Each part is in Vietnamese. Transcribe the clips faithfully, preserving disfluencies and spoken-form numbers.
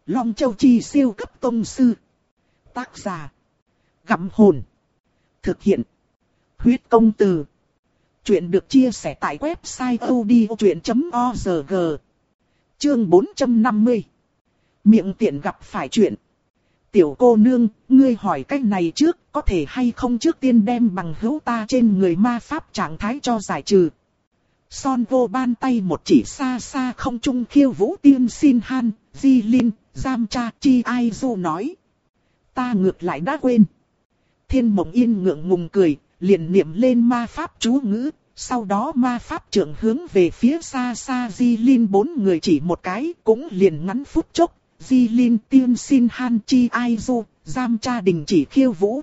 Long Châu Chi siêu cấp tông sư. Tác giả. Gặm hồn. Thực hiện. Huyết công từ. Chuyện được chia sẻ tại website audiochuyện chấm org. Chương bốn trăm năm mươi. Miệng tiện gặp phải chuyện. Tiểu cô nương, ngươi hỏi cách này trước, có thể hay không trước tiên đem bằng hữu ta trên người ma pháp trạng thái cho giải trừ. Son vô ban tay một chỉ xa xa không trung khiêu vũ tiên xin han, di linh, giam cha chi ai du nói. Ta ngược lại đã quên. Thiên Mộng Yên ngượng ngùng cười, liền niệm lên ma pháp chú ngữ, sau đó ma pháp trưởng hướng về phía xa xa di linh bốn người chỉ một cái, cũng liền ngắn phút chốc. Di Linh tiên xin han chi ai du, giam cha đình chỉ khiêu vũ.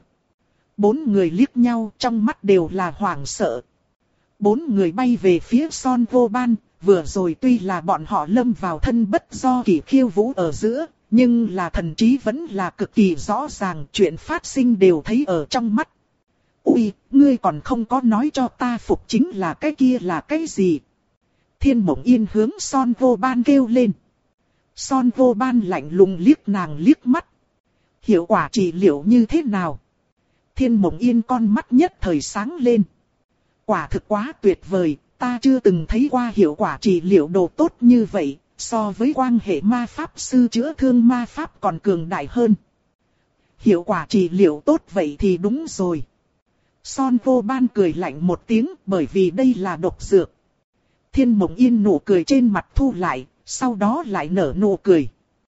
Bốn người liếc nhau trong mắt đều là hoảng sợ. Bốn người bay về phía Son vô ban, vừa rồi tuy là bọn họ lâm vào thân bất do kỷ khiêu vũ ở giữa, nhưng là thần trí vẫn là cực kỳ rõ ràng, chuyện phát sinh đều thấy ở trong mắt. Ui, ngươi còn không có nói cho ta phục chính là cái kia là cái gì? Thiên Mộng Yên hướng Son vô ban kêu lên. Son vô ban lạnh lùng liếc nàng liếc mắt. Hiệu quả trị liệu như thế nào? Thiên Mộng Yên con mắt nhất thời sáng lên. Quả thực quá tuyệt vời, ta chưa từng thấy qua hiệu quả trị liệu đồ tốt như vậy, so với quan hệ ma pháp sư chữa thương ma pháp còn cường đại hơn. Hiệu quả trị liệu tốt vậy thì đúng rồi. Son vô ban cười lạnh một tiếng bởi vì đây là độc dược. Thiên Mộng Yên nụ cười trên mặt thu lại. Sau đó lại nở nụ cười.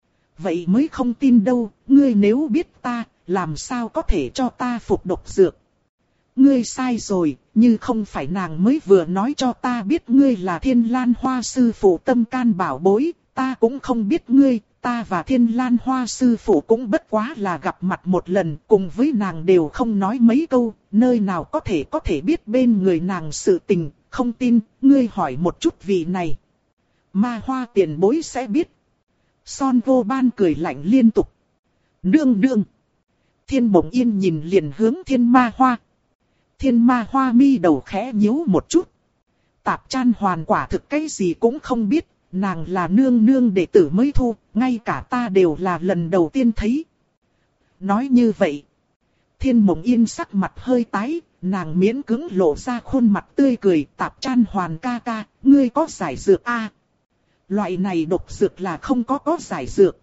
Vậy mới không tin đâu, ngươi nếu biết ta, làm sao có thể cho ta phục độc dược. Ngươi sai rồi, như không phải nàng mới vừa nói cho ta biết ngươi là Thiên Lan Hoa sư phụ tâm can bảo bối, ta cũng không biết ngươi, ta và Thiên Lan Hoa sư phụ cũng bất quá là gặp mặt một lần, cùng với nàng đều không nói mấy câu, nơi nào có thể có thể biết bên người nàng sự tình, không tin, ngươi hỏi một chút vị này. Ma Hoa tiền bối sẽ biết. Son vô ban cười lạnh liên tục. Đương đương. Thiên Mộng Yên nhìn liền hướng Thiên Ma Hoa. Thiên Ma Hoa mi đầu khẽ nhíu một chút. Tạp Chan Hoàn quả thực cái gì cũng không biết. Nàng là nương nương đệ tử mới thu. Ngay cả ta đều là lần đầu tiên thấy. Nói như vậy. Thiên Mộng Yên sắc mặt hơi tái. Nàng miễn cưỡng lộ ra khuôn mặt tươi cười. Tạp Chan Hoàn ca ca. Ngươi có giải dược a? Loại này độc dược là không có có giải dược.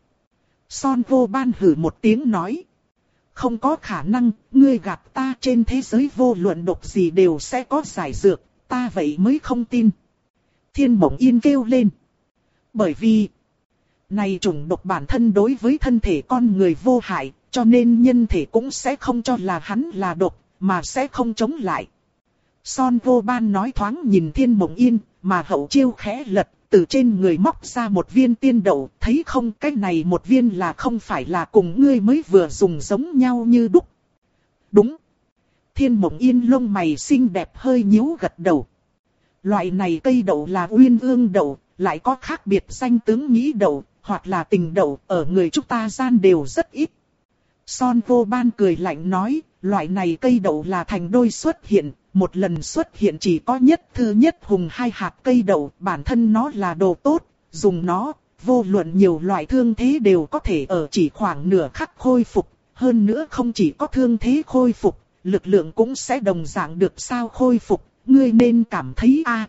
Son vô ban hử một tiếng nói. Không có khả năng, ngươi gạt ta, trên thế giới vô luận độc gì đều sẽ có giải dược, ta vậy mới không tin. Thiên Mộng Yên kêu lên. Bởi vì, này chủng độc bản thân đối với thân thể con người vô hại, cho nên nhân thể cũng sẽ không cho là hắn là độc, mà sẽ không chống lại. Son vô ban nói thoáng nhìn Thiên Mộng Yên, mà hậu chiêu khẽ lật. Từ trên người móc ra một viên tiên đậu, thấy không, cái này một viên là không phải là cùng ngươi mới vừa dùng giống nhau như đúc. Đúng. Thiên Mộng Yên lông mày xinh đẹp hơi nhíu gật đầu. Loại này cây đậu là uyên ương đậu, lại có khác biệt danh tướng nghĩ đậu, hoặc là tình đậu, ở người chúng ta gian đều rất ít. Son vô ban cười lạnh nói, loại này cây đậu là thành đôi xuất hiện. Một lần xuất hiện chỉ có nhất thư nhất hùng hai hạt cây đậu, bản thân nó là đồ tốt, dùng nó, vô luận nhiều loại thương thế đều có thể ở chỉ khoảng nửa khắc khôi phục, hơn nữa không chỉ có thương thế khôi phục, lực lượng cũng sẽ đồng dạng được sao khôi phục, ngươi nên cảm thấy a. À.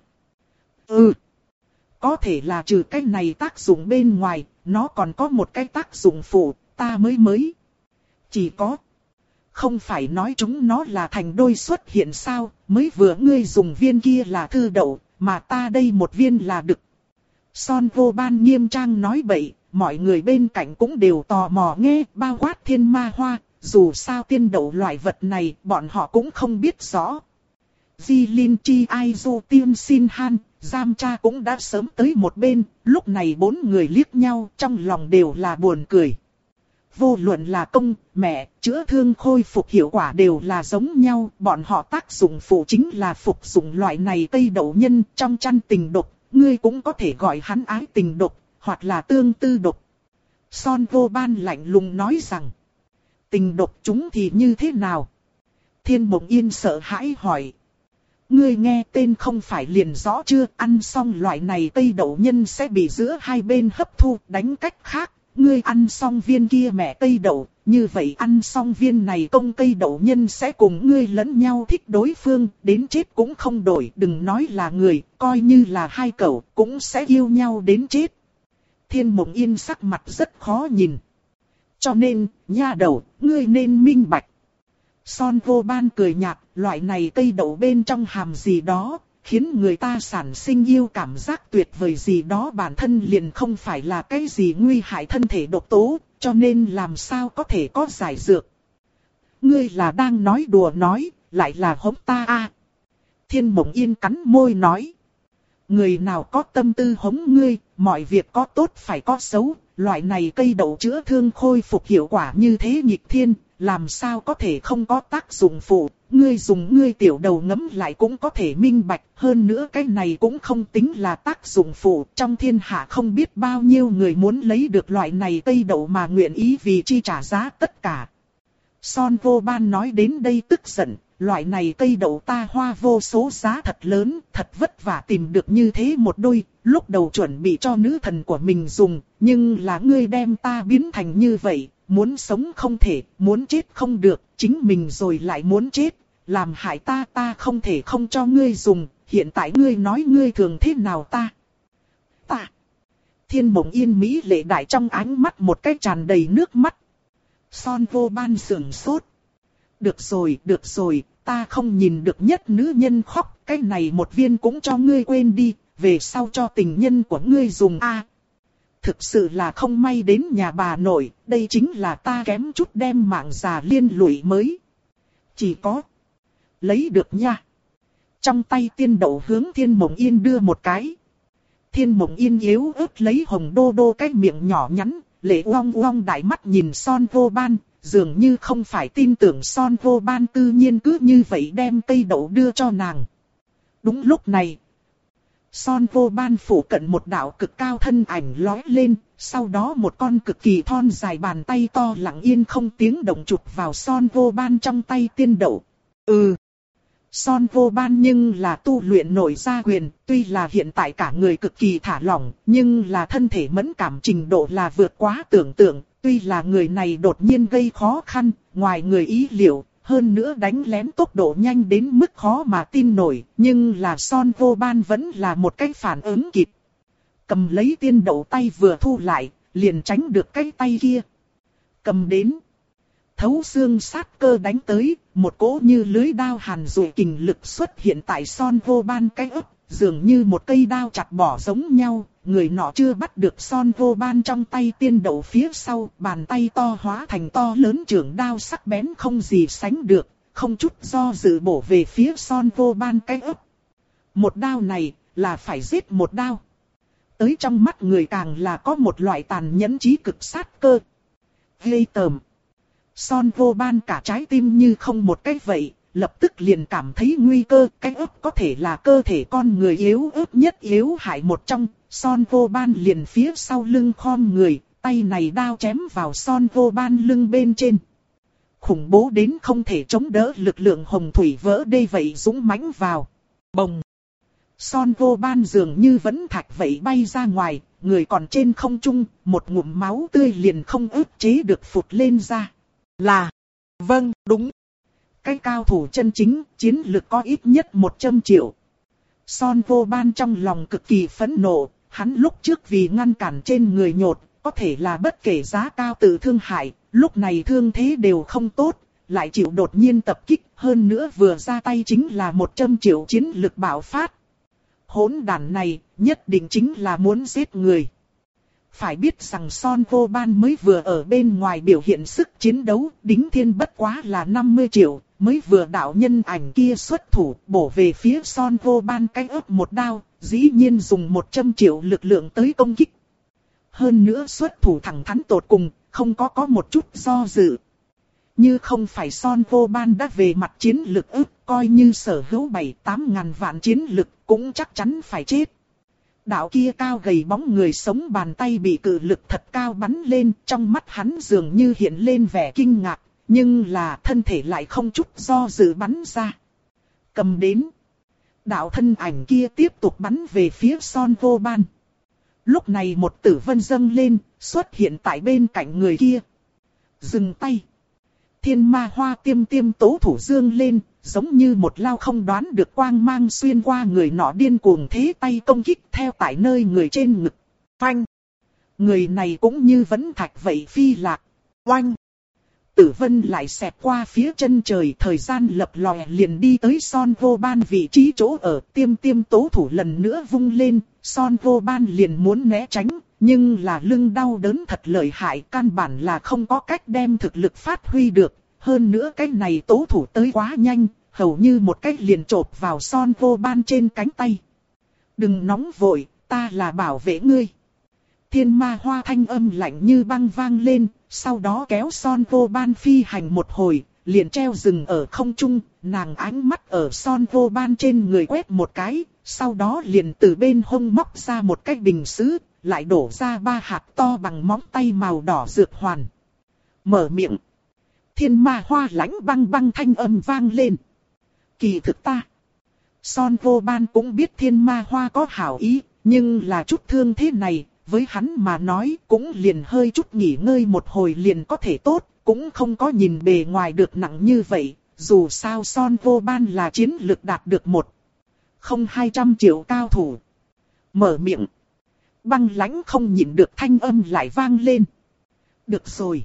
Ừ, có thể là trừ cái này tác dụng bên ngoài, nó còn có một cái tác dụng phụ, ta mới mới. Chỉ có. Không phải nói chúng nó là thành đôi xuất hiện sao, mới vừa ngươi dùng viên kia là thư đậu, mà ta đây một viên là đực. Son vô ban nghiêm trang nói bậy, mọi người bên cạnh cũng đều tò mò nghe, bao quát Thiên Ma Hoa, dù sao tiên đậu loại vật này bọn họ cũng không biết rõ. Di Linh chi ai du tiên xin han, giam cha cũng đã sớm tới một bên, lúc này bốn người liếc nhau trong lòng đều là buồn cười. Vô luận là công, mẹ, chữa thương khôi phục hiệu quả đều là giống nhau, bọn họ tác dụng phụ chính là phục dụng loại này cây đậu nhân trong chăn tình độc, ngươi cũng có thể gọi hắn ái tình độc, hoặc là tương tư độc. Son vô ban lạnh lùng nói rằng, tình độc chúng thì như thế nào? Thiên Mộng Yên sợ hãi hỏi. Ngươi nghe tên không phải liền rõ chưa, ăn xong loại này cây đậu nhân sẽ bị giữa hai bên hấp thu, đánh cách khác. ngươi ăn xong viên kia mẹ cây đậu, như vậy ăn xong viên này công cây đậu nhân sẽ cùng ngươi lẫn nhau thích đối phương, đến chết cũng không đổi, đừng nói là người, coi như là hai cậu, cũng sẽ yêu nhau đến chết. Thiên Mộng Yên sắc mặt rất khó nhìn. Cho nên, nha đầu, ngươi nên minh bạch. Son Vô Ban cười nhạt, loại này cây đậu bên trong hàm gì đó, khiến người ta sản sinh yêu cảm giác tuyệt vời gì đó bản thân liền không phải là cái gì nguy hại thân thể độc tố, cho nên làm sao có thể có giải dược. Ngươi là đang nói đùa nói, lại là hống ta a. Thiên Mộng Yên cắn môi nói. Người nào có tâm tư hống ngươi, mọi việc có tốt phải có xấu, loại này cây đậu chữa thương khôi phục hiệu quả như thế nghịch thiên, làm sao có thể không có tác dụng phụ, ngươi dùng ngươi tiểu đầu ngấm lại cũng có thể minh bạch, hơn nữa cái này cũng không tính là tác dụng phụ, trong thiên hạ không biết bao nhiêu người muốn lấy được loại này cây đậu mà nguyện ý vì chi trả giá tất cả. Son Vô Ban nói đến đây tức giận, loại này cây đậu ta hoa vô số giá thật lớn, thật vất vả tìm được như thế một đôi, lúc đầu chuẩn bị cho nữ thần của mình dùng, nhưng là ngươi đem ta biến thành như vậy, muốn sống không thể, muốn chết không được, chính mình rồi lại muốn chết, làm hại ta ta không thể không cho ngươi dùng, hiện tại ngươi nói ngươi thường thế nào ta? Ta! Thiên Mộng Yên mỹ lệ đại trong ánh mắt một cái tràn đầy nước mắt. Son Vô Ban sườn sốt. Được rồi, được rồi, ta không nhìn được nhất nữ nhân khóc, cái này một viên cũng cho ngươi quên đi, về sau cho tình nhân của ngươi dùng a. À, thực sự là không may đến nhà bà nội, đây chính là ta kém chút đem mạng già liên lụy mới. Chỉ có lấy được nha. Trong tay tiên đậu hướng Thiên Mộng Yên đưa một cái. Thiên Mộng Yên yếu ớt lấy hồng đô đô cái miệng nhỏ nhắn, lệ uong uong đại mắt nhìn Son Vô Ban, dường như không phải tin tưởng Son Vô Ban tự nhiên cứ như vậy đem cây đậu đưa cho nàng. Đúng lúc này, Son Vô Ban phủ cận một đạo cực cao thân ảnh lói lên, sau đó một con cực kỳ thon dài bàn tay to lặng yên không tiếng động chụp vào Son Vô Ban trong tay tiên đậu. Ừ. Son Vô Ban nhưng là tu luyện nổi ra quyền, tuy là hiện tại cả người cực kỳ thả lỏng, nhưng là thân thể mẫn cảm trình độ là vượt quá tưởng tượng, tuy là người này đột nhiên gây khó khăn, ngoài người ý liệu, hơn nữa đánh lén tốc độ nhanh đến mức khó mà tin nổi, nhưng là Son Vô Ban vẫn là một cái phản ứng kịp. Cầm lấy tiên đậu tay vừa thu lại, liền tránh được cái tay kia. Cầm đến. Thấu xương sát cơ đánh tới, một cỗ như lưới đao hàn dụ kình lực xuất hiện tại Son Vô Ban cái ấp, dường như một cây đao chặt bỏ giống nhau, người nọ chưa bắt được Son Vô Ban trong tay tiên đậu phía sau, bàn tay to hóa thành to lớn trường đao sắc bén không gì sánh được, không chút do dự bổ về phía Son Vô Ban cái ấp. Một đao này, là phải giết một đao. Tới trong mắt người càng là có một loại tàn nhẫn chí cực sát cơ. Ghê tởm. Son Vô Ban cả trái tim như không một cái vậy, lập tức liền cảm thấy nguy cơ, cái ấp có thể là cơ thể con người yếu ớt nhất yếu hại một trong, Son Vô Ban liền phía sau lưng khom người, tay này đao chém vào Son Vô Ban lưng bên trên. Khủng bố đến không thể chống đỡ lực lượng hồng thủy vỡ đê vậy dũng mãnh vào. Bồng! Son Vô Ban dường như vẫn thạch vậy bay ra ngoài, người còn trên không trung, một ngụm máu tươi liền không ức chế được phụt lên ra. Là, vâng, đúng. Cái cao thủ chân chính, chiến lực có ít nhất một trăm triệu. Son Vô Ban trong lòng cực kỳ phẫn nộ, hắn lúc trước vì ngăn cản trên người nhột, có thể là bất kể giá cao tự thương hại, lúc này thương thế đều không tốt, lại chịu đột nhiên tập kích, hơn nữa vừa ra tay chính là một trăm triệu chiến lực bạo phát. Hỗn đản này, nhất định chính là muốn giết người. Phải biết rằng Son Vô Ban mới vừa ở bên ngoài biểu hiện sức chiến đấu, đính thiên bất quá là năm mươi triệu, mới vừa đạo nhân ảnh kia xuất thủ, bổ về phía Son Vô Ban cái ấp một đao, dĩ nhiên dùng một trăm triệu lực lượng tới công kích. Hơn nữa xuất thủ thẳng thắn tột cùng, không có có một chút do dự. Như không phải Son Vô Ban đã về mặt chiến lực ức, coi như sở hữu bảy tám ngàn vạn chiến lực, cũng chắc chắn phải chết. Đạo kia cao gầy bóng người sống bàn tay bị cự lực thật cao bắn lên, trong mắt hắn dường như hiện lên vẻ kinh ngạc, nhưng là thân thể lại không chút do dự bắn ra. Cầm đến. Đạo thân ảnh kia tiếp tục bắn về phía Son Vô Ban. Lúc này một tử vân dâng lên, xuất hiện tại bên cạnh người kia. Dừng tay. Thiên ma hoa tiêm tiêm tố thủ dương lên, giống như một lao không đoán được quang mang xuyên qua người nọ điên cuồng thế tay công kích theo tại nơi người trên ngực. Phanh. Người này cũng như vấn thạch vậy phi lạc. Oanh. Tử vân lại xẹt qua phía chân trời, thời gian lập lòe liền đi tới Son Vô Ban vị trí chỗ ở, tiêm tiêm tố thủ lần nữa vung lên, Son Vô Ban liền muốn né tránh, nhưng là lưng đau đớn thật lợi hại, căn bản là không có cách đem thực lực phát huy được, hơn nữa cái này tố thủ tới quá nhanh, hầu như một cách liền chộp vào Son Vô Ban trên cánh tay. Đừng nóng vội, ta là bảo vệ ngươi. Thiên ma hoa thanh âm lạnh như băng vang lên, sau đó kéo Son Vô Ban phi hành một hồi, liền treo dừng ở không trung, nàng ánh mắt ở Son Vô Ban trên người quét một cái, sau đó liền từ bên hông móc ra một cái bình sứ, lại đổ ra ba hạt to bằng móng tay màu đỏ dược hoàn. Mở miệng. Thiên ma hoa lãnh băng băng thanh âm vang lên. Kỳ thực ta. Son Vô Ban cũng biết thiên ma hoa có hảo ý, nhưng là chút thương thế này. Với hắn mà nói cũng liền hơi chút nghỉ ngơi một hồi liền có thể tốt, cũng không có nhìn bề ngoài được nặng như vậy, dù sao Son Vô Ban là chiến lực đạt được một. Không hai trăm triệu cao thủ. Mở miệng. Băng lãnh không nhịn được thanh âm lại vang lên. Được rồi.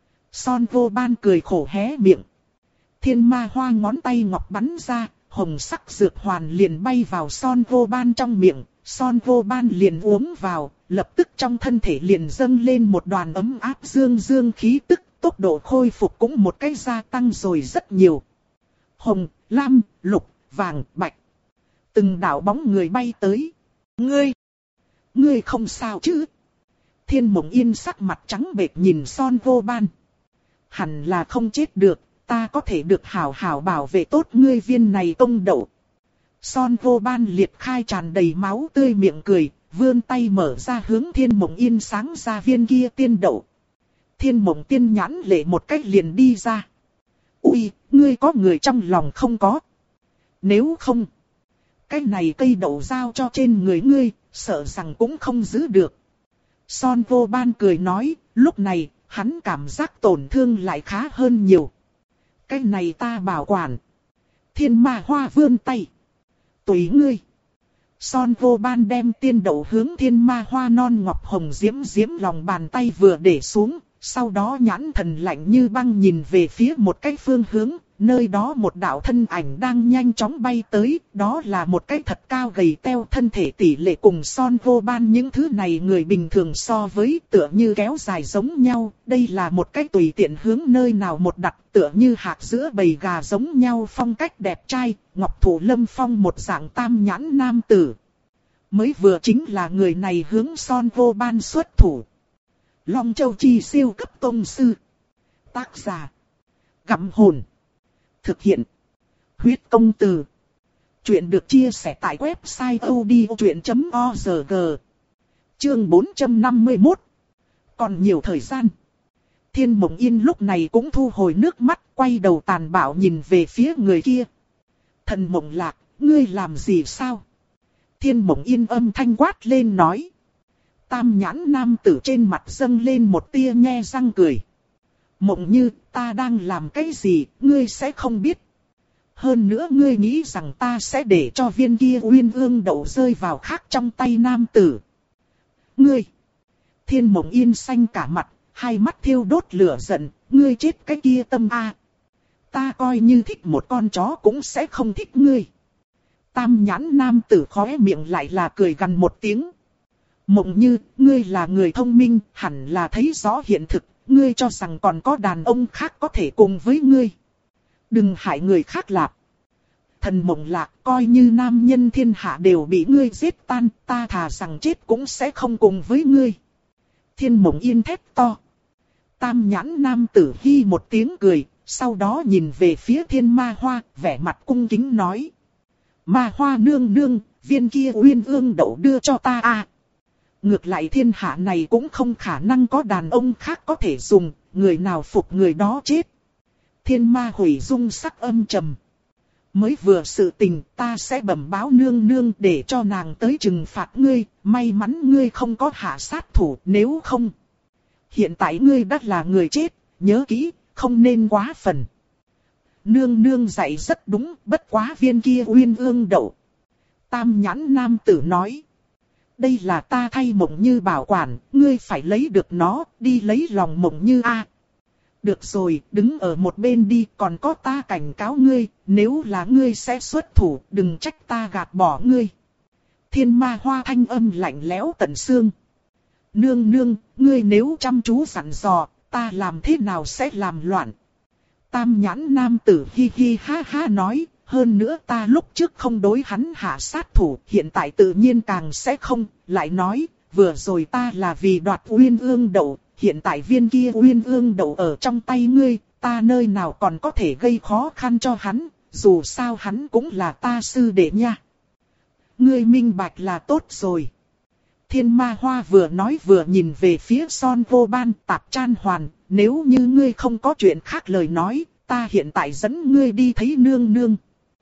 Son Vô Ban cười khổ hé miệng. Thiên ma hoa ngón tay ngọc bắn ra, hồng sắc dược hoàn liền bay vào Son Vô Ban trong miệng. Son Vô Ban liền uống vào, lập tức trong thân thể liền dâng lên một đoàn ấm áp dương dương khí tức, tốc độ khôi phục cũng một cách gia tăng rồi rất nhiều. Hồng, lam, lục, vàng, bạch. Từng đạo bóng người bay tới. Ngươi! Ngươi không sao chứ? Thiên Mộng Yên sắc mặt trắng bệch nhìn Son Vô Ban. Hẳn là không chết được, ta có thể được hảo hảo bảo vệ tốt ngươi viên này công đậu. Son Vô Ban liệt khai tràn đầy máu tươi miệng cười, vươn tay mở ra hướng Thiên Mộng Yên sáng ra viên kia tiên đậu. Thiên Mộng Tiên nhãn lệ một cách liền đi ra. Ui, ngươi có người trong lòng không có? Nếu không, cái này cây đậu giao cho trên người ngươi, sợ rằng cũng không giữ được. Son Vô Ban cười nói, lúc này, hắn cảm giác tổn thương lại khá hơn nhiều. Cái này ta bảo quản. Thiên ma hoa vươn tay. Tùy ngươi. Son Vô Ban đem tiên đậu hướng thiên ma hoa non ngọc hồng diễm diễm lòng bàn tay vừa để xuống, sau đó nhãn thần lạnh như băng nhìn về phía một cái phương hướng, nơi đó một đạo thân ảnh đang nhanh chóng bay tới, đó là một cái thật cao gầy teo thân thể tỷ lệ cùng Son Vô Ban những thứ này người bình thường so với tựa như kéo dài giống nhau, đây là một cái tùy tiện hướng nơi nào một đặt tựa như hạt giữa bầy gà giống nhau phong cách đẹp trai, ngọc thủ lâm phong một dạng tam nhãn nam tử. Mới vừa chính là người này hướng Son Vô Ban xuất thủ. Long Châu Chi siêu cấp tông sư. Tác giả. Gặm hồn. Thực hiện. Huyết công từ. Chuyện được chia sẻ tại website odchuyện chấm org. Chương bốn trăm năm mươi mốt. Còn nhiều thời gian. Thiên Mộng Yên lúc này cũng thu hồi nước mắt, quay đầu tàn bạo nhìn về phía người kia. Thần Mộng Lạc, ngươi làm gì sao? Thiên Mộng Yên âm thanh quát lên nói. Tam nhãn nam tử trên mặt dâng lên một tia nhe răng cười. Mộng Như, ta đang làm cái gì, ngươi sẽ không biết. Hơn nữa ngươi nghĩ rằng ta sẽ để cho viên kia uyên ương đậu rơi vào khác trong tay nam tử. Ngươi! Thiên Mộng Yên xanh cả mặt, hai mắt thiêu đốt lửa giận, ngươi chết cái kia tâm a. Ta coi như thích một con chó cũng sẽ không thích ngươi. Tam nhãn nam tử khóe miệng lại là cười gằn một tiếng. Mộng Như, ngươi là người thông minh, hẳn là thấy rõ hiện thực, ngươi cho rằng còn có đàn ông khác có thể cùng với ngươi. Đừng hại người khác lạc. Thần Mộng Lạc, coi như nam nhân thiên hạ đều bị ngươi giết tan, ta thà rằng chết cũng sẽ không cùng với ngươi. Thiên Mộng Yên thét to. Tam nhãn nam tử hi một tiếng cười, sau đó nhìn về phía Thiên Ma Hoa, vẻ mặt cung kính nói. Ma Hoa nương nương, viên kia uyên ương đậu đưa cho ta à. Ngược lại thiên hạ này cũng không khả năng có đàn ông khác có thể dùng, người nào phục người đó chết. Thiên Ma hủy dung sắc âm trầm. Mới vừa sự tình ta sẽ bẩm báo nương nương để cho nàng tới trừng phạt ngươi, may mắn ngươi không có hạ sát thủ, nếu không. Hiện tại ngươi đã là người chết, nhớ kỹ, không nên quá phần. Nương nương dạy rất đúng, bất quá viên kia uyên ương đậu. Tam nhãn nam tử nói. Đây là ta thay Mộng Như bảo quản, ngươi phải lấy được nó, đi lấy lòng Mộng Như a. Được rồi, đứng ở một bên đi, còn có ta cảnh cáo ngươi, nếu là ngươi sẽ xuất thủ, đừng trách ta gạt bỏ ngươi. Thiên Ma Hoa thanh âm lạnh lẽo tận xương. Nương nương, ngươi nếu chăm chú dặn dò, ta làm thế nào sẽ làm loạn? Tam nhãn nam tử hi hi ha ha nói, hơn nữa ta lúc trước không đối hắn hạ sát thủ, hiện tại tự nhiên càng sẽ không, lại nói, vừa rồi ta là vì đoạt uyên ương đậu, hiện tại viên kia uyên ương đậu ở trong tay ngươi, ta nơi nào còn có thể gây khó khăn cho hắn, dù sao hắn cũng là ta sư đệ nha. Ngươi minh bạch là tốt rồi. Thiên Ma Hoa vừa nói vừa nhìn về phía Son Vô Ban, Tạp Chan Hoàn, nếu như ngươi không có chuyện khác lời nói, ta hiện tại dẫn ngươi đi thấy nương nương.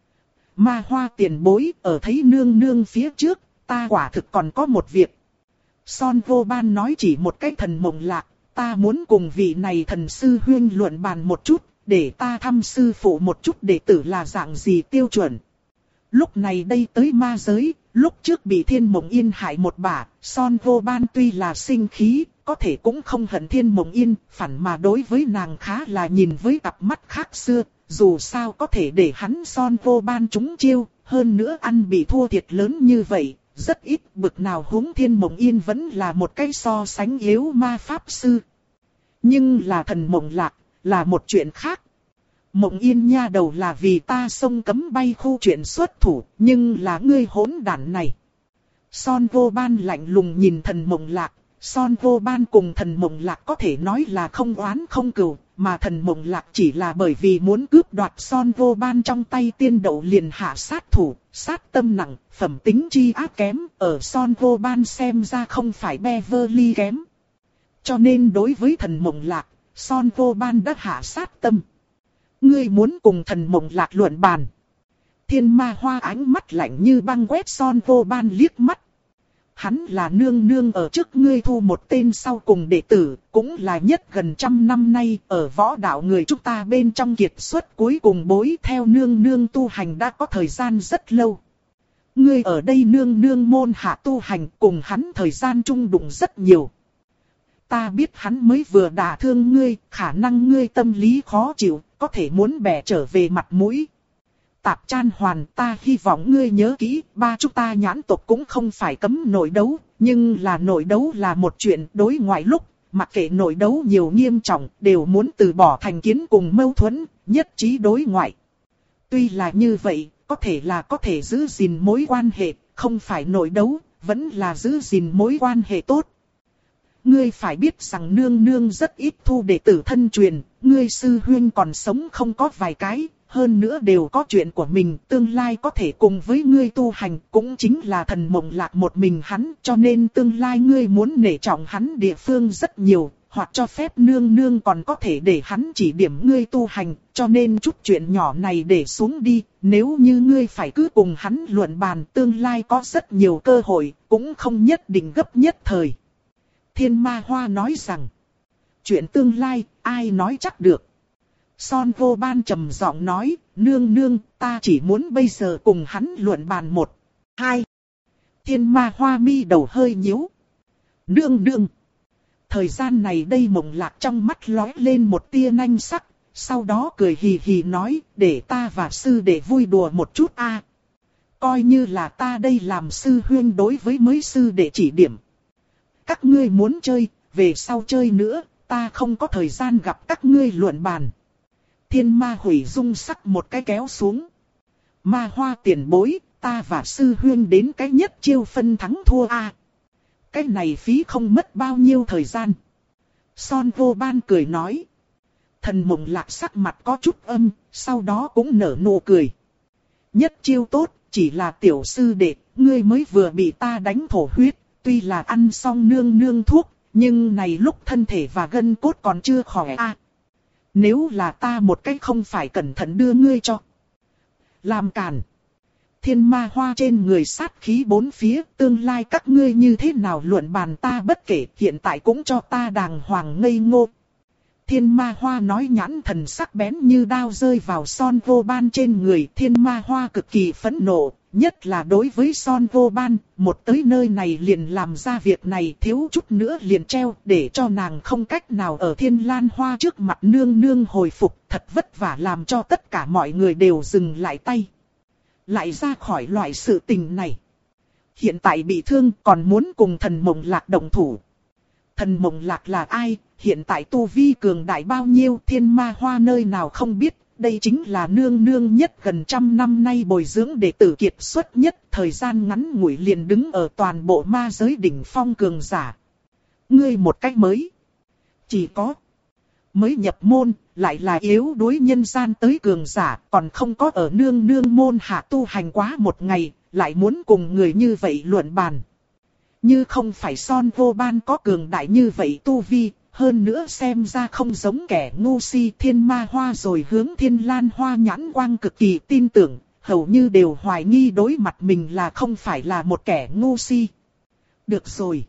Ma Hoa tiền bối, ở thấy nương nương phía trước, ta quả thực còn có một việc. Son Vô Ban nói chỉ một cái thần mộng lạc, ta muốn cùng vị này thần sư huyên luận bàn một chút, để ta thăm sư phụ một chút đệ tử là dạng gì tiêu chuẩn. Lúc này đây tới ma giới, lúc trước bị Thiên Mộng Yên hại một bả, Son Vô Ban tuy là sinh khí, có thể cũng không hận Thiên Mộng Yên, phản mà đối với nàng khá là nhìn với cặp mắt khác xưa, dù sao có thể để hắn Son Vô Ban trúng chiêu, hơn nữa ăn bị thua thiệt lớn như vậy, rất ít bực nào huống Thiên Mộng Yên vẫn là một cái so sánh yếu ma pháp sư. Nhưng là thần mộng lạc, là một chuyện khác. Mộng Yên nha đầu là vì ta xông cấm bay khu chuyện xuất thủ, nhưng là ngươi hỗn đản này. Son Vô Ban lạnh lùng nhìn thần mộng lạc, Son Vô Ban cùng thần mộng lạc có thể nói là không oán không cừu, mà thần mộng lạc chỉ là bởi vì muốn cướp đoạt Son Vô Ban trong tay tiên đậu liền hạ sát thủ, sát tâm nặng, phẩm tính chi ác kém, ở Son Vô Ban xem ra không phải Beverly kém. Cho nên đối với thần mộng lạc, Son Vô Ban đã hạ sát tâm. Ngươi muốn cùng thần mộng lạc luận bàn. Thiên Ma Hoa ánh mắt lạnh như băng quét Son Vô Ban liếc mắt. Hắn là nương nương ở trước ngươi thu một tên sau cùng đệ tử, cũng là nhất gần trăm năm nay ở võ đạo người chúng ta bên trong kiệt xuất cuối cùng bối theo nương nương tu hành đã có thời gian rất lâu. Ngươi ở đây nương nương môn hạ tu hành cùng hắn thời gian chung đụng rất nhiều. Ta biết hắn mới vừa đả thương ngươi, khả năng ngươi tâm lý khó chịu, có thể muốn bẻ trở về mặt mũi. Tạp Chan Hoàn, ta hy vọng ngươi nhớ kỹ, ba chúng ta nhãn tộc cũng không phải cấm nội đấu, nhưng là nội đấu là một chuyện đối ngoại lúc, mặc kệ nội đấu nhiều nghiêm trọng, đều muốn từ bỏ thành kiến cùng mâu thuẫn, nhất trí đối ngoại. Tuy là như vậy, có thể là có thể giữ gìn mối quan hệ, không phải nội đấu, vẫn là giữ gìn mối quan hệ tốt. Ngươi phải biết rằng nương nương rất ít thu đệ tử thân truyền, ngươi sư huynh còn sống không có vài cái, hơn nữa đều có chuyện của mình, tương lai có thể cùng với ngươi tu hành, cũng chính là thần mộng lạc một mình hắn, cho nên tương lai ngươi muốn nể trọng hắn địa phương rất nhiều, hoặc cho phép nương nương còn có thể để hắn chỉ điểm ngươi tu hành, cho nên chút chuyện nhỏ này để xuống đi, nếu như ngươi phải cứ cùng hắn luận bàn, tương lai có rất nhiều cơ hội, cũng không nhất định gấp nhất thời. Thiên Ma Hoa nói rằng, chuyện tương lai, ai nói chắc được. Son Vô Ban trầm giọng nói, nương nương, ta chỉ muốn bây giờ cùng hắn luận bàn một, hai. Thiên Ma Hoa mi đầu hơi nhíu. Nương nương. Thời gian này đây Mộng Lạc trong mắt lóe lên một tia nanh sắc, sau đó cười hì hì nói, để ta và sư đệ vui đùa một chút a. Coi như là ta đây làm sư huynh đối với mới sư đệ chỉ điểm. Các ngươi muốn chơi, về sau chơi nữa, ta không có thời gian gặp các ngươi luận bàn. Thiên Ma hủy dung sắc một cái kéo xuống. Ma Hoa tiền bối, ta và sư huynh đến cái nhất chiêu phân thắng thua a. Cái này phí không mất bao nhiêu thời gian. Son Vô Ban cười nói. Thần Mộng Lạc sắc mặt có chút âm, sau đó cũng nở nụ cười. Nhất chiêu tốt, chỉ là tiểu sư đệ, ngươi mới vừa bị ta đánh thổ huyết. Tuy là ăn xong nương nương thuốc, nhưng này lúc thân thể và gân cốt còn chưa khỏe a. À, nếu là ta một cách không phải cẩn thận đưa ngươi cho. làm càn. Thiên ma hoa trên người sát khí bốn phía, tương lai các ngươi như thế nào luận bàn ta bất kể, hiện tại cũng cho ta đàng hoàng ngây ngô. Thiên ma hoa nói, nhãn thần sắc bén như đao rơi vào Son Vô Ban trên người. Thiên ma hoa cực kỳ phẫn nộ, nhất là đối với Son Vô Ban, một tới nơi này liền làm ra việc này, thiếu chút nữa liền treo, để cho nàng không cách nào ở Thiên Lan Hoa trước mặt nương nương hồi phục, thật vất vả làm cho tất cả mọi người đều dừng lại tay. Lại ra khỏi loại sự tình này. Hiện tại bị thương còn muốn cùng thần Mộng Lạc đồng thủ. Thần Mộng Lạc là ai? Hiện tại tu vi cường đại bao nhiêu? Thiên ma hoa nơi nào không biết. Đây chính là nương nương nhất gần trăm năm nay bồi dưỡng đệ tử kiệt xuất nhất. Thời gian ngắn ngủi liền đứng ở toàn bộ ma giới đỉnh phong cường giả. Ngươi một cách mới. Chỉ có mới nhập môn, lại là yếu đuối nhân gian tới cường giả, còn không có ở nương nương môn hạ tu hành quá một ngày, lại muốn cùng người như vậy luận bàn. Như không phải Son Vô Ban có cường đại như vậy tu vi, hơn nữa xem ra không giống kẻ ngu si. Thiên ma hoa rồi hướng Thiên Lan Hoa nhãn quang cực kỳ tin tưởng, hầu như đều hoài nghi đối mặt mình là không phải là một kẻ ngu si. Được rồi.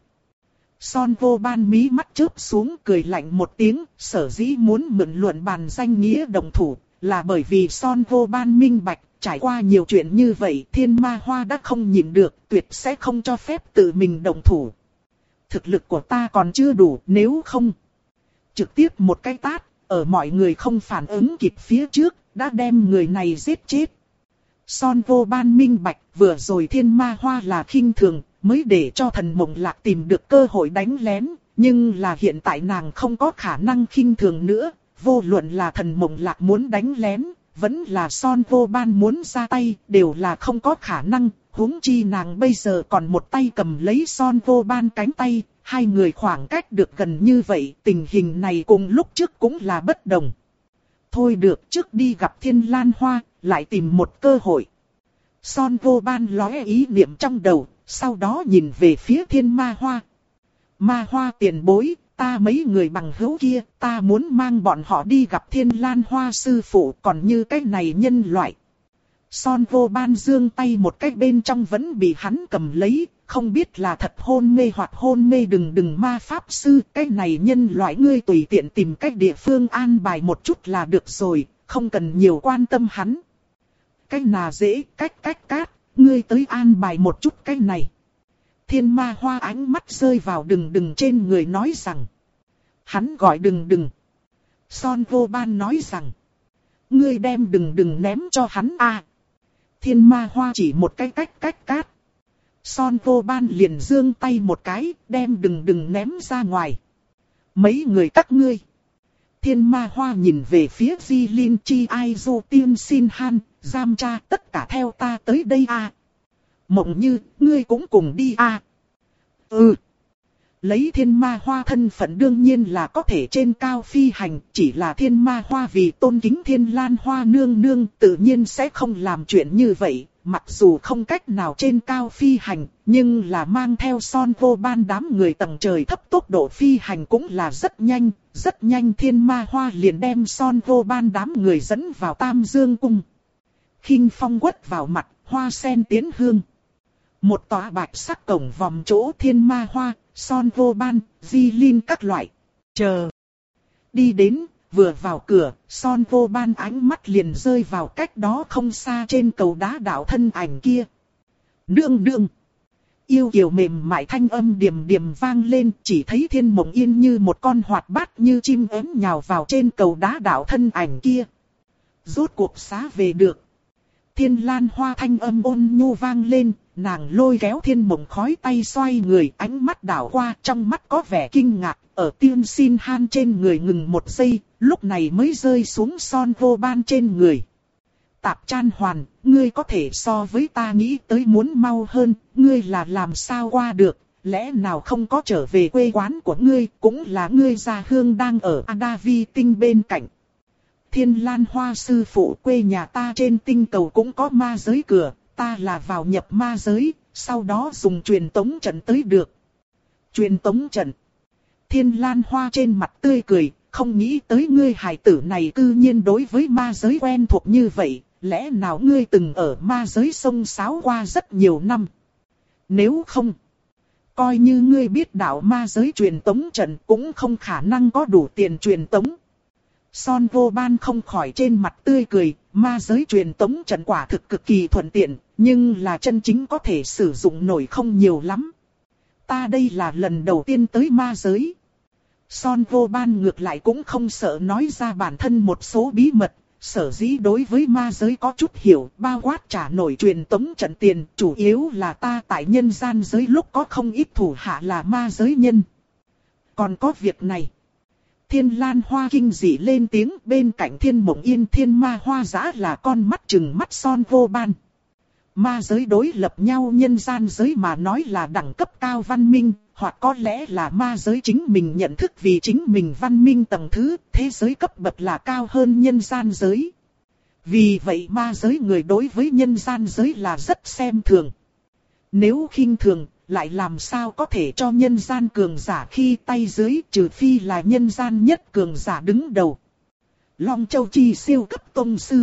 Son Vô Ban mí mắt chớp xuống cười lạnh một tiếng, sở dĩ muốn mượn luận bàn danh nghĩa đồng thủ, là bởi vì Son Vô Ban minh bạch, trải qua nhiều chuyện như vậy Thiên ma hoa đã không nhịn được, tuyệt sẽ không cho phép tự mình đồng thủ. Thực lực của ta còn chưa đủ, nếu không trực tiếp một cái tát, ở mọi người không phản ứng kịp phía trước, đã đem người này giết chết. Son Vô Ban minh bạch, vừa rồi Thiên ma hoa là khinh thường, mới để cho thần Mộng Lạc tìm được cơ hội đánh lén, nhưng là hiện tại nàng không có khả năng khinh thường nữa, vô luận là thần Mộng Lạc muốn đánh lén, vẫn là Son Vô Ban muốn ra tay, đều là không có khả năng, huống chi nàng bây giờ còn một tay cầm lấy Son Vô Ban cánh tay, hai người khoảng cách được gần như vậy, tình hình này cùng lúc trước cũng là bất đồng. Thôi được, trước đi gặp Thiên Lan Hoa, lại tìm một cơ hội. Son Vô Ban lóe ý niệm trong đầu, sau đó nhìn về phía Thiên ma hoa. Ma hoa tiền bối, ta mấy người bằng hữu kia, ta muốn mang bọn họ đi gặp Thiên Lan Hoa sư phụ, còn như cái này nhân loại. Son Vô Ban giương tay một cái bên trong vẫn bị hắn cầm lấy, không biết là thật hôn mê hoặc hôn mê. Đừng đừng ma pháp sư, cái này nhân loại ngươi tùy tiện tìm cách địa phương an bài một chút là được rồi, không cần nhiều quan tâm hắn. Cái nào dễ, cách cách cát, ngươi tới an bài một chút cái này. Thiên ma hoa ánh mắt rơi vào đừng đừng trên người nói rằng. Hắn gọi đừng đừng. Son Vô Ban nói rằng. Ngươi đem đừng đừng ném cho hắn a. Thiên ma hoa chỉ một cái cách cách cát. Son Vô Ban liền giương tay một cái, đem đừng đừng ném ra ngoài. Mấy người các ngươi. Thiên ma hoa nhìn về phía Di Linh Chi Ai Du Tiên Xin Han, giam cha tất cả theo ta tới đây a. Mộng Như, ngươi cũng cùng đi a. Ừ. Lấy thiên ma hoa thân phận đương nhiên là có thể trên cao phi hành, chỉ là thiên ma hoa vì tôn kính Thiên Lan Hoa nương nương tự nhiên sẽ không làm chuyện như vậy. Mặc dù không cách nào trên cao phi hành, nhưng là mang theo Son Vô Ban đám người tầng trời thấp tốc độ phi hành cũng là rất nhanh, rất nhanh Thiên ma hoa liền đem Son Vô Ban đám người dẫn vào Tam Dương Cung. Khinh phong quất vào mặt, hoa sen tiến hương. Một tòa bạch sắc cổng vòng chỗ Thiên ma hoa, Son Vô Ban, Di Linh các loại. Chờ. Đi đến, vừa vào cửa, Son Vô Ban ánh mắt liền rơi vào cách đó không xa trên cầu đá đạo thân ảnh kia. Nương nương. Yêu kiều mềm mại thanh âm điềm điềm vang lên, chỉ thấy Thiên Mộng Yên như một con hoạt bát như chim ếm nhào vào trên cầu đá đạo thân ảnh kia. Rốt cuộc xá về được. Thiên Lan Hoa thanh âm ôn nhu vang lên, nàng lôi kéo Thiên Mộng khói tay xoay người, ánh mắt đảo qua, trong mắt có vẻ kinh ngạc, ở Tiên Xin Han trên người ngừng một giây, lúc này mới rơi xuống Son Vô Ban trên người. Tạp Chan Hoàn, ngươi có thể so với ta nghĩ tới muốn mau hơn, ngươi là làm sao qua được, lẽ nào không có trở về quê quán của ngươi, cũng là ngươi gia hương đang ở Adavi tinh bên cạnh. Thiên Lan Hoa sư phụ, quê nhà ta trên tinh cầu cũng có ma giới cửa, ta là vào nhập ma giới, sau đó dùng truyền tống trận tới được. Truyền tống trận. Thiên Lan Hoa trên mặt tươi cười, không nghĩ tới ngươi hài tử này cư nhiên đối với ma giới quen thuộc như vậy, lẽ nào ngươi từng ở ma giới sông sáo qua rất nhiều năm? Nếu không, coi như ngươi biết đạo ma giới truyền tống trận cũng không khả năng có đủ tiền truyền tống. Son Vô Ban không khỏi trên mặt tươi cười, ma giới truyền tống trận quả thực cực kỳ thuận tiện, nhưng là chân chính có thể sử dụng nổi không nhiều lắm. Ta đây là lần đầu tiên tới ma giới. Son Vô Ban ngược lại cũng không sợ nói ra bản thân một số bí mật, sở dĩ đối với ma giới có chút hiểu, bao quát trả nổi truyền tống trận tiền, chủ yếu là ta tại nhân gian giới lúc có không ít thủ hạ là ma giới nhân. Còn có việc này. Thiên Lan Hoa kinh dị lên tiếng, bên cạnh Thiên Mộng Yên Thiên Ma Hoa Giã là con mắt trừng mắt Son Vô Ban. Ma giới đối lập nhau nhân gian giới mà nói là đẳng cấp cao văn minh, hoặc có lẽ là ma giới chính mình nhận thức vì chính mình văn minh tầng thứ, thế giới cấp bậc là cao hơn nhân gian giới. Vì vậy ma giới người đối với nhân gian giới là rất xem thường. Nếu khinh thường, lại làm sao có thể cho nhân gian cường giả khi tay dưới, trừ phi là nhân gian nhất cường giả đứng đầu. Long Châu Chi siêu cấp tông sư.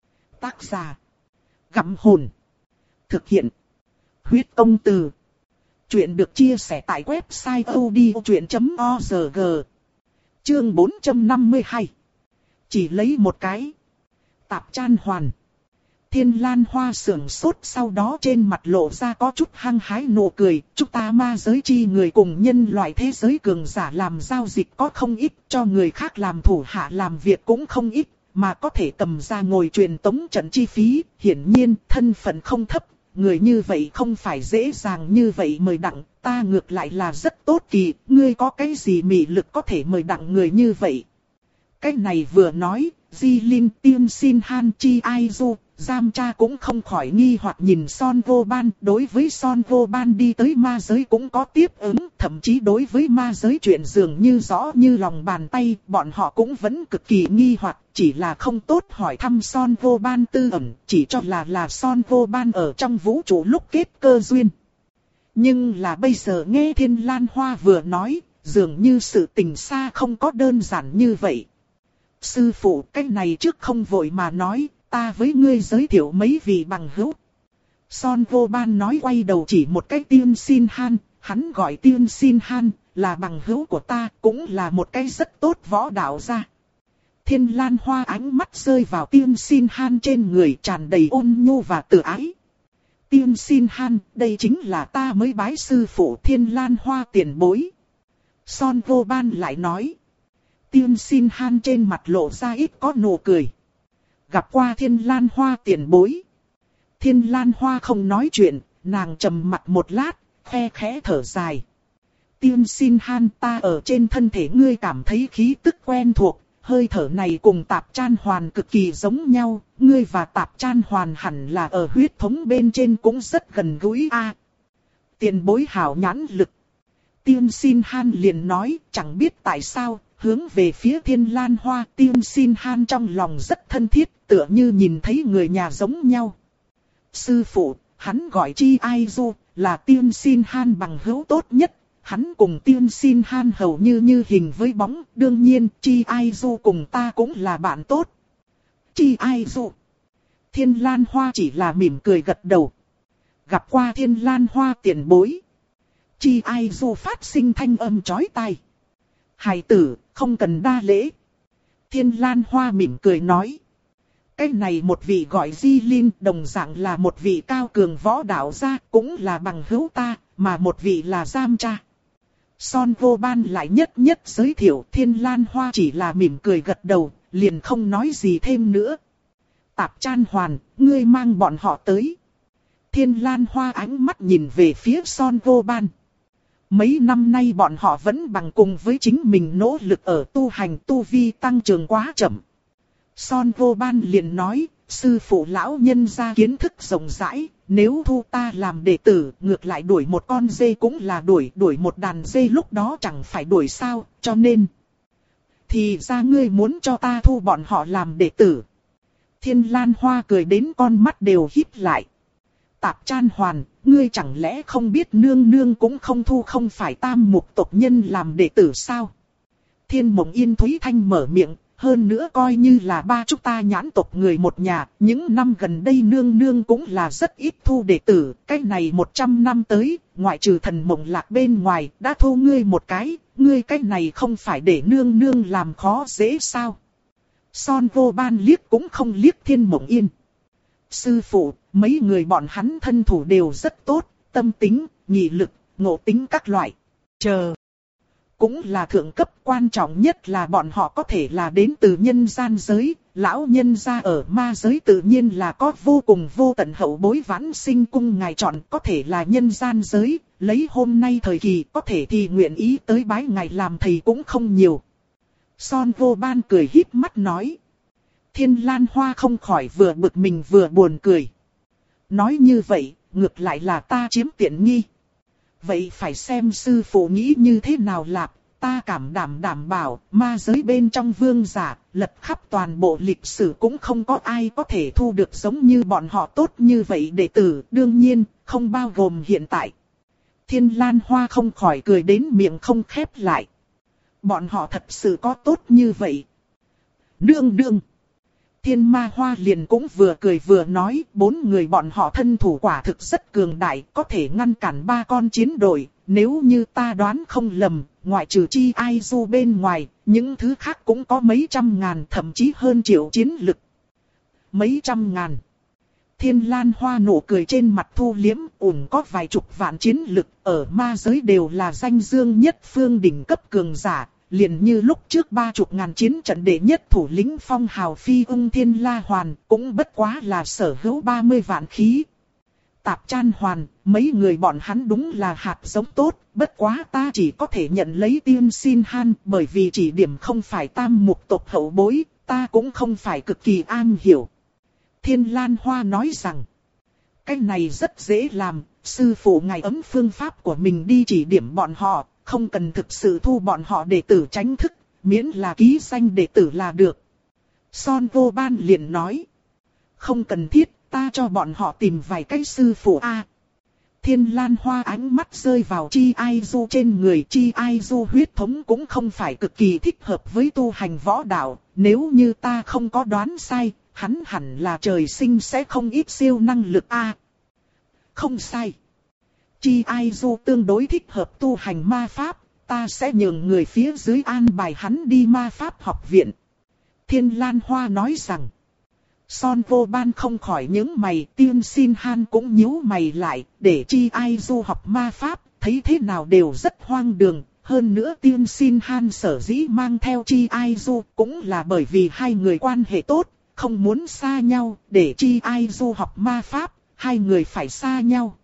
Tác giả: Gặm Hồn. Thực hiện: Huyết Công Từ. Chuyện được chia sẻ tại website odchuyện chấm org. Chương bốn trăm năm mươi hai. Chỉ lấy một cái. Tạp Chan Hoàn. Thiên Lan Hoa sưởng sốt, sau đó trên mặt lộ ra có chút hăng hái nụ cười. Chúng ta ma giới chi người cùng nhân loại thế giới cường giả làm giao dịch có không ít, cho người khác làm thủ hạ làm việc cũng không ít, mà có thể cầm ra ngồi truyền tống trận chi phí, hiển nhiên thân phận không thấp. Người như vậy không phải dễ dàng như vậy mời đặng, ta ngược lại là rất tốt kỳ, ngươi có cái gì mị lực có thể mời đặng người như vậy. Cái này vừa nói, Di Linh Tiên Sin Han Chi Ai Du, Giam Cha cũng không khỏi nghi hoặc nhìn Son Vô Ban, đối với Son Vô Ban đi tới ma giới cũng có tiếp ứng, thậm chí đối với ma giới chuyện dường như rõ như lòng bàn tay, bọn họ cũng vẫn cực kỳ nghi hoặc, chỉ là không tốt hỏi thăm Son Vô Ban tư ẩn, chỉ cho là là Son Vô Ban ở trong vũ trụ lúc kết cơ duyên. Nhưng là bây giờ nghe Thiên Lan Hoa vừa nói, dường như sự tình xa không có đơn giản như vậy. Sư phụ, cái này trước không vội mà nói, ta với ngươi giới thiệu mấy vị bằng hữu. Son Vô Ban nói, quay đầu chỉ một cái Tiên Sin Han, hắn gọi Tiên Sin Han, là bằng hữu của ta, cũng là một cái rất tốt võ đạo gia. Thiên Lan Hoa ánh mắt rơi vào Tiên Sin Han trên người, tràn đầy ôn nhu và tự ái. Tiên Sin Han, đây chính là ta mới bái sư phụ Thiên Lan Hoa tiền bối. Son Vô Ban lại nói. Tiên Sin Han trên mặt lộ ra ít có nụ cười. Gặp qua Thiên Lan Hoa tiền bối. Thiên Lan Hoa không nói chuyện, nàng trầm mặt một lát, khe khẽ thở dài. Tiên Sin Han, ta ở trên thân thể ngươi cảm thấy khí tức quen thuộc, hơi thở này cùng Tạp Chan Hoàn cực kỳ giống nhau, ngươi và Tạp Chan Hoàn hẳn là ở huyết thống bên trên cũng rất gần gũi a. À, tiền bối hảo nhãn lực. Tiên Sin Han liền nói, chẳng biết tại sao, hướng về phía Thiên Lan Hoa, Tiên Sin Han trong lòng rất thân thiết, tựa như nhìn thấy người nhà giống nhau. Sư phụ, hắn gọi Chi Ai Du, là Tiên Sin Han bằng hữu tốt nhất. Hắn cùng Tiên Sin Han hầu như như hình với bóng, đương nhiên Chi Ai Du cùng ta cũng là bạn tốt. Chi Ai Du. Thiên Lan Hoa chỉ là mỉm cười gật đầu. Gặp qua Thiên Lan Hoa tiền bối. Chi Ai Du phát sinh thanh âm chói tai. Hài tử, không cần đa lễ. Thiên Lan Hoa mỉm cười nói. Cái này một vị gọi Di Linh, đồng dạng là một vị cao cường võ đạo gia, cũng là bằng hữu ta, mà một vị là Giam Cha. Son Vô Ban lại nhất nhất giới thiệu, Thiên Lan Hoa chỉ là mỉm cười gật đầu, liền không nói gì thêm nữa. Tạp Chan Hoàn, ngươi mang bọn họ tới. Thiên Lan Hoa ánh mắt nhìn về phía Son Vô Ban. Mấy năm nay bọn họ vẫn bằng cùng với chính mình nỗ lực ở tu hành, tu vi tăng trưởng quá chậm. Son Vô Ban liền nói, sư phụ lão nhân gia kiến thức rộng rãi, nếu thu ta làm đệ tử, ngược lại đuổi một con dê cũng là đuổi, đuổi một đàn dê lúc đó chẳng phải đuổi sao, cho nên. Thì ra ngươi muốn cho ta thu bọn họ làm đệ tử. Thiên Lan Hoa cười đến con mắt đều híp lại. Tạp Chan Hoàn, ngươi chẳng lẽ không biết nương nương cũng không thu không phải tam mục tộc nhân làm đệ tử sao? Thiên Mộng Yên Thúy Thanh mở miệng, hơn nữa coi như là ba chúng ta nhãn tộc người một nhà, những năm gần đây nương nương cũng là rất ít thu đệ tử, cái này một trăm năm tới, ngoại trừ thần mộng lạc bên ngoài, đã thu ngươi một cái, ngươi cái này không phải để nương nương làm khó dễ sao? Son Vô Ban liếc cũng không liếc Thiên Mộng Yên. Sư phụ, mấy người bọn hắn thân thủ đều rất tốt, tâm tính, nghị lực, ngộ tính các loại. Chờ. Cũng là thượng cấp, quan trọng nhất là bọn họ có thể là đến từ nhân gian giới, lão nhân gia ở ma giới tự nhiên là có vô cùng vô tận hậu bối vãn sinh cung ngài chọn, có thể là nhân gian giới, lấy hôm nay thời kỳ có thể thì nguyện ý tới bái ngài làm thầy cũng không nhiều. Son Vô Ban cười híp mắt nói. Thiên Lan Hoa không khỏi vừa bực mình vừa buồn cười. Nói như vậy, ngược lại là ta chiếm tiện nghi. Vậy phải xem sư phụ nghĩ như thế nào lạc, ta cảm đảm đảm bảo, ma giới bên trong vương giả, lật khắp toàn bộ lịch sử cũng không có ai có thể thu được giống như bọn họ tốt như vậy đệ tử, đương nhiên, không bao gồm hiện tại. Thiên Lan Hoa không khỏi cười đến miệng không khép lại. Bọn họ thật sự có tốt như vậy. Đương đương. Thiên Ma Hoa liền cũng vừa cười vừa nói, bốn người bọn họ thân thủ quả thực rất cường đại, có thể ngăn cản ba con chiến đội. Nếu như ta đoán không lầm, ngoại trừ Chi Ai Du bên ngoài, những thứ khác cũng có mấy trăm ngàn, thậm chí hơn triệu chiến lực. Mấy trăm ngàn. Thiên Lan Hoa nụ cười trên mặt thu liếm, ủng có vài chục vạn chiến lực, ở ma giới đều là danh dương nhất phương đỉnh cấp cường giả. Liền như lúc trước ba chục ngàn chiến trận đệ nhất thủ lĩnh phong hào phi ung Thiên La Hoàn, cũng bất quá là sở hữu ba mươi vạn khí. Tạp Chan Hoàn, mấy người bọn hắn đúng là hạt giống tốt, bất quá ta chỉ có thể nhận lấy Tiên Xin Han, bởi vì chỉ điểm không phải tam mục tộc hậu bối, ta cũng không phải cực kỳ an hiểu. Thiên Lan Hoa nói rằng, cái này rất dễ làm, sư phụ ngài ấm phương pháp của mình đi chỉ điểm bọn họ. Không cần thực sự thu bọn họ đệ tử tránh thức, miễn là ký danh đệ tử là được. Son Vô Ban liền nói. Không cần thiết, ta cho bọn họ tìm vài cái sư phụ A. Thiên Lan Hoa ánh mắt rơi vào Chi Ai Du trên người. Chi Ai Du huyết thống cũng không phải cực kỳ thích hợp với tu hành võ đạo. Nếu như ta không có đoán sai, hắn hẳn là trời sinh sẽ không ít siêu năng lực A. Không sai. Chi Ai Du tương đối thích hợp tu hành ma pháp, ta sẽ nhường người phía dưới an bài hắn đi ma pháp học viện. Thiên Lan Hoa nói rằng, Son Vô Ban không khỏi những mày, Tiên Xin Han cũng nhíu mày lại, để Chi Ai Du học ma pháp, thấy thế nào đều rất hoang đường. Hơn nữa Tiên Xin Han sở dĩ mang theo Chi Ai Du cũng là bởi vì hai người quan hệ tốt, không muốn xa nhau, để Chi Ai Du học ma pháp, hai người phải xa nhau.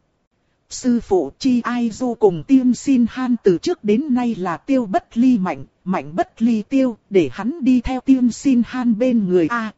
Sư phụ Chi Ai Du cùng Tiên Xin Han từ trước đến nay là tiêu bất ly mạnh, mạnh bất ly tiêu, để hắn đi theo Tiên Xin Han bên người A.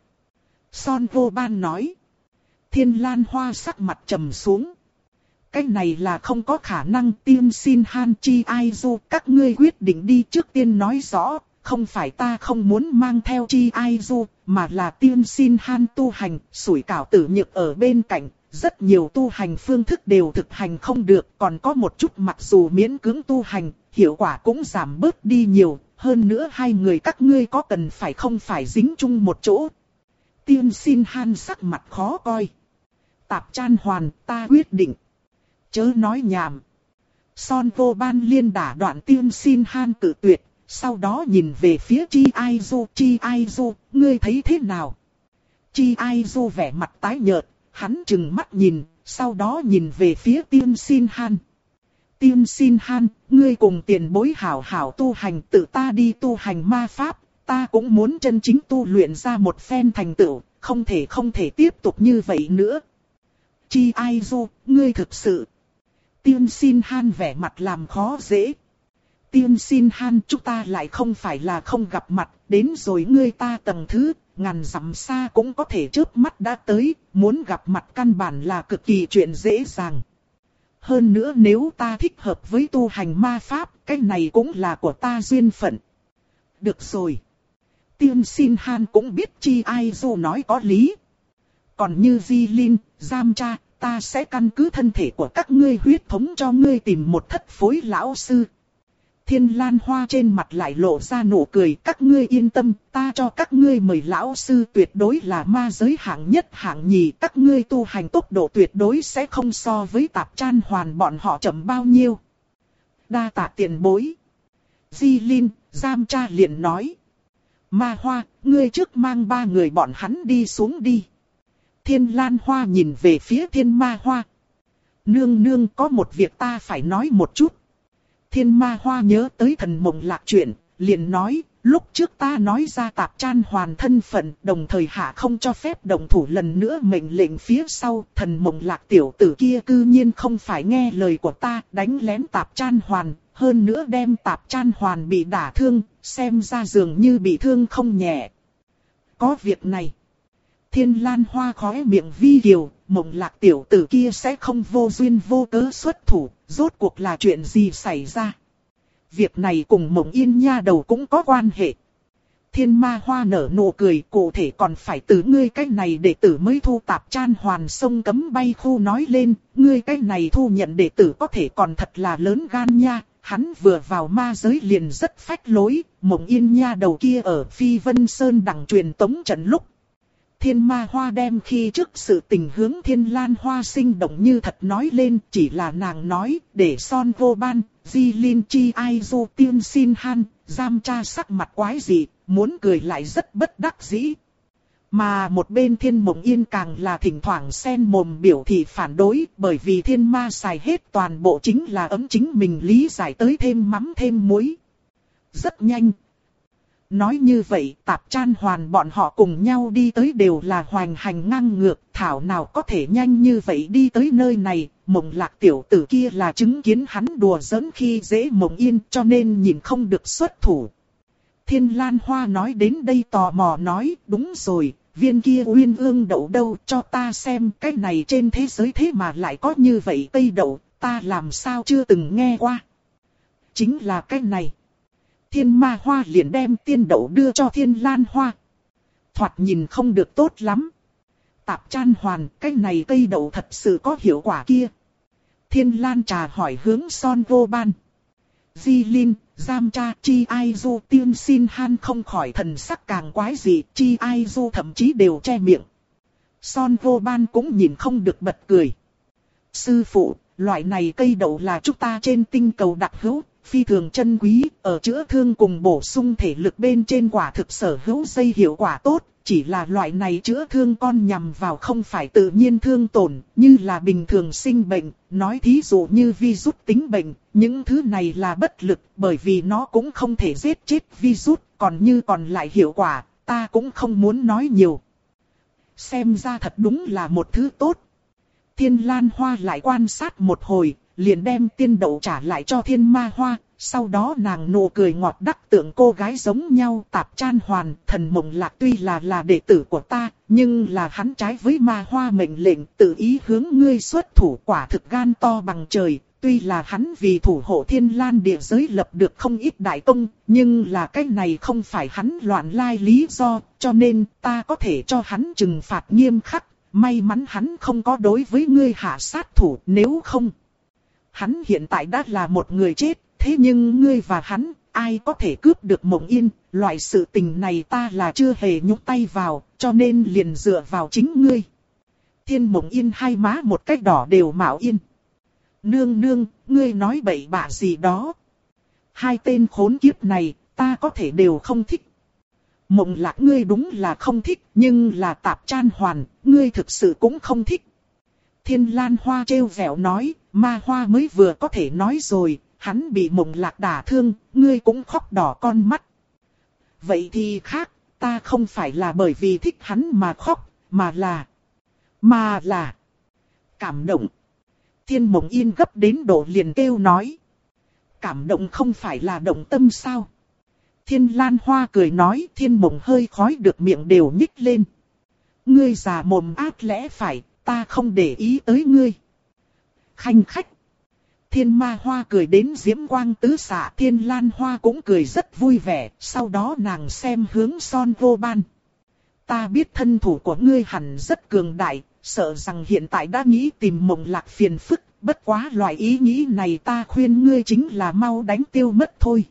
Son Vô Ban nói. Thiên Lan Hoa sắc mặt trầm xuống. Cái này là không có khả năng. Tiên Xin Han, Chi Ai Du, các ngươi quyết định đi, trước tiên nói rõ. Không phải ta không muốn mang theo Chi Ai Du, mà là Tiên Xin Han tu hành, sủi cảo tử nhược ở bên cạnh. Rất nhiều tu hành phương thức đều thực hành không được, còn có một chút mặc dù miễn cưỡng tu hành, hiệu quả cũng giảm bớt đi nhiều. Hơn nữa hai người các ngươi có cần phải không phải dính chung một chỗ. Tiên Xin Han sắc mặt khó coi. Tạp Chan Hoàn, ta quyết định. Chớ nói nhảm. Son Vô Ban liên đả đoạn Tiên Xin Han tự tuyệt, sau đó nhìn về phía Chi Ai Du. Chi Ai Du, ngươi thấy thế nào? Chi Ai Du vẻ mặt tái nhợt, hắn trừng mắt nhìn, sau đó nhìn về phía Tiên Xin Han. Tiên Xin Han, ngươi cùng tiền bối hảo hảo tu hành, tự ta đi tu hành ma pháp, ta cũng muốn chân chính tu luyện ra một phen thành tựu, không thể không thể tiếp tục như vậy nữa. Chi Ai Du, ngươi thực sự. Tiên Xin Han vẻ mặt làm khó dễ. Tiên Xin Han, chúng ta lại không phải là không gặp mặt, đến rồi ngươi ta tầng thứ, ngàn dặm xa cũng có thể chớp mắt đã tới, muốn gặp mặt căn bản là cực kỳ chuyện dễ dàng. Hơn nữa nếu ta thích hợp với tu hành ma pháp, cái này cũng là của ta duyên phận. Được rồi. Tiên Xin Han cũng biết Chi Ai Du nói có lý. Còn như Di Linh, Giam Cha, ta sẽ căn cứ thân thể của các ngươi huyết thống cho ngươi tìm một thất phối lão sư. Thiên Lan Hoa trên mặt lại lộ ra nụ cười, các ngươi yên tâm, ta cho các ngươi mời lão sư tuyệt đối là ma giới hạng nhất hạng nhì, các ngươi tu hành tốc độ tuyệt đối sẽ không so với Tạp Chan Hoàn bọn họ chậm bao nhiêu. Đa tạ tiền bối. Di Linh, Giam Cha liền nói. Ma Hoa, ngươi trước mang ba người bọn hắn đi xuống đi. Thiên Lan Hoa nhìn về phía Thiên Ma Hoa. Nương nương, có một việc ta phải nói một chút. Thiên Ma Hoa nhớ tới Thần Mộng Lạc chuyện, liền nói, lúc trước ta nói ra Tạp Chan Hoàn thân phận, đồng thời hạ không cho phép động thủ lần nữa mệnh lệnh phía sau, Thần Mộng Lạc tiểu tử kia cư nhiên không phải nghe lời của ta, đánh lén Tạp Chan Hoàn, hơn nữa đem Tạp Chan Hoàn bị đả thương, xem ra dường như bị thương không nhẹ. Có việc này, Thiên Lan Hoa khóe miệng vi kiều, Mộng Lạc tiểu tử kia sẽ không vô duyên vô cớ xuất thủ, rốt cuộc là chuyện gì xảy ra. Việc này cùng Mộng Yên nha đầu cũng có quan hệ. Thiên Ma Hoa nở nụ cười, cụ thể còn phải từ ngươi cái này đệ tử mới thu Tạp Chan Hoàn sông cấm bay khu nói lên, ngươi cái này thu nhận đệ tử có thể còn thật là lớn gan nha. Hắn vừa vào ma giới liền rất phách lối, Mộng Yên nha đầu kia ở Phi Vân Sơn đằng truyền tống trận lúc. Thiên Ma Hoa đem khi trước sự tình hướng Thiên Lan Hoa sinh động như thật nói lên, chỉ là nàng nói, để Son Vô Ban, Di Linh Chi Ai Du Tiên Xin Han, Giam Cha sắc mặt quái dị, muốn cười lại rất bất đắc dĩ. Mà một bên Thiên Mộng Yên càng là thỉnh thoảng xen mồm biểu thị phản đối, bởi vì Thiên Ma xài hết toàn bộ chính là ấm chính mình lý giải tới thêm mắm thêm muối. Rất nhanh. Nói như vậy, Tạp Chan Hoàn bọn họ cùng nhau đi tới đều là hoành hành ngang ngược, thảo nào có thể nhanh như vậy đi tới nơi này, Mộng Lạc tiểu tử kia là chứng kiến hắn đùa giỡn khi dễ Mộng Yên cho nên nhìn không được xuất thủ. Thiên Lan Hoa nói đến đây tò mò nói, đúng rồi, viên kia uyên ương đậu đâu cho ta xem, cái này trên thế giới thế mà lại có như vậy cây đậu, ta làm sao chưa từng nghe qua. Chính là cái này. Thiên Ma Hoa liền đem tiên đậu đưa cho Thiên Lan Hoa. Thoạt nhìn không được tốt lắm. Tạp Chan Hoàn, cái này cây đậu thật sự có hiệu quả kia. Thiên Lan trà hỏi hướng Son Vô Ban. Di Linh, Giam Cha, Chi Ai Du Tiên Xin Han không khỏi thần sắc càng quái dị, Chi Ai Du thậm chí đều che miệng. Son Vô Ban cũng nhìn không được bật cười. Sư phụ, loại này cây đậu là chúng ta trên tinh cầu đặc hữu, phi thường chân quý, ở chữa thương cùng bổ sung thể lực bên trên quả thực sở hữu dây hiệu quả tốt, chỉ là loại này chữa thương con nhằm vào không phải tự nhiên thương tổn, như là bình thường sinh bệnh, nói thí dụ như virus tính bệnh, những thứ này là bất lực, bởi vì nó cũng không thể giết chết virus, còn như còn lại hiệu quả, ta cũng không muốn nói nhiều. Xem ra thật đúng là một thứ tốt. Thiên Lan Hoa lại quan sát một hồi, liền đem tiên đậu trả lại cho Thiên Ma Hoa, sau đó nàng nụ cười ngọt đắc tượng cô gái giống nhau. Tạp Chan Hoàn, Thần Mộng Lạc tuy là là đệ tử của ta, nhưng là hắn trái với Ma Hoa mệnh lệnh, tự ý hướng ngươi xuất thủ, quả thực gan to bằng trời. Tuy là hắn vì thủ hộ Thiên Lan địa giới lập được không ít đại công, nhưng là cái này không phải hắn loạn lai lý do, cho nên ta có thể cho hắn trừng phạt nghiêm khắc. May mắn hắn không có đối với ngươi hạ sát thủ, nếu không hắn hiện tại đã là một người chết, thế nhưng ngươi và hắn, ai có thể cướp được Mộng Yên, loại sự tình này ta là chưa hề nhúc tay vào, cho nên liền dựa vào chính ngươi. Thiên Mộng Yên hai má một cách đỏ đều mạo yên. Nương nương, ngươi nói bậy bạ gì đó. Hai tên khốn kiếp này, ta có thể đều không thích. Mộng Lạc ngươi đúng là không thích, nhưng là Tạp Chan Hoàn, ngươi thực sự cũng không thích. Thiên Lan Hoa trêu vẻo nói, Ma Hoa mới vừa có thể nói rồi, hắn bị Mộng Lạc đả thương, ngươi cũng khóc đỏ con mắt. Vậy thì khác, ta không phải là bởi vì thích hắn mà khóc, mà là... Mà là... cảm động. Thiên Mộng Yên gấp đến độ liền kêu nói. Cảm động không phải là động tâm sao? Thiên Lan Hoa cười nói, Thiên Mộng hơi khói được miệng đều nhích lên. Ngươi già mồm át lẽ phải, ta không để ý tới ngươi. Khanh khách. Thiên Ma Hoa cười đến diễm quang tứ xạ, Thiên Lan Hoa cũng cười rất vui vẻ, sau đó nàng xem hướng Son Vô Ban. Ta biết thân thủ của ngươi hẳn rất cường đại, sợ rằng hiện tại đã nghĩ tìm Mộng Lạc phiền phức, bất quá loại ý nghĩ này ta khuyên ngươi chính là mau đánh tiêu mất thôi.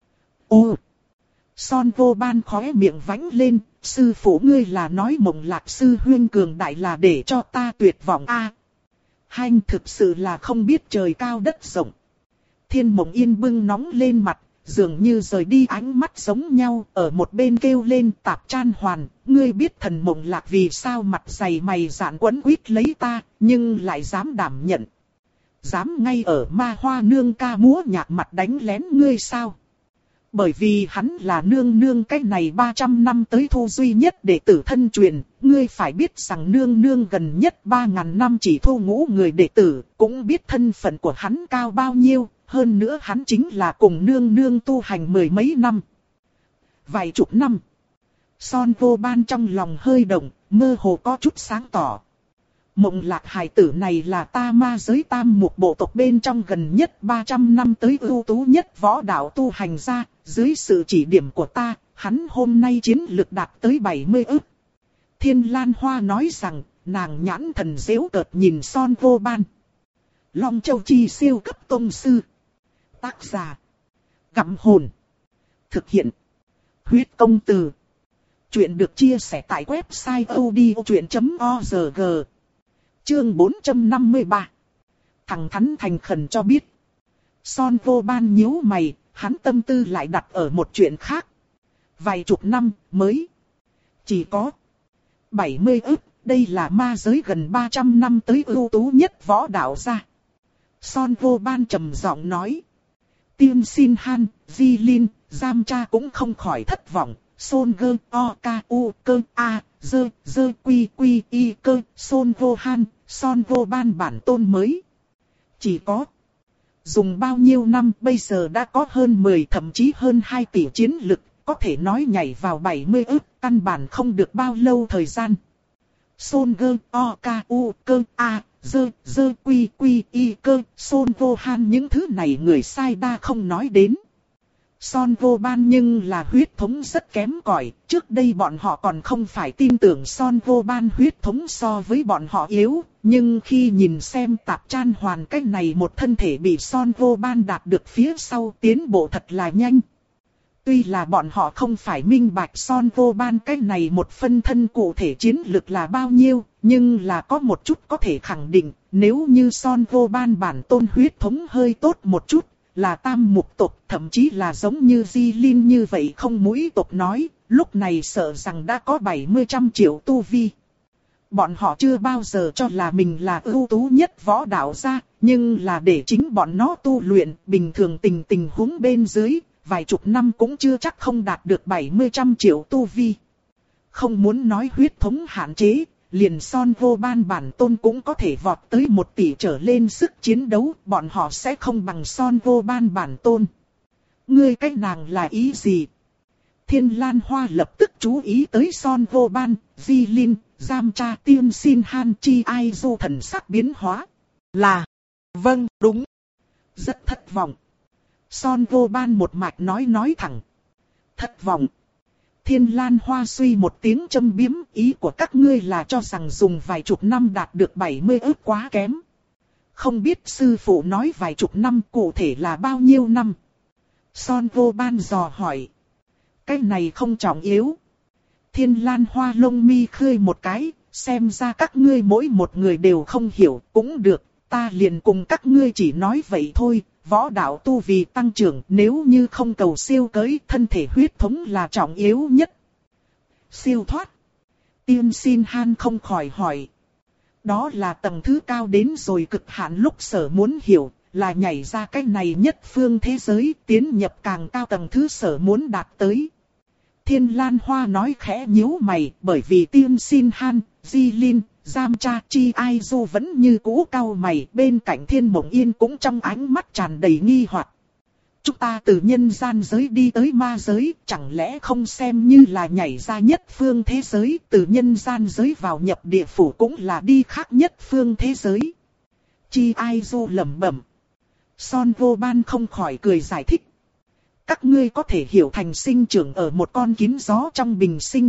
Ô! Son Vô Ban khóe miệng vánh lên, sư phụ ngươi là nói Mộng Lạc sư huyên cường đại là để cho ta tuyệt vọng a. À, Hanh thực sự là không biết trời cao đất rộng. Thiên Mộng Yên bưng nóng lên mặt, dường như rời đi ánh mắt giống nhau, ở một bên kêu lên Tạp Chan Hoàn, ngươi biết thần Mộng Lạc vì sao mặt dày mày dạn quấn quýt lấy ta, nhưng lại dám đảm nhận. Dám ngay ở Ma Hoa nương ca múa nhạc mặt đánh lén ngươi sao? Bởi vì hắn là nương nương cái này ba trăm năm tới thu duy nhất đệ tử thân truyền, ngươi phải biết rằng nương nương gần nhất ba ngàn năm chỉ thu ngũ người đệ tử, cũng biết thân phận của hắn cao bao nhiêu, hơn nữa hắn chính là cùng nương nương tu hành mười mấy năm. Vài chục năm. Son Vô Ban trong lòng hơi động, mơ hồ có chút sáng tỏ. Mộng Lạc hài tử này là ta ma giới tam mục bộ tộc bên trong gần nhất ba trăm năm tới ưu tú nhất võ đạo tu hành ra, dưới sự chỉ điểm của ta, hắn hôm nay chiến lực đạt tới bảy mươi ức. Thiên Lan Hoa nói rằng, nàng nhãn thần giễu cợt nhìn Son Vô Ban. Long Châu Chi siêu cấp tông sư. Tác giả. Gặm hồn. Thực hiện. Huyết công từ. Chuyện được chia sẻ tại website odchuyện chấm org. Chương bốn trăm năm mươi ba. Thằng Thắn thành khẩn cho biết. Son Vô Ban nhíu mày, hắn tâm tư lại đặt ở một chuyện khác. Vài chục năm mới. Chỉ có bảy mươi ức, đây là ma giới gần ba trăm năm tới ưu tú nhất võ đạo gia. Son Vô Ban trầm giọng nói. Tiên Xin Han, Di Linh, Giam Cha cũng không khỏi thất vọng. Son Gơ, O, K, U, Cơ, A, Dơ, Dơ, Quy, Quy, Y, Cơ, Son Vô Han, Son Vô Ban bản tôn mới. Chỉ có. Dùng bao nhiêu năm bây giờ đã có hơn mười thậm chí hơn hai tỷ chiến lực, có thể nói nhảy vào bảy mươi ức, căn bản không được bao lâu thời gian. Son Gơ, O, K, U, Cơ, A, Dơ, Dơ, Quy, Quy, Y, Cơ, Son Vô Han những thứ này người sai đa không nói đến. Son Vô Ban nhưng là huyết thống rất kém cỏi, trước đây bọn họ còn không phải tin tưởng Son Vô Ban huyết thống so với bọn họ yếu, nhưng khi nhìn xem Tạp Chan Hoàn cái này một thân thể bị Son Vô Ban đạt được phía sau tiến bộ thật là nhanh. Tuy là bọn họ không phải minh bạch Son Vô Ban cái này một phân thân cụ thể chiến lực là bao nhiêu, nhưng là có một chút có thể khẳng định, nếu như Son Vô Ban bản tôn huyết thống hơi tốt một chút, là tam mục tộc, thậm chí là giống như Di Linh như vậy không mũi tộc nói, lúc này sợ rằng đã có bảy mươi trăm triệu tu vi. Bọn họ chưa bao giờ cho là mình là ưu tú nhất võ đạo gia, nhưng là để chính bọn nó tu luyện, bình thường tình tình huống bên dưới, vài chục năm cũng chưa chắc không đạt được bảy mươi trăm triệu tu vi. Không muốn nói huyết thống hạn chế, liền Son Vô Ban bản tôn cũng có thể vọt tới một tỷ trở lên sức chiến đấu, bọn họ sẽ không bằng Son Vô Ban bản tôn. Ngươi cái nàng là ý gì? Thiên Lan Hoa lập tức chú ý tới Son Vô Ban, Di Linh, Giam Cha, Tiên Xin Han, Chi Ai Du thần sắc biến hóa. Là, vâng, đúng. Rất thất vọng. Son Vô Ban một mạch nói nói thẳng. Thất vọng. Thiên Lan Hoa suy một tiếng châm biếm, ý của các ngươi là cho rằng dùng vài chục năm đạt được bảy mươi ức quá kém. Không biết sư phụ nói vài chục năm cụ thể là bao nhiêu năm? Son Vô Ban dò hỏi. Cái này không trọng yếu. Thiên Lan Hoa lông mi khơi một cái, xem ra các ngươi mỗi một người đều không hiểu, cũng được, ta liền cùng các ngươi chỉ nói vậy thôi. Võ đạo tu vì tăng trưởng, nếu như không cầu siêu cới, thân thể huyết thống là trọng yếu nhất. Siêu thoát. Tiên Xin Han không khỏi hỏi. Đó là tầng thứ cao đến rồi cực hạn lúc sở muốn hiểu, là nhảy ra cái này nhất phương thế giới, tiến nhập càng cao tầng thứ sở muốn đạt tới. Thiên Lan Hoa nói khẽ nhíu mày, bởi vì Tiên Xin Han, Di Linh, Giam Cha, Chi Ai Du vẫn như cũ cau mày, bên cạnh Thiên Mộng Yên cũng trong ánh mắt tràn đầy nghi hoặc. Chúng ta từ nhân gian giới đi tới ma giới, chẳng lẽ không xem như là nhảy ra nhất phương thế giới, từ nhân gian giới vào nhập địa phủ cũng là đi khác nhất phương thế giới. Chi Ai Du lẩm bẩm. Son Vô Ban không khỏi cười giải thích. Các ngươi có thể hiểu thành sinh trưởng ở một con kín gió trong bình sinh vật,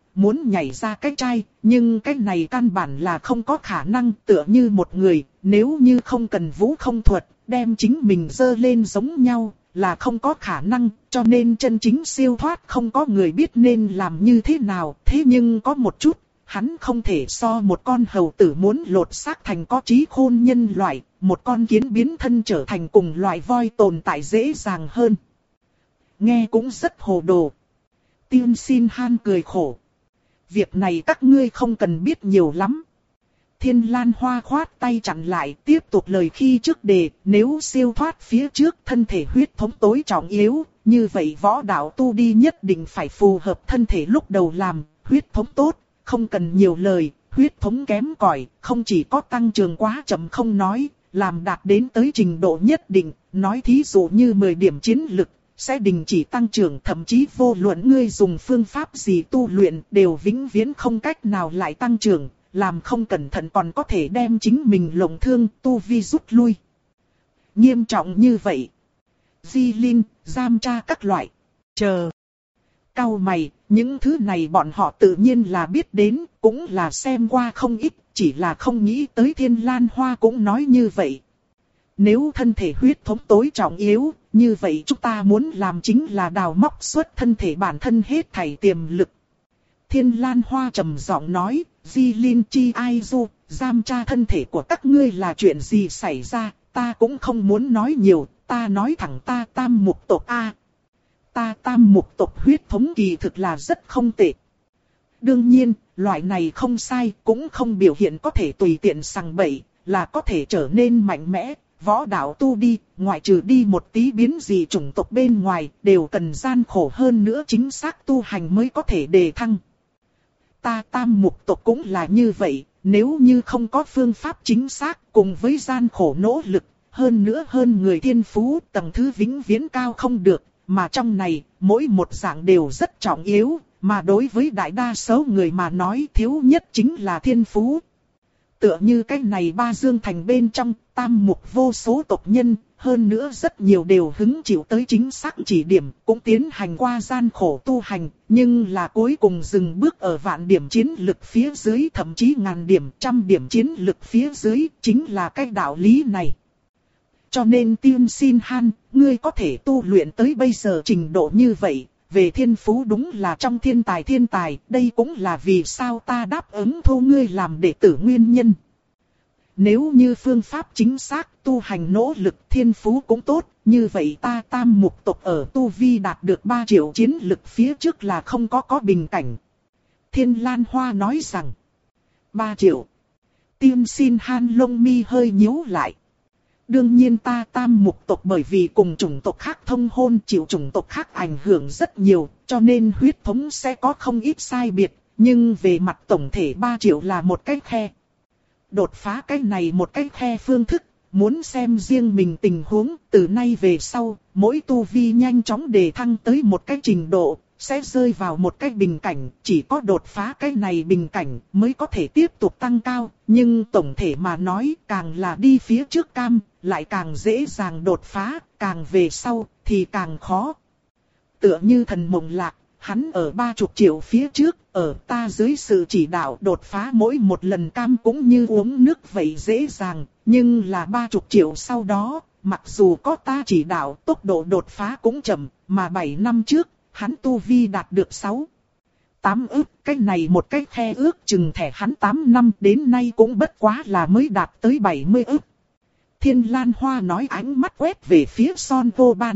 muốn nhảy ra cái chai, nhưng cái này căn bản là không có khả năng, tựa như một người, nếu như không cần vũ không thuật, đem chính mình dơ lên giống nhau, là không có khả năng, cho nên chân chính siêu thoát không có người biết nên làm như thế nào, thế nhưng có một chút, hắn không thể so một con hầu tử muốn lột xác thành có trí khôn nhân loại, một con kiến biến thân trở thành cùng loại voi tồn tại dễ dàng hơn. Nghe cũng rất hồ đồ. Tiên Xin Han cười khổ. Việc này các ngươi không cần biết nhiều lắm. Thiên Lan Hoa khoát tay chặn lại, tiếp tục lời khi trước đề, nếu siêu thoát phía trước thân thể huyết thống tối trọng yếu, như vậy võ đạo tu đi nhất định phải phù hợp thân thể lúc đầu làm, huyết thống tốt, không cần nhiều lời, huyết thống kém cỏi, không chỉ có tăng trưởng quá chậm không nói, làm đạt đến tới trình độ nhất định, nói thí dụ như mười điểm chiến lực, sẽ đình chỉ tăng trưởng, thậm chí vô luận ngươi dùng phương pháp gì tu luyện đều vĩnh viễn không cách nào lại tăng trưởng, làm không cẩn thận còn có thể đem chính mình lộng thương, tu vi rút lui. Nghiêm trọng như vậy. Di Linh, giam tra các loại. Chờ. Cau mày, những thứ này bọn họ tự nhiên là biết đến, cũng là xem qua không ít, chỉ là không nghĩ tới Thiên Lan Hoa cũng nói như vậy. Nếu thân thể huyết thống tối trọng yếu, như vậy chúng ta muốn làm chính là đào móc xuất thân thể bản thân hết thảy tiềm lực. Thiên Lan Hoa trầm giọng nói, Di Linh Chi Ai Du, giam tra thân thể của các ngươi là chuyện gì xảy ra, ta cũng không muốn nói nhiều, ta nói thẳng ta tam mục tộc A. Ta tam mục tộc huyết thống kỳ thực là rất không tệ. Đương nhiên, loại này không sai, cũng không biểu hiện có thể tùy tiện sằng bậy, là có thể trở nên mạnh mẽ. Võ đạo tu đi, ngoại trừ đi một tí biến gì chủng tộc bên ngoài, đều cần gian khổ hơn nữa chính xác tu hành mới có thể đề thăng. Ta tam mục tộc cũng là như vậy, nếu như không có phương pháp chính xác cùng với gian khổ nỗ lực, hơn nữa hơn người thiên phú tầng thứ vĩnh viễn cao không được, mà trong này, mỗi một dạng đều rất trọng yếu, mà đối với đại đa số người mà nói thiếu nhất chính là thiên phú. Tựa như cái này Ba Dương Thành bên trong, tam mục vô số tộc nhân, hơn nữa rất nhiều đều hứng chịu tới chính xác chỉ điểm, cũng tiến hành qua gian khổ tu hành, nhưng là cuối cùng dừng bước ở vạn điểm chiến lực phía dưới, thậm chí ngàn điểm, trăm điểm chiến lực phía dưới, chính là cái đạo lý này. Cho nên Tiên Xin Han, ngươi có thể tu luyện tới bây giờ trình độ như vậy, về thiên phú đúng là trong thiên tài thiên tài, đây cũng là vì sao ta đáp ứng thu ngươi làm đệ tử nguyên nhân. Nếu như phương pháp chính xác, tu hành nỗ lực thiên phú cũng tốt, như vậy ta tam mục tộc ở tu vi đạt được ba triệu chiến lực phía trước là không có có bình cảnh. Thiên Lan Hoa nói rằng, ba triệu. Tiên Xin Han lông mi hơi nhíu lại. Đương nhiên ta tam mục tộc bởi vì cùng chủng tộc khác thông hôn chịu chủng tộc khác ảnh hưởng rất nhiều, cho nên huyết thống sẽ có không ít sai biệt, nhưng về mặt tổng thể ba triệu là một cái khe. Đột phá cái này một cái khe phương thức, muốn xem riêng mình tình huống, từ nay về sau, mỗi tu vi nhanh chóng đề thăng tới một cái trình độ, sẽ rơi vào một cái bình cảnh, chỉ có đột phá cái này bình cảnh mới có thể tiếp tục tăng cao, nhưng tổng thể mà nói càng là đi phía trước cam, lại càng dễ dàng đột phá, càng về sau thì càng khó. Tựa như Thần Mộng Lạc, hắn ở ba chục triệu phía trước, ở ta dưới sự chỉ đạo đột phá mỗi một lần cam cũng như uống nước vậy dễ dàng, nhưng là ba chục triệu sau đó, mặc dù có ta chỉ đạo tốc độ đột phá cũng chậm, mà bảy năm trước, hắn tu vi đạt được sáu, tám ức, cái này một cái khe ước chừng thẻ hắn tám năm đến nay cũng bất quá là mới đạt tới bảy mươi ức. Thiên Lan Hoa nói ánh mắt quét về phía Son Vô Ban.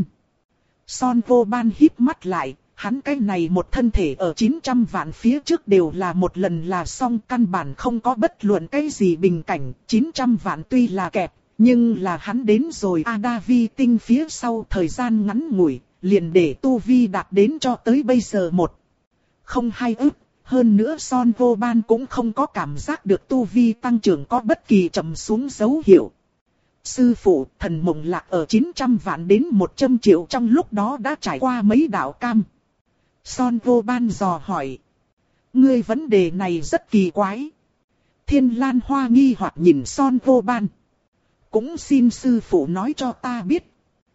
Son Vô Ban híp mắt lại, hắn cái này một thân thể ở chín trăm vạn phía trước đều là một lần là xong, căn bản không có bất luận cái gì bình cảnh, chín trăm vạn tuy là kẹp, nhưng là hắn đến rồi Adavi tinh phía sau thời gian ngắn ngủi, liền để tu vi đạt đến cho tới bây giờ một, không hai ức. Hơn nữa Son Vô Ban cũng không có cảm giác được tu vi tăng trưởng có bất kỳ chậm xuống dấu hiệu. Sư phụ, Thần Mộng Lạc ở chín trăm vạn đến một trăm triệu trong lúc đó đã trải qua mấy đạo cam. Son Vô Ban dò hỏi. Ngươi vấn đề này rất kỳ quái. Thiên Lan Hoa nghi hoặc nhìn Son Vô Ban. Cũng xin sư phụ nói cho ta biết.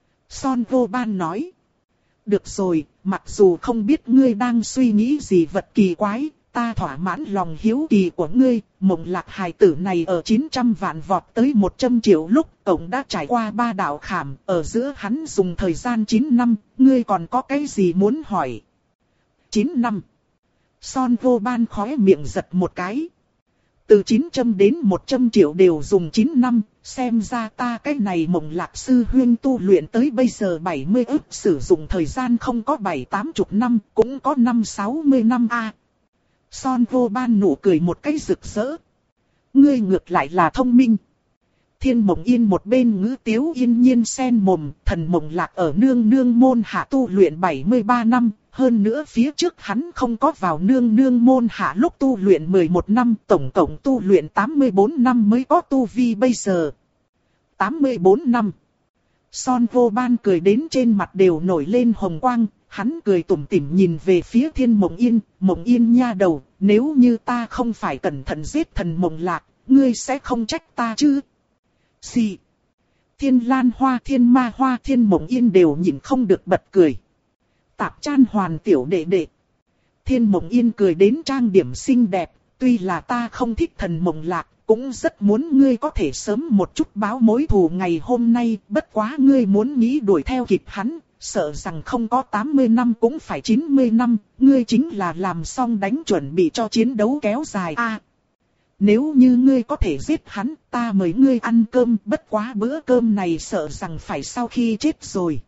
Son Vô Ban nói. Được rồi, mặc dù không biết ngươi đang suy nghĩ gì vật kỳ quái, Ta thỏa mãn lòng hiếu kỳ của ngươi, Mộng Lạc hài tử này ở chín trăm vạn vọt tới một trăm triệu lúc, tổng đã trải qua ba đạo khảm, ở giữa hắn dùng thời gian chín năm, ngươi còn có cái gì muốn hỏi? chín năm. Son Vô Ban khóe miệng giật một cái. Từ chín trăm đến một trăm triệu đều dùng chín năm, xem ra ta cái này Mộng Lạc sư huynh tu luyện tới bây giờ bảy mươi ức, sử dụng thời gian không có bảy tám chục năm, cũng có năm sáu mươi năm a. Son Vô Ban nụ cười một cái rực rỡ. Ngươi ngược lại là thông minh. Thiên Mộng Yên một bên ngữ tiếu yên nhiên sen mồm, thần Mộng Lạc ở nương nương môn hạ tu luyện bảy mươi ba năm, hơn nữa phía trước hắn không có vào nương nương môn hạ lúc tu luyện mười một năm, tổng cộng tu luyện tám mươi bốn năm mới có tu vi bây giờ. tám mươi bốn năm. Son Vô Ban cười đến trên mặt đều nổi lên hồng quang, hắn cười tủm tỉm nhìn về phía Thiên Mộng Yên, Mộng Yên nha đầu, nếu như ta không phải cẩn thận giết thần Mộng Lạc, ngươi sẽ không trách ta chứ? Xì. Thiên Lan Hoa, Thiên Ma Hoa, Thiên Mộng Yên đều nhìn không được bật cười. Tạp Chan Hoàn tiểu đệ đệ. Thiên Mộng Yên cười đến trang điểm xinh đẹp, tuy là ta không thích thần Mộng Lạc, cũng rất muốn ngươi có thể sớm một chút báo mối thù ngày hôm nay, bất quá ngươi muốn nghĩ đuổi theo kịp hắn, sợ rằng không có tám mươi năm cũng phải chín mươi năm, ngươi chính là làm xong đánh chuẩn bị cho chiến đấu kéo dài a. À, nếu như ngươi có thể giết hắn, ta mời ngươi ăn cơm, bất quá bữa cơm này sợ rằng phải sau khi chết rồi.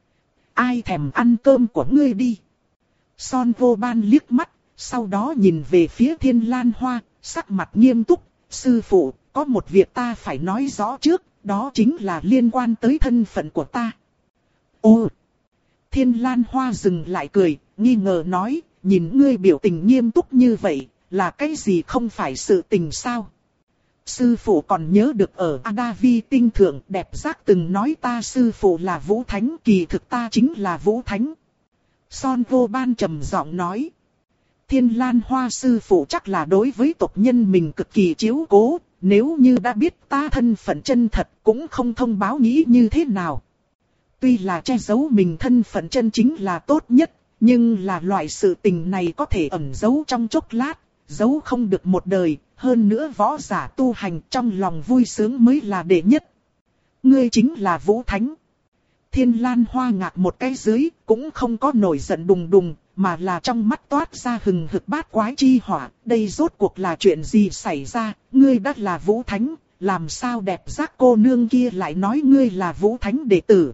Ai thèm ăn cơm của ngươi đi. Son Vô Ban liếc mắt, sau đó nhìn về phía Thiên Lan Hoa, sắc mặt nghiêm túc. Sư phụ, có một việc ta phải nói rõ trước, đó chính là liên quan tới thân phận của ta. Ô! Thiên Lan Hoa dừng lại cười, nghi ngờ nói, nhìn ngươi biểu tình nghiêm túc như vậy, là cái gì không phải sự tình sao? Sư phụ còn nhớ được ở Adavi tinh thượng đẹp giác từng nói ta sư phụ là Vũ Thánh, kỳ thực ta chính là Vũ Thánh. Son Vô Ban trầm giọng nói. Thiên Lan Hoa sư phụ chắc là đối với tộc nhân mình cực kỳ chiếu cố, nếu như đã biết ta thân phận chân thật cũng không thông báo nghĩ như thế nào. Tuy là che giấu mình thân phận chân chính là tốt nhất, nhưng là loại sự tình này có thể ẩn giấu trong chốc lát, giấu không được một đời, hơn nữa võ giả tu hành trong lòng vui sướng mới là đệ nhất. Ngươi chính là Vũ Thánh. Thiên Lan Hoa ngạc một cái dưới, cũng không có nổi giận đùng đùng, mà là trong mắt toát ra hừng hực bát quái chi hỏa. Đây rốt cuộc là chuyện gì xảy ra, ngươi đã là Vũ Thánh, làm sao đẹp giác cô nương kia lại nói ngươi là Vũ Thánh đệ tử.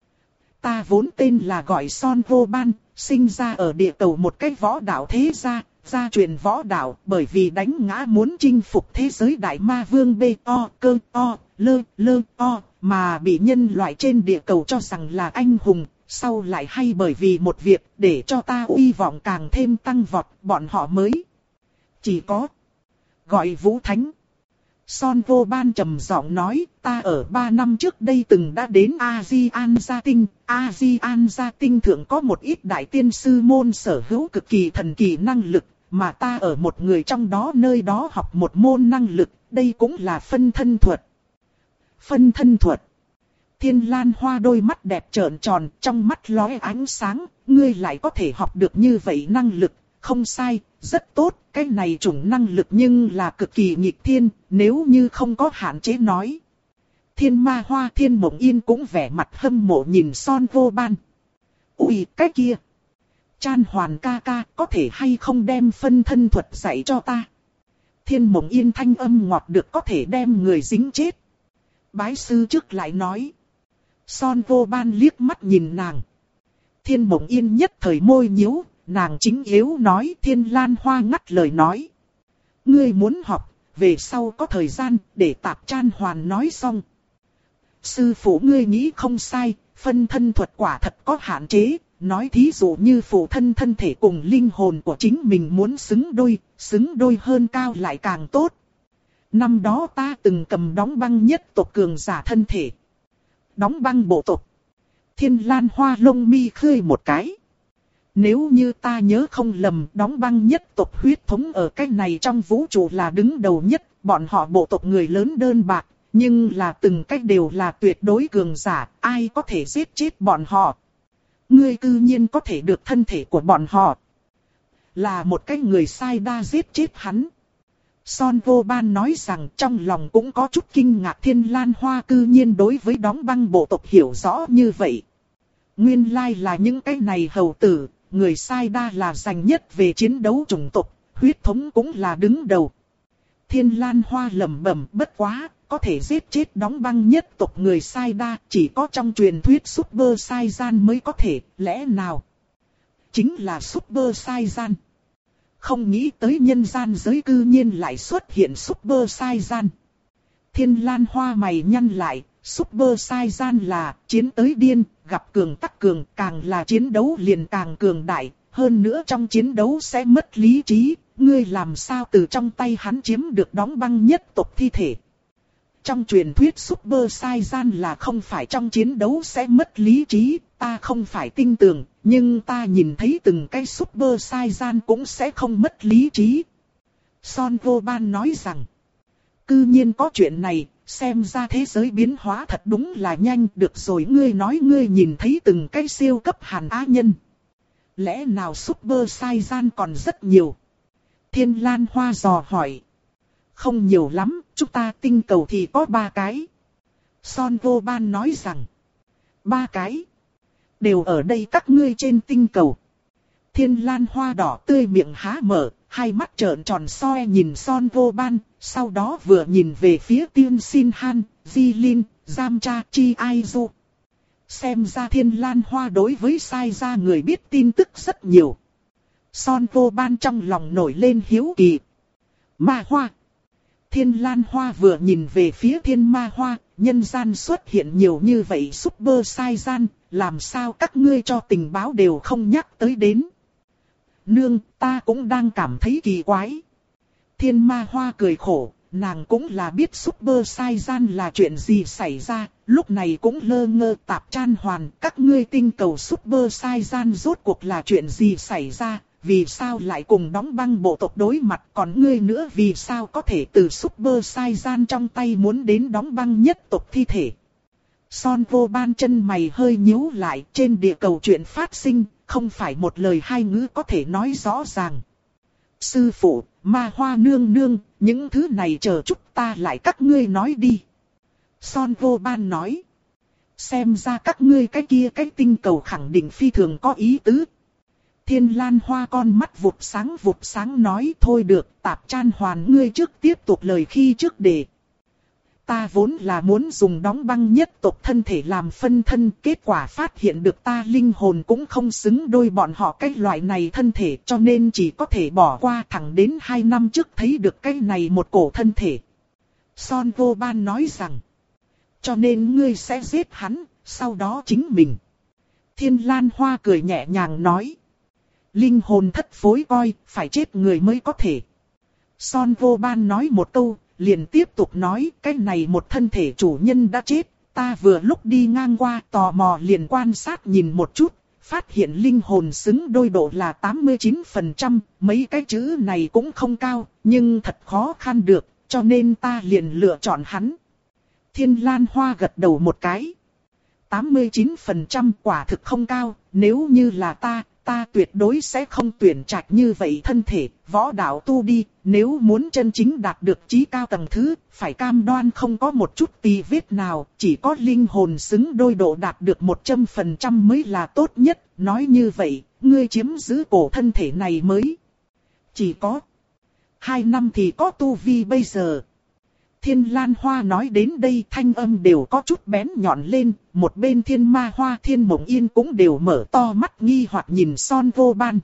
Ta vốn tên là gọi Son Vô Ban, sinh ra ở địa cầu một cái võ đạo thế gia, gia truyền võ đạo, bởi vì đánh ngã muốn chinh phục thế giới đại ma vương bê o cơ o lơ lơ o, mà bị nhân loại trên địa cầu cho rằng là anh hùng, sau lại hay bởi vì một việc để cho ta uy vọng càng thêm tăng vọt, bọn họ mới chỉ có gọi Vũ Thánh. Son Vô Ban trầm giọng nói, ta ở ba năm trước đây từng đã đến A-di-an Gia Tinh, A-di-an Gia Tinh thượng có một ít đại tiên sư môn sở hữu cực kỳ thần kỳ năng lực, mà ta ở một người trong đó nơi đó học một môn năng lực, đây cũng là phân thân thuật. Phân thân thuật. Thiên Lan Hoa đôi mắt đẹp trợn tròn, trong mắt lóe ánh sáng, ngươi lại có thể học được như vậy năng lực, không sai, rất tốt, cái này chủng năng lực nhưng là cực kỳ nghịch thiên, nếu như không có hạn chế nói. Thiên Ma Hoa Thiên Mộng Yên cũng vẻ mặt hâm mộ nhìn Son Vô Ban. Ui, cái kia! Chan Hoàn ca ca, có thể hay không đem phân thân thuật dạy cho ta? Thiên Mộng Yên thanh âm ngọt được có thể đem người dính chết. Bái sư trước lại nói. Son Vô Ban liếc mắt nhìn nàng. Thiên Mộng Yên nhất thời môi nhíu, nàng chính yếu nói. Thiên Lan Hoa ngắt lời nói. Ngươi muốn học, về sau có thời gian để Tạp Chan Hoàn nói xong. Sư phụ ngươi nghĩ không sai, phân thân thuật quả thật có hạn chế. Nói thí dụ như phụ thân thân thể cùng linh hồn của chính mình muốn xứng đôi, xứng đôi hơn cao lại càng tốt. Năm đó ta từng cầm đóng băng nhất tộc cường giả thân thể. Đóng băng bộ tộc. Thiên Lan Hoa lông mi khơi một cái. Nếu như ta nhớ không lầm, đóng băng nhất tộc huyết thống ở cái này trong vũ trụ là đứng đầu nhất. Bọn họ bộ tộc người lớn đơn bạc, nhưng là từng cách đều là tuyệt đối cường giả, ai có thể giết chết bọn họ. Ngươi cư nhiên có thể được thân thể của bọn họ. là một cái người sai đa giết chết hắn. Son Vô Ban nói rằng trong lòng cũng có chút kinh ngạc Thiên Lan Hoa cư nhiên đối với đóng băng bộ tộc hiểu rõ như vậy. Nguyên lai là những cái này hầu tử, người sai đa là giành nhất về chiến đấu chủng tộc, huyết thống cũng là đứng đầu. Thiên Lan Hoa lẩm bẩm bất quá, có thể giết chết đóng băng nhất tộc người sai đa, chỉ có trong truyền thuyết Super Saiyan mới có thể, lẽ nào? Chính là Super Saiyan. Không nghĩ tới nhân gian giới cư nhiên lại xuất hiện Super Saiyan. Thiên Lan Hoa mày nhăn lại, Super Saiyan là chiến tới điên, gặp cường tắc cường, càng là chiến đấu liền càng cường đại, hơn nữa trong chiến đấu sẽ mất lý trí, ngươi làm sao từ trong tay hắn chiếm được đóng băng nhất tộc thi thể. Trong truyền thuyết Super Saiyan là không phải trong chiến đấu sẽ mất lý trí, ta không phải tin tưởng, nhưng ta nhìn thấy từng cái Super Saiyan cũng sẽ không mất lý trí. Son Vô Ban nói rằng, cư nhiên có chuyện này, xem ra thế giới biến hóa thật đúng là nhanh. Được rồi, ngươi nói ngươi nhìn thấy từng cái siêu cấp hàn á nhân. Lẽ nào Super Saiyan còn rất nhiều? Thiên Lan Hoa dò hỏi. Không nhiều lắm, chúng ta tinh cầu thì có ba cái. Son Vô Ban nói rằng, ba cái? Đều ở đây các ngươi trên tinh cầu. Thiên Lan Hoa đỏ tươi miệng há mở, hai mắt trợn tròn soi nhìn Son Vô Ban, sau đó vừa nhìn về phía Tiên Sin Han, Jilin, Jamcha, Chi Aizu. Xem ra Thiên Lan Hoa đối với sai ra người biết tin tức rất nhiều. Son Vô Ban trong lòng nổi lên hiếu kỳ. Ma Hoa. Thiên Lan Hoa vừa nhìn về phía Thiên Ma Hoa, nhân gian xuất hiện nhiều như vậy Super Saiyan, làm sao các ngươi cho tình báo đều không nhắc tới đến. Nương, ta cũng đang cảm thấy kỳ quái. Thiên Ma Hoa cười khổ, nàng cũng là biết Super Saiyan là chuyện gì xảy ra, lúc này cũng lơ ngơ Tạp Chan Hoàn, các ngươi tinh cầu Super Saiyan rốt cuộc là chuyện gì xảy ra, vì sao lại cùng đóng băng bộ tộc đối mặt, còn ngươi nữa vì sao có thể từ Super Saiyan trong tay muốn đến đóng băng nhất tộc thi thể. Son Vô Ban chân mày hơi nhíu lại, trên địa cầu chuyện phát sinh, không phải một lời hai ngữ có thể nói rõ ràng. Sư phụ, Ma Hoa nương nương, những thứ này chờ chút ta lại các ngươi nói đi. Son Vô Ban nói. Xem ra các ngươi cái kia cái tinh cầu khẳng định phi thường có ý tứ. Thiên Lan Hoa con mắt vụt sáng vụt sáng nói thôi được, Tạp Chan Hoàn ngươi trước tiếp tục lời khi trước để. Ta vốn là muốn dùng đóng băng nhất tộc thân thể làm phân thân, kết quả phát hiện được ta linh hồn cũng không xứng đôi bọn họ cái loại này thân thể, cho nên chỉ có thể bỏ qua. Thẳng đến hai năm trước thấy được cái này một cổ thân thể. Son Vô Ban nói rằng, cho nên ngươi sẽ giết hắn, sau đó chính mình. Thiên Lan Hoa cười nhẹ nhàng nói, linh hồn thất phối coi, phải chết người mới có thể. Son Vô Ban nói một câu, liền tiếp tục nói, cái này một thân thể chủ nhân đã chết, ta vừa lúc đi ngang qua tò mò liền quan sát nhìn một chút, phát hiện linh hồn xứng đôi độ là tám mươi chín phần trăm, mấy cái chữ này cũng không cao, nhưng thật khó khăn được, cho nên ta liền lựa chọn hắn. Thiên Lan Hoa gật đầu một cái. tám mươi chín phần trăm quả thực không cao, nếu như là ta, ta tuyệt đối sẽ không tuyển trạch như vậy thân thể, võ đạo tu đi, nếu muốn chân chính đạt được chí cao tầng thứ, phải cam đoan không có một chút tì vết nào, chỉ có linh hồn xứng đôi độ đạt được một trăm phần trăm mới là tốt nhất, nói như vậy, ngươi chiếm giữ cổ thân thể này mới. Chỉ có hai năm thì có tu vi bây giờ. Thiên Lan Hoa nói đến đây thanh âm đều có chút bén nhọn lên, một bên Thiên Ma Hoa Thiên Mộng Yên cũng đều mở to mắt nghi hoặc nhìn Son Vô Ban.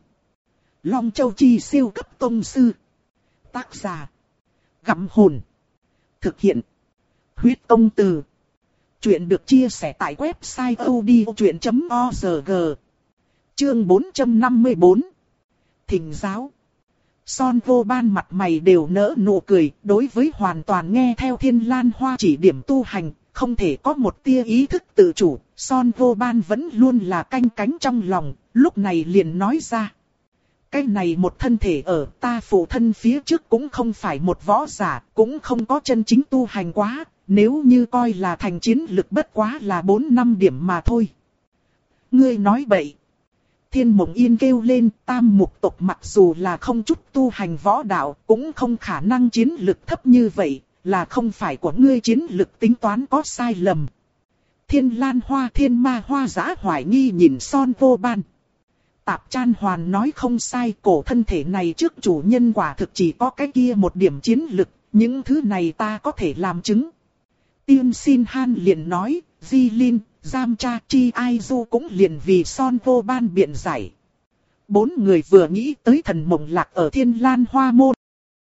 Long Châu Chi siêu cấp tông sư. Tác giả. Gặm hồn. Thực hiện. Huyết Công Từ. Chuyện được chia sẻ tại website odchuyện chấm org. Chương bốn trăm năm mươi tư. Thỉnh giáo. Son Vô Ban mặt mày đều nở nụ cười, đối với hoàn toàn nghe theo Thiên Lan Hoa chỉ điểm tu hành, không thể có một tia ý thức tự chủ, Son Vô Ban vẫn luôn là canh cánh trong lòng, lúc này liền nói ra. Cái này một thân thể ở ta phụ thân phía trước cũng không phải một võ giả, cũng không có chân chính tu hành quá, nếu như coi là thành chiến lực bất quá là bốn năm điểm mà thôi. Ngươi nói bậy. Thiên Mộng Yên kêu lên, tam mục tộc mặc dù là không chút tu hành võ đạo, cũng không khả năng chiến lực thấp như vậy, là không phải của ngươi chiến lực tính toán có sai lầm. Thiên Lan Hoa Thiên Ma Hoa Dã hoài nghi nhìn Son Vô Ban. Tạp Chan Hoàn nói không sai, cổ thân thể này trước chủ nhân quả thực chỉ có cái kia một điểm chiến lực, những thứ này ta có thể làm chứng. Tiên Sin Han liền nói, Di Lin, Giam Cha Chi Ai Du cũng liền vì Son Vô Ban biện giải. Bốn người vừa nghĩ tới thần mộng lạc ở Thiên Lan Hoa Môn.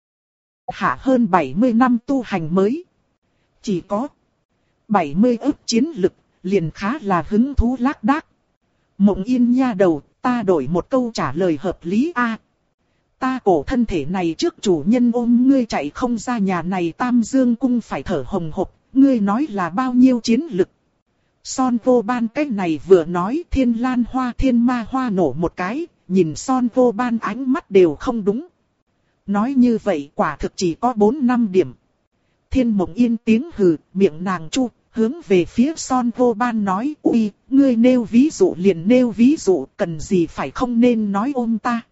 Hạ hơn bảy mươi năm tu hành mới. Chỉ có bảy mươi ức chiến lực, liền khá là hứng thú lác đác. Mộng Yên nha đầu, ta đổi một câu trả lời hợp lý a. Ta cổ thân thể này trước chủ nhân ôm ngươi chạy không ra nhà này Tam Dương Cung phải thở hồng hộc, ngươi nói là bao nhiêu chiến lực. Son Vô Ban cái này vừa nói Thiên Lan Hoa Thiên Ma Hoa nổ một cái, nhìn Son Vô Ban ánh mắt đều không đúng. Nói như vậy quả thực chỉ có bốn năm điểm. Thiên Mộng Yên tiếng hừ, miệng nàng chu, hướng về phía Son Vô Ban nói, ui, ngươi nêu ví dụ liền nêu ví dụ, cần gì phải không nên nói ôm ta.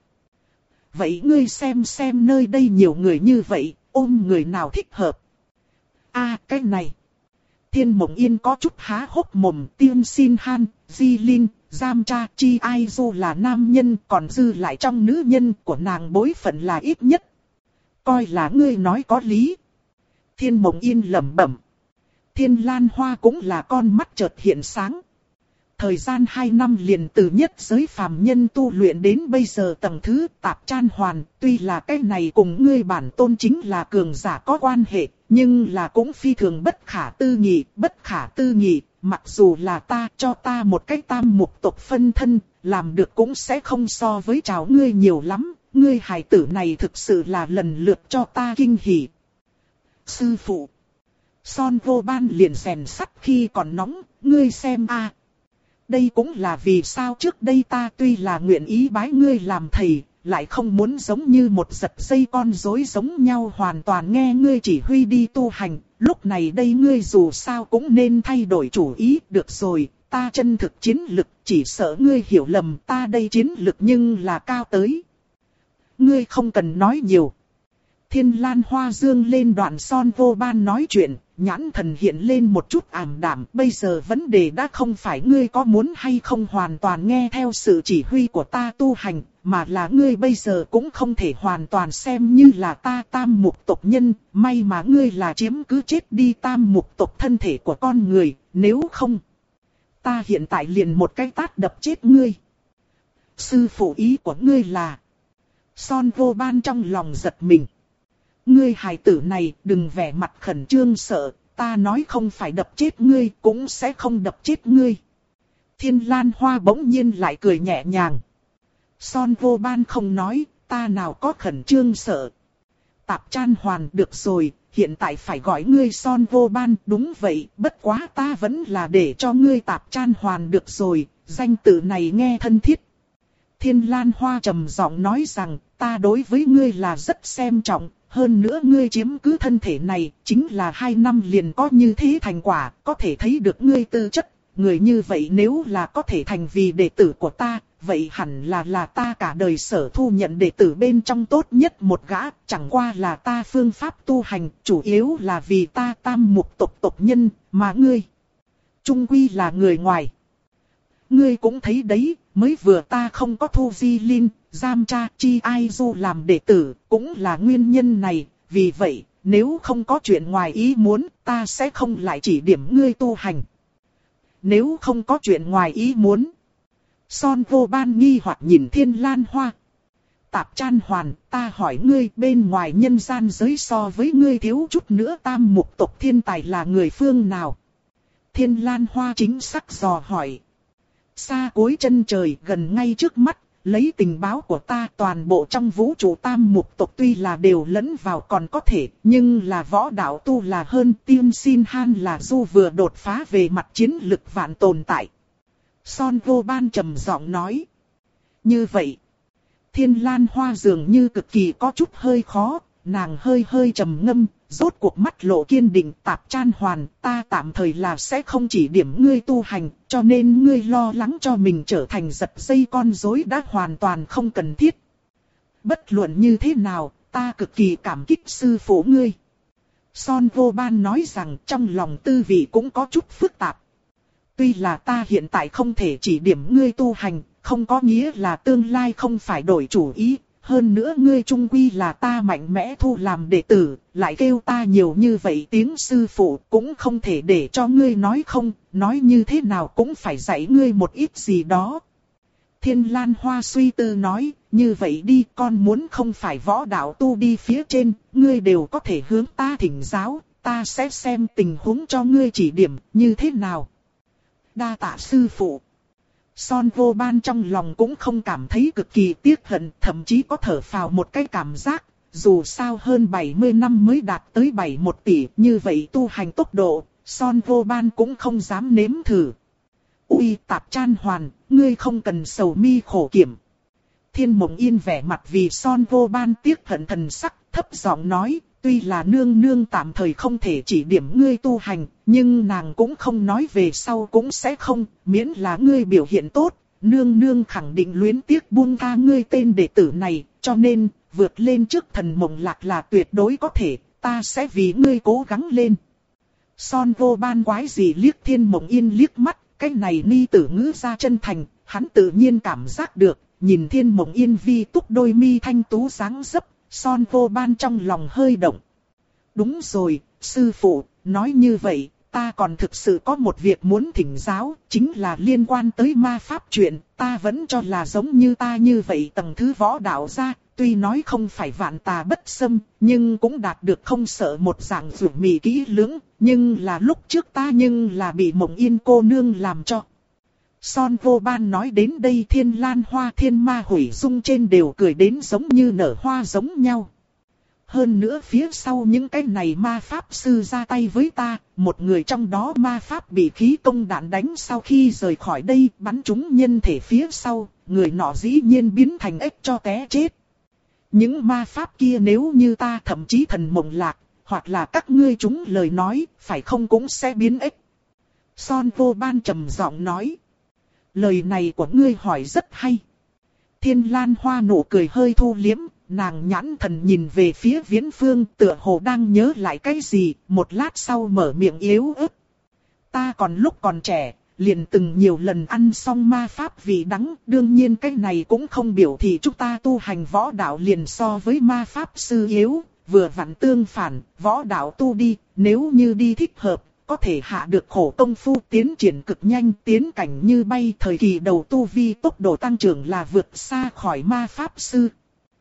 Vậy ngươi xem xem nơi đây nhiều người như vậy, ôm người nào thích hợp. A à, cái này. Thiên Mộng Yên có chút há hốc mồm, Tiên Sin Han, Di Lin, Giam Cha Chi Ai Du là nam nhân, còn dư lại trong nữ nhân của nàng bối phận là ít nhất. Coi là ngươi nói có lý. Thiên Mộng Yên lẩm bẩm. Thiên Lan Hoa cũng là con mắt chợt hiện sáng. Thời gian hai năm liền từ nhất giới phàm nhân tu luyện đến bây giờ tầng thứ Tạp Chan Hoàn, tuy là cái này cùng ngươi bản tôn chính là cường giả có quan hệ, nhưng là cũng phi thường bất khả tư nghị, bất khả tư nghị, mặc dù là ta cho ta một cái tam mục tộc phân thân, làm được cũng sẽ không so với cháu ngươi nhiều lắm, ngươi hài tử này thực sự là lần lượt cho ta kinh hỉ. Sư phụ Son Vô Ban liền rèn sắt khi còn nóng, ngươi xem a. Đây cũng là vì sao trước đây ta tuy là nguyện ý bái ngươi làm thầy, lại không muốn giống như một giật dây con rối giống nhau hoàn toàn nghe ngươi chỉ huy đi tu hành. Lúc này đây ngươi dù sao cũng nên thay đổi chủ ý, được rồi, ta chân thực chiến lực, chỉ sợ ngươi hiểu lầm, ta đây chiến lực nhưng là cao tới. Ngươi không cần nói nhiều. Thiên Lan Hoa dương lên đoạn Son Vô Ban nói chuyện, nhãn thần hiện lên một chút ảm đạm. Bây giờ vấn đề đã không phải ngươi có muốn hay không hoàn toàn nghe theo sự chỉ huy của ta tu hành, mà là ngươi bây giờ cũng không thể hoàn toàn xem như là ta tam mục tộc nhân. May mà ngươi là chiếm cứ chết đi tam mục tộc thân thể của con người, nếu không, ta hiện tại liền một cái tát đập chết ngươi. Sư phụ ý của ngươi là... Son Vô Ban trong lòng giật mình. Ngươi hài tử này đừng vẻ mặt khẩn trương sợ, ta nói không phải đập chết ngươi cũng sẽ không đập chết ngươi. Thiên Lan Hoa bỗng nhiên lại cười nhẹ nhàng. Son Vô Ban không nói, ta nào có khẩn trương sợ. Tạp Chan Hoàn được rồi, hiện tại phải gọi ngươi Son Vô Ban, đúng vậy, bất quá ta vẫn là để cho ngươi Tạp Chan Hoàn được rồi, danh tự này nghe thân thiết. Thiên Lan Hoa trầm giọng nói rằng, ta đối với ngươi là rất xem trọng. Hơn nữa ngươi chiếm cứ thân thể này, chính là hai năm liền có như thế thành quả, có thể thấy được ngươi tư chất. Người như vậy nếu là có thể thành vì đệ tử của ta, vậy hẳn là là ta cả đời sở thu nhận đệ tử bên trong tốt nhất một gã. Chẳng qua là ta phương pháp tu hành, chủ yếu là vì ta tam mục tộc tộc nhân, mà ngươi chung quy là người ngoài. Ngươi cũng thấy đấy, mới vừa ta không có thu Di Lin, Giam Cha Chi Ai Du làm đệ tử, cũng là nguyên nhân này. Vì vậy, nếu không có chuyện ngoài ý muốn, ta sẽ không lại chỉ điểm ngươi tu hành. Nếu không có chuyện ngoài ý muốn. Son Vô Ban nghi hoặc nhìn Thiên Lan Hoa. Tạp Chan Hoàn, ta hỏi ngươi bên ngoài nhân gian giới so với ngươi thiếu chút nữa tam mục tộc thiên tài là người phương nào? Thiên Lan Hoa chính xác dò hỏi. Xa cuối chân trời gần ngay trước mắt, lấy tình báo của ta toàn bộ trong vũ trụ tam mục tộc tuy là đều lẫn vào còn có thể, nhưng là võ đạo tu là hơn. Tiên Sin Han là du vừa đột phá về mặt chiến lực vạn tồn tại. Son Vô Ban trầm giọng nói. Như vậy, Thiên Lan Hoa dường như cực kỳ có chút hơi khó, nàng hơi hơi trầm ngâm, rốt cuộc mắt lộ kiên định. Tạp Chan Hoàn, ta tạm thời là sẽ không chỉ điểm ngươi tu hành, cho nên ngươi lo lắng cho mình trở thành giật dây con rối đã hoàn toàn không cần thiết. Bất luận như thế nào, ta cực kỳ cảm kích sư phụ ngươi. Son Vô Ban nói rằng trong lòng tư vị cũng có chút phức tạp. Tuy là ta hiện tại không thể chỉ điểm ngươi tu hành, không có nghĩa là tương lai không phải đổi chủ ý. Hơn nữa ngươi trung quy là ta mạnh mẽ thu làm đệ tử, lại kêu ta nhiều như vậy tiếng sư phụ cũng không thể để cho ngươi nói không, nói như thế nào cũng phải dạy ngươi một ít gì đó. Thiên Lan Hoa suy tư nói, như vậy đi, con muốn không phải võ đạo tu đi phía trên, ngươi đều có thể hướng ta thỉnh giáo, ta sẽ xem tình huống cho ngươi chỉ điểm như thế nào. Đa tạ sư phụ. Son Vô Ban trong lòng cũng không cảm thấy cực kỳ tiếc hận, thậm chí có thở phào một cái cảm giác, dù sao hơn bảy mươi năm mới đạt tới bảy mươi mốt tỷ, như vậy tu hành tốc độ, Son Vô Ban cũng không dám nếm thử. Ui Tạp Chan Hoàn, ngươi không cần sầu mi khổ kiểm. Thiên Mộng Yên vẻ mặt vì Son Vô Ban tiếc hận thần sắc, thấp giọng nói, tuy là nương nương tạm thời không thể chỉ điểm ngươi tu hành, nhưng nàng cũng không nói về sau cũng sẽ không, miễn là ngươi biểu hiện tốt, nương nương khẳng định luyến tiếc buông tha ngươi tên đệ tử này, cho nên, vượt lên trước Thần Mộng Lạc là tuyệt đối có thể, ta sẽ vì ngươi cố gắng lên. Son Vô Ban quái gì liếc Thiên Mộng Yên liếc mắt, cái này ni tử ngữ ra chân thành, hắn tự nhiên cảm giác được, nhìn Thiên Mộng Yên vi túc đôi mi thanh tú dáng dấp, Son Vô Ban trong lòng hơi động. Đúng rồi, sư phụ, nói như vậy, ta còn thực sự có một việc muốn thỉnh giáo, chính là liên quan tới ma pháp chuyện, ta vẫn cho là giống như ta như vậy tầng thứ võ đạo ra, tuy nói không phải vạn tà bất xâm, nhưng cũng đạt được không sợ một dạng rủi mì kỹ lưỡng, nhưng là lúc trước ta nhưng là bị Mộng Yên cô nương làm cho. Son Vô Ban nói đến đây Thiên Lan Hoa Thiên Ma Hủy Dung trên đều cười đến giống như nở hoa giống nhau. Hơn nữa phía sau những cái này ma pháp sư ra tay với ta, một người trong đó ma pháp bị khí công đạn đánh sau khi rời khỏi đây bắn trúng nhân thể phía sau, người nọ dĩ nhiên biến thành ếch cho té chết. Những ma pháp kia nếu như ta thậm chí Thần Mộng Lạc, hoặc là các ngươi chúng lời nói, phải không cũng sẽ biến ếch. Son Vô Ban trầm giọng nói. Lời này của ngươi hỏi rất hay. Thiên Lan Hoa nụ cười hơi thu liếm, nàng nhãn thần nhìn về phía Viễn Phương tựa hồ đang nhớ lại cái gì, một lát sau mở miệng yếu ớt. Ta còn lúc còn trẻ, liền từng nhiều lần ăn xong ma pháp vị đắng, đương nhiên cái này cũng không biểu thị chúng ta tu hành võ đạo liền so với ma pháp sư yếu, vừa vặn tương phản, võ đạo tu đi, nếu như đi thích hợp, có thể hạ được khổ công phu tiến triển cực nhanh, tiến cảnh như bay, thời kỳ đầu tu vi tốc độ tăng trưởng là vượt xa khỏi ma pháp sư.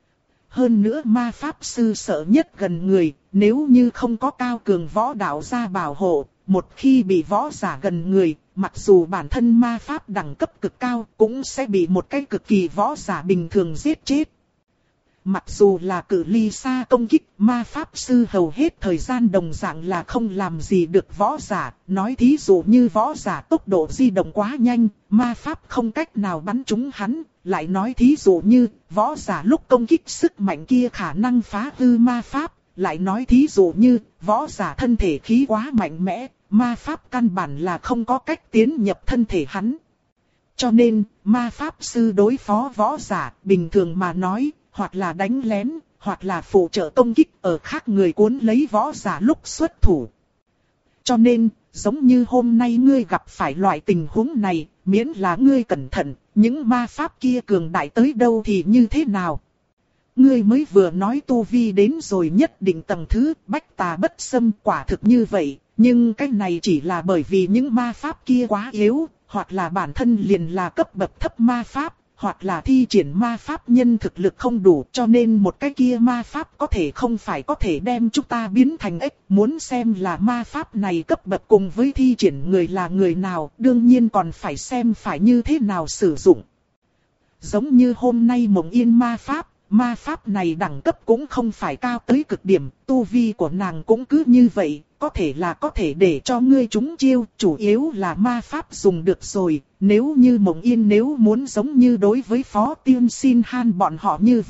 Hơn nữa ma pháp sư sợ nhất gần người, nếu như không có cao cường võ đạo gia bảo hộ, một khi bị võ giả gần người, mặc dù bản thân ma pháp đẳng cấp cực cao, cũng sẽ bị một cái cực kỳ võ giả bình thường giết chết. Mặc dù là cự ly xa công kích, ma pháp sư hầu hết thời gian đồng dạng là không làm gì được võ giả. Nói thí dụ như võ giả tốc độ di động quá nhanh, ma pháp không cách nào bắn trúng hắn. Lại nói thí dụ như võ giả lúc công kích sức mạnh kia khả năng phá hư ma pháp. Lại nói thí dụ như võ giả thân thể khí quá mạnh mẽ, ma pháp căn bản là không có cách tiến nhập thân thể hắn. Cho nên, ma pháp sư đối phó võ giả bình thường mà nói, hoặc là đánh lén, hoặc là phụ trợ công kích ở khác người cuốn lấy võ giả lúc xuất thủ. Cho nên, giống như hôm nay ngươi gặp phải loại tình huống này, miễn là ngươi cẩn thận, những ma pháp kia cường đại tới đâu thì như thế nào. Ngươi mới vừa nói tu vi đến rồi nhất định tầng thứ, bách tà bất xâm, quả thực như vậy, nhưng cái này chỉ là bởi vì những ma pháp kia quá yếu, hoặc là bản thân liền là cấp bậc thấp ma pháp. Hoặc là thi triển ma pháp nhân thực lực không đủ, cho nên một cái kia ma pháp có thể không phải có thể đem chúng ta biến thành ếch. Muốn xem là ma pháp này cấp bậc cùng với thi triển người là người nào, đương nhiên còn phải xem phải như thế nào sử dụng. Giống như hôm nay Mộng Yên ma pháp, ma pháp này đẳng cấp cũng không phải cao tới cực điểm, tu vi của nàng cũng cứ như vậy, có thể là có thể để cho ngươi trúng chiêu, chủ yếu là ma pháp dùng được rồi. Nếu như Mộng Yên nếu muốn giống như đối với Phó Tiên Xin Han bọn họ như vậy,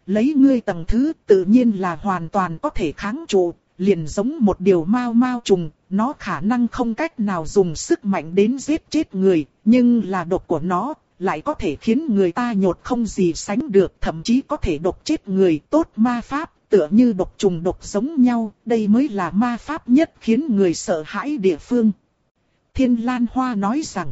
lấy ngươi tầng thứ tự nhiên là hoàn toàn có thể kháng trụ, liền giống một điều mao mao trùng, nó khả năng không cách nào dùng sức mạnh đến giết chết người, nhưng là độc của nó lại có thể khiến người ta nhột không gì sánh được, thậm chí có thể độc chết người. Tốt ma pháp, tựa như độc trùng độc giống nhau, đây mới là ma pháp nhất khiến người sợ hãi địa phương. Thiên Lan Hoa nói rằng,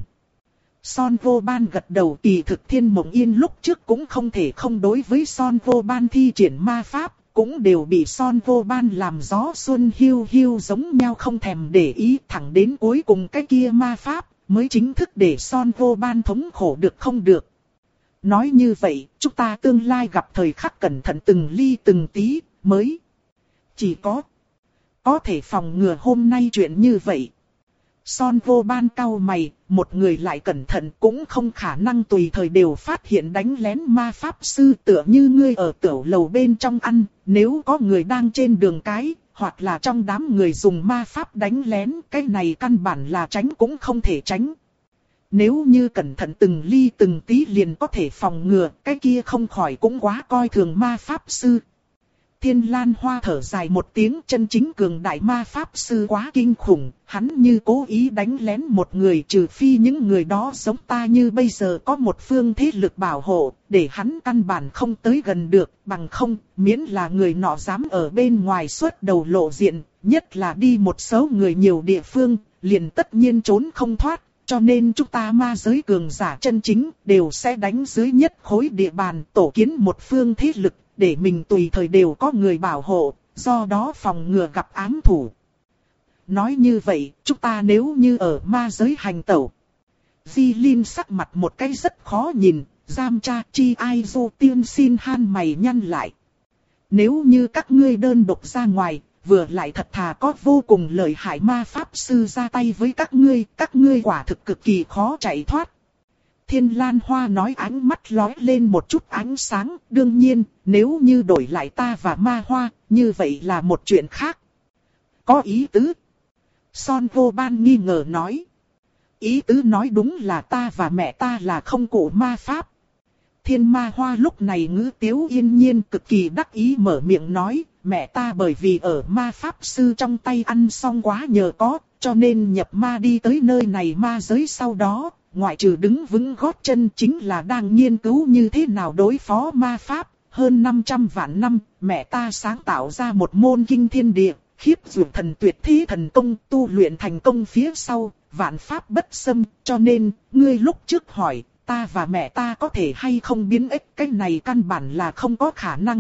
Son Vô Ban gật đầu, kỳ thực Thiên Mộng Yên lúc trước cũng không thể không đối với Son Vô Ban thi triển ma pháp, cũng đều bị Son Vô Ban làm gió xuân hiu hiu giống nhau không thèm để ý, thẳng đến cuối cùng cái kia ma pháp mới chính thức để Son Vô Ban thống khổ được không được. Nói như vậy, chúng ta tương lai gặp thời khắc cẩn thận từng ly từng tí, mới chỉ có có thể phòng ngừa hôm nay chuyện như vậy. Son Vô Ban cau mày, một người lại cẩn thận cũng không khả năng tùy thời đều phát hiện đánh lén ma pháp sư, tựa như ngươi ở tiểu lầu bên trong ăn, nếu có người đang trên đường cái, hoặc là trong đám người dùng ma pháp đánh lén, cái này căn bản là tránh cũng không thể tránh. Nếu như cẩn thận từng ly từng tí liền có thể phòng ngừa, cái kia không khỏi cũng quá coi thường ma pháp sư. Thiên Lan Hoa thở dài một tiếng, chân chính cường đại ma pháp sư quá kinh khủng, hắn như cố ý đánh lén một người, trừ phi những người đó giống ta như bây giờ có một phương thế lực bảo hộ, để hắn căn bản không tới gần được, bằng không, miễn là người nọ dám ở bên ngoài xuất đầu lộ diện, nhất là đi một số người nhiều địa phương, liền tất nhiên trốn không thoát. Cho nên chúng ta ma giới cường giả chân chính đều sẽ đánh dưới nhất khối địa bàn, tổ kiến một phương thế lực, để mình tùy thời đều có người bảo hộ, do đó phòng ngừa gặp ám thủ. Nói như vậy, chúng ta nếu như ở ma giới hành tẩu. Di Linh sắc mặt một cái rất khó nhìn, giam cha chi ai du tiên xin han mày nhăn lại. Nếu như các ngươi đơn độc ra ngoài, vừa lại thật thà có vô cùng lợi hại ma pháp sư ra tay với các ngươi, các ngươi quả thực cực kỳ khó chạy thoát. Thiên Lan Hoa nói, ánh mắt lóe lên một chút ánh sáng, đương nhiên, nếu như đổi lại ta và ma hoa, như vậy là một chuyện khác. Có ý tứ. Son Vô Ban nghi ngờ nói. Ý tứ nói đúng là ta và mẹ ta là không cụ ma pháp. Thiên Ma Hoa lúc này ngữ tiếu yên nhiên cực kỳ đắc ý mở miệng nói, mẹ ta bởi vì ở ma pháp sư trong tay ăn xong quá nhờ có, cho nên nhập ma đi tới nơi này ma giới sau đó, ngoại trừ đứng vững gót chân chính là đang nghiên cứu như thế nào đối phó ma pháp. Hơn năm trăm vạn năm, mẹ ta sáng tạo ra một môn kinh thiên địa, khiếp dược thần tuyệt thế thần công, tu luyện thành công phía sau, vạn pháp bất xâm, cho nên, ngươi lúc trước hỏi, ta và mẹ ta có thể hay không biến ích, cái này căn bản là không có khả năng.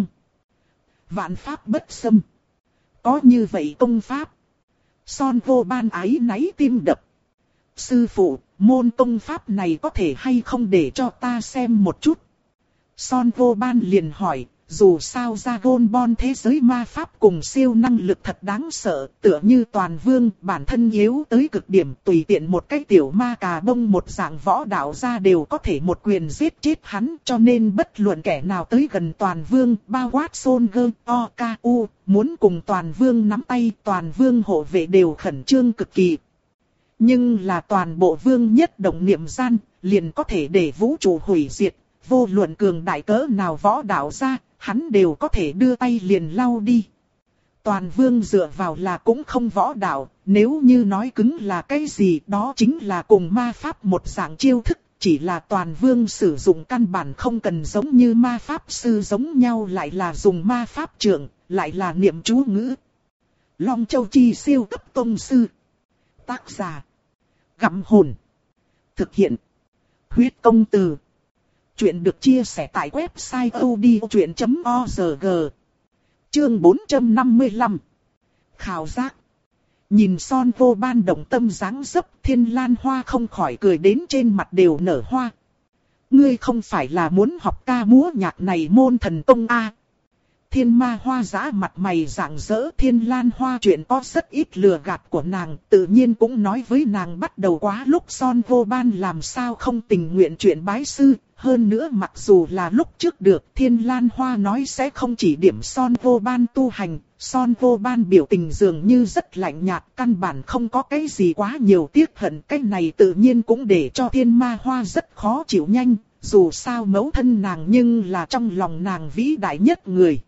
Vạn pháp bất xâm. Có như vậy công pháp. Son Vô Ban ái náy tim đập. Sư phụ, môn công pháp này có thể hay không để cho ta xem một chút. Son Vô Ban liền hỏi, dù sao Dragon Ball thế giới ma pháp cùng siêu năng lực thật đáng sợ, tựa như Toàn Vương bản thân yếu tới cực điểm, tùy tiện một cái tiểu ma cà bông một dạng võ đạo ra đều có thể một quyền giết chết hắn, cho nên bất luận kẻ nào tới gần Toàn Vương, bao quát Son Gơ, O K U, muốn cùng Toàn Vương nắm tay, Toàn Vương hộ vệ đều khẩn trương cực kỳ. Nhưng là toàn bộ vương nhất động niệm gian, liền có thể để vũ trụ hủy diệt, vô luận cường đại cỡ nào võ đạo ra, hắn đều có thể đưa tay liền lau đi. Toàn Vương dựa vào là cũng không võ đạo, nếu như nói cứng là cái gì đó chính là cùng ma pháp một dạng chiêu thức, chỉ là Toàn Vương sử dụng căn bản không cần giống như ma pháp sư giống nhau, lại là dùng ma pháp trượng, lại là niệm chú ngữ. Long Châu Chi siêu cấp tông sư. Tác giả Gặm Hồn. Thực hiện Huyết Công Từ. Chuyện được chia sẻ tại website odchuyện chấm org. Chương bốn trăm năm mươi lăm. Khảo giác. Nhìn Son Vô Ban động tâm dáng dấp, Thiên Lan Hoa không khỏi cười đến trên mặt đều nở hoa. Ngươi không phải là muốn học ca múa nhạc này môn thần công a? Thiên Ma Hoa giã mặt mày rạng rỡ. Thiên Lan Hoa chuyện có rất ít lừa gạt của nàng, tự nhiên cũng nói với nàng bắt đầu quá lúc Son Vô Ban làm sao không tình nguyện chuyện bái sư. Hơn nữa mặc dù là lúc trước được, Thiên Lan Hoa nói sẽ không chỉ điểm Son Vô Ban tu hành, Son Vô Ban biểu tình dường như rất lạnh nhạt, căn bản không có cái gì quá nhiều tiếc hận. Cái này tự nhiên cũng để cho Thiên Ma Hoa rất khó chịu nhanh, dù sao mẫu thân nàng nhưng là trong lòng nàng vĩ đại nhất người.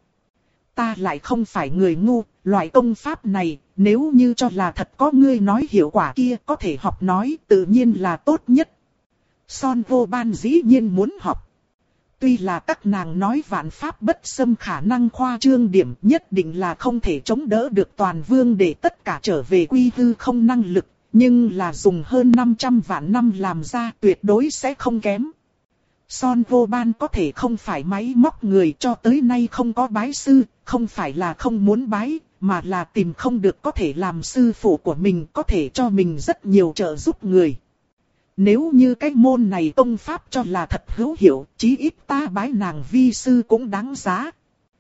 Ta lại không phải người ngu, loại công pháp này, nếu như cho là thật có ngươi nói hiệu quả kia có thể học nói tự nhiên là tốt nhất. Son Vô Ban dĩ nhiên muốn học. Tuy là các nàng nói vạn pháp bất xâm khả năng khoa trương điểm nhất định là không thể chống đỡ được toàn vương để tất cả trở về quy hư không năng lực, nhưng là dùng hơn năm trăm vạn năm làm ra tuyệt đối sẽ không kém. Son Vô Ban có thể không phải máy móc người, cho tới nay không có bái sư, không phải là không muốn bái, mà là tìm không được có thể làm sư phụ của mình, có thể cho mình rất nhiều trợ giúp người. Nếu như cái môn này công pháp cho là thật hữu hiệu, chí ít ta bái nàng vi sư cũng đáng giá.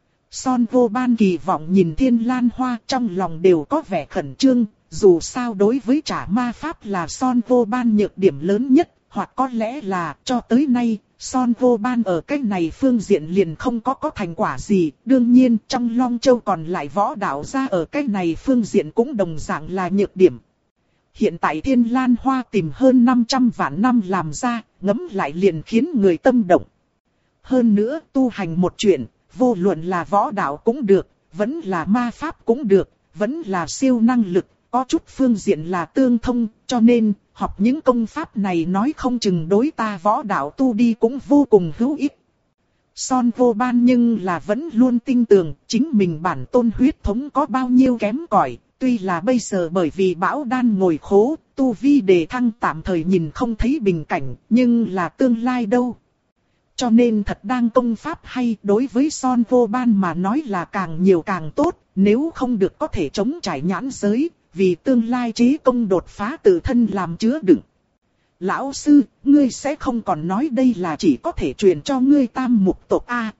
Son Vô Ban kỳ vọng nhìn Thiên Lan Hoa, trong lòng đều có vẻ khẩn trương, dù sao đối với trả ma pháp là Son Vô Ban nhược điểm lớn nhất, hoặc có lẽ là cho tới nay, Son Vô Ban ở cái này phương diện liền không có có thành quả gì. Đương nhiên trong Long Châu còn lại võ đạo gia ở cái này phương diện cũng đồng dạng là nhược điểm. Hiện tại Thiên Lan Hoa tìm hơn năm trăm vạn năm làm ra, ngẫm lại liền khiến người tâm động. Hơn nữa tu hành một chuyện, vô luận là võ đạo cũng được, vẫn là ma pháp cũng được, vẫn là siêu năng lực, có chút phương diện là tương thông, cho nên học những công pháp này nói không chừng đối ta võ đạo tu đi cũng vô cùng hữu ích. Son Vô Ban nhưng là vẫn luôn tin tưởng chính mình bản tôn huyết thống có bao nhiêu kém cỏi. Tuy là bây giờ bởi vì bão đan ngồi khố, tu vi đề thăng tạm thời nhìn không thấy bình cảnh, nhưng là tương lai đâu. Cho nên thật đang công pháp hay, đối với Son Vô Ban mà nói là càng nhiều càng tốt, nếu không được có thể chống trải nhãn giới, vì tương lai trí công đột phá tự thân làm chứa đựng. Lão sư, ngươi sẽ không còn nói đây là chỉ có thể truyền cho ngươi tam mục tộc A.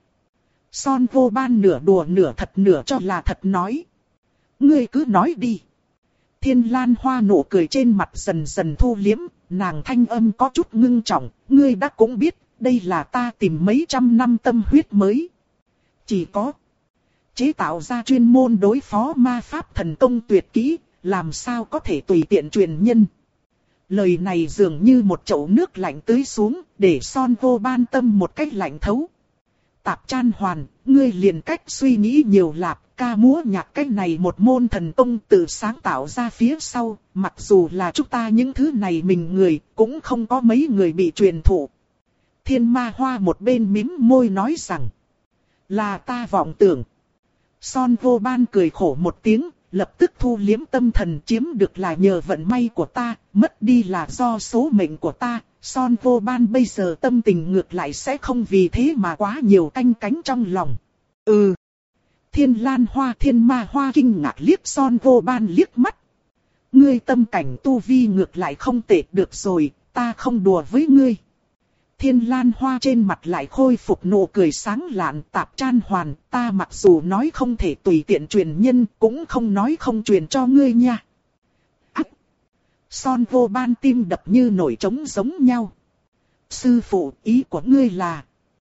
Son Vô Ban nửa đùa nửa thật nửa cho là thật nói. Ngươi cứ nói đi. Thiên Lan Hoa nụ cười trên mặt dần dần thu liếm, nàng thanh âm có chút ngưng trọng, ngươi đã cũng biết, đây là ta tìm mấy trăm năm tâm huyết mới. Chỉ có chế tạo ra chuyên môn đối phó ma pháp thần công tuyệt kỹ, làm sao có thể tùy tiện truyền nhân. Lời này dường như một chậu nước lạnh tưới xuống, để Son Vô Ban tâm một cách lạnh thấu. Tạp Chan Hoàn, ngươi liền cách suy nghĩ nhiều lạp, ca múa nhạc cái này một môn thần công tự sáng tạo ra phía sau, mặc dù là chúng ta những thứ này mình người, cũng không có mấy người bị truyền thụ. Thiên Ma Hoa một bên mím môi nói rằng, là ta vọng tưởng. Son Vô Ban cười khổ một tiếng, lập tức thu liếm tâm thần, chiếm được là nhờ vận may của ta, mất đi là do số mệnh của ta. Son Vô Ban bây giờ tâm tình ngược lại sẽ không vì thế mà quá nhiều canh cánh trong lòng. Ừ. Thiên Lan Hoa Thiên Ma Hoa kinh ngạc liếc Son Vô Ban liếc mắt. Ngươi tâm cảnh tu vi ngược lại không tệ, được rồi, ta không đùa với ngươi. Thiên Lan Hoa trên mặt lại khôi phục nụ cười sáng lạn. Tạp Chan Hoàn, ta mặc dù nói không thể tùy tiện truyền nhân, cũng không nói không truyền cho ngươi nha. Ác! Son Vô Ban tim đập như nổi trống giống nhau. Sư phụ, ý của ngươi là...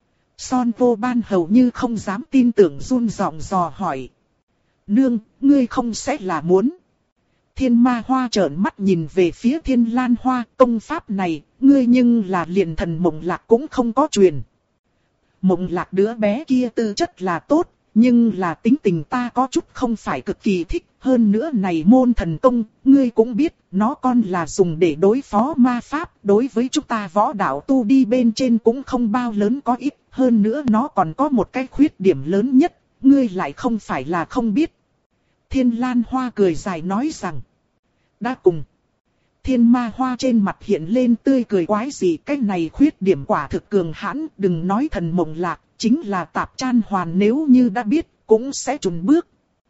Son Vô Ban hầu như không dám tin tưởng, run giọng dò hỏi. Nương, ngươi không sẽ là muốn... Thiên Ma Hoa trợn mắt nhìn về phía Thiên Lan Hoa, công pháp này, ngươi nhưng là liền thần Mộng Lạc cũng không có truyền. Mộng Lạc đứa bé kia tư chất là tốt, nhưng là tính tình ta có chút không phải cực kỳ thích. Hơn nữa này môn thần công, ngươi cũng biết, nó còn là dùng để đối phó ma pháp. Đối với chúng ta võ đạo tu đi bên trên cũng không bao lớn có ít. Hơn nữa nó còn có một cái khuyết điểm lớn nhất, ngươi lại không phải là không biết. Thiên Lan Hoa cười dài nói rằng, đã cùng. Thiên Ma Hoa trên mặt hiện lên tươi cười quái gì, cái này khuyết điểm quả thực cường hãn, đừng nói thần Mộng Lạc, chính là Tạp Chan Hoàn nếu như đã biết, cũng sẽ chùn bước.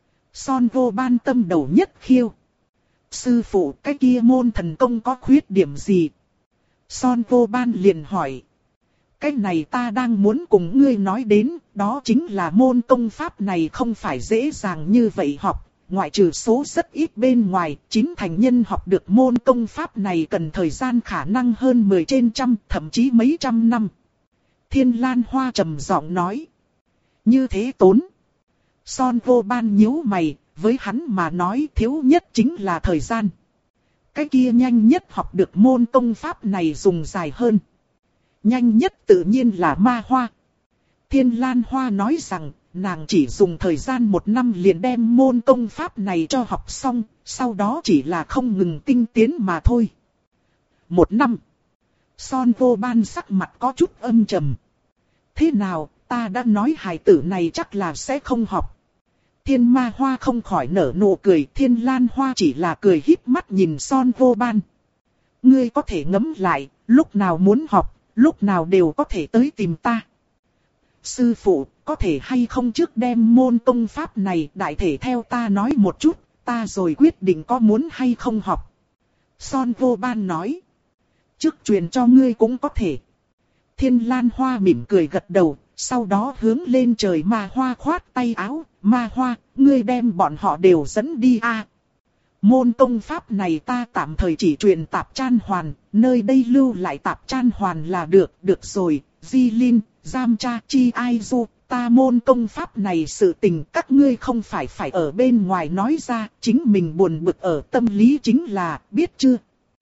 Son Vô Ban tâm đầu nhất khiêu. Sư phụ, cái kia môn thần công có khuyết điểm gì? Son Vô Ban liền hỏi. Cái này ta đang muốn cùng ngươi nói đến, đó chính là môn công pháp này không phải dễ dàng như vậy học. Ngoại trừ số rất ít bên ngoài, chín thành nhân học được môn công pháp này cần thời gian khả năng hơn mười trên trăm, thậm chí mấy trăm năm. Thiên Lan Hoa trầm giọng nói. Như thế tốn. Son Vô Ban nhíu mày, với hắn mà nói thiếu nhất chính là thời gian. Cái kia nhanh nhất học được môn công pháp này dùng dài hơn. Nhanh nhất tự nhiên là ma hoa. Thiên Lan Hoa nói rằng, nàng chỉ dùng thời gian một năm liền đem môn công pháp này cho học xong, sau đó chỉ là không ngừng tinh tiến mà thôi. Một năm. Son Vô Ban sắc mặt có chút âm trầm. Thế nào, ta đã nói hài tử này chắc là sẽ không học. Thiên Ma Hoa không khỏi nở nụ cười, Thiên Lan Hoa chỉ là cười híp mắt nhìn Son Vô Ban. Ngươi có thể ngẫm lại, lúc nào muốn học, lúc nào đều có thể tới tìm ta. Sư phụ, có thể hay không trước đem môn công pháp này đại thể theo ta nói một chút, ta rồi quyết định có muốn hay không học. Son Vô Ban nói. Trước truyền cho ngươi cũng có thể. Thiên Lan Hoa mỉm cười gật đầu, sau đó hướng lên trời Ma Hoa khoát tay áo. Ma Hoa, ngươi đem bọn họ đều dẫn đi a. À, môn công pháp này ta tạm thời chỉ truyền Tạp Chan Hoàn, nơi đây lưu lại Tạp Chan Hoàn là được, được rồi, Di Linh, Giam Cha, Chi Ai Du, ta môn công pháp này sự tình các ngươi không phải phải ở bên ngoài nói ra, chính mình buồn bực ở tâm lý chính là, biết chưa?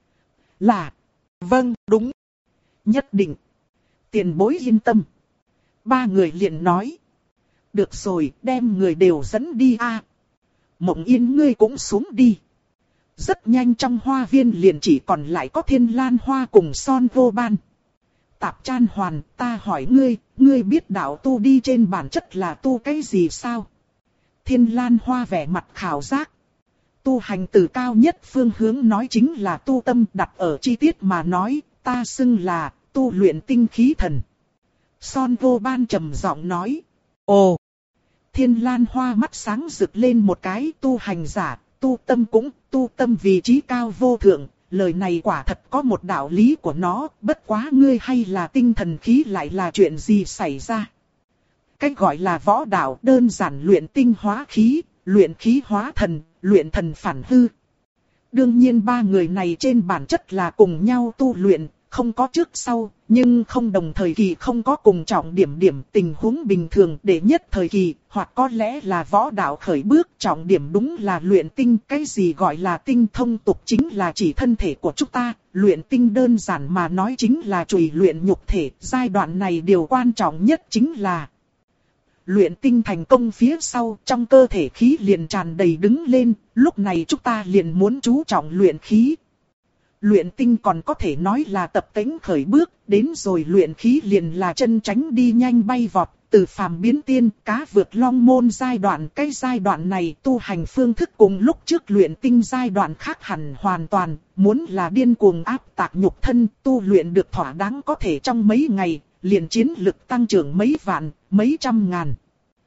Là, vâng, đúng, nhất định, tiền bối yên tâm. Ba người liền nói, được rồi, đem người đều dẫn đi a. À, Mộng Yên ngươi cũng xuống đi. Rất nhanh trong hoa viên liền chỉ còn lại có Thiên Lan Hoa cùng Son Vô Ban. Tạp Chan Hoàn, ta hỏi ngươi, ngươi biết đạo tu đi trên bản chất là tu cái gì sao? Thiên Lan Hoa vẻ mặt khảo giác. Tu hành từ cao nhất phương hướng nói chính là tu tâm, đặt ở chi tiết mà nói, ta xưng là tu luyện tinh khí thần. Son Vô Ban trầm giọng nói. Ồ! Thiên Lan Hoa mắt sáng rực lên một cái, tu hành giả, tu tâm cũng, tu tâm vì trí cao vô thượng. Lời này quả thật có một đạo lý của nó, bất quá ngươi hay là tinh thần khí lại là chuyện gì xảy ra. Cách gọi là võ đạo đơn giản luyện tinh hóa khí, luyện khí hóa thần, luyện thần phản hư. Đương nhiên ba người này trên bản chất là cùng nhau tu luyện, không có trước sau, nhưng không đồng thời kỳ không có cùng trọng điểm điểm tình huống bình thường để nhất thời kỳ, hoặc có lẽ là võ đạo khởi bước trọng điểm đúng là luyện tinh. Cái gì gọi là tinh thông tục chính là chỉ thân thể của chúng ta, luyện tinh đơn giản mà nói chính là chùi luyện nhục thể. Giai đoạn này điều quan trọng nhất chính là luyện tinh thành công phía sau trong cơ thể khí liền tràn đầy đứng lên, lúc này chúng ta liền muốn chú trọng luyện khí. Luyện tinh còn có thể nói là tập tễnh khởi bước, đến rồi luyện khí liền là chân tránh đi nhanh bay vọt, từ phàm biến tiên, cá vượt long môn giai đoạn. Cái giai đoạn này tu hành phương thức cùng lúc trước luyện tinh giai đoạn khác hẳn hoàn toàn, muốn là điên cuồng áp tạc nhục thân, tu luyện được thỏa đáng có thể trong mấy ngày, liền chiến lực tăng trưởng mấy vạn, mấy trăm ngàn.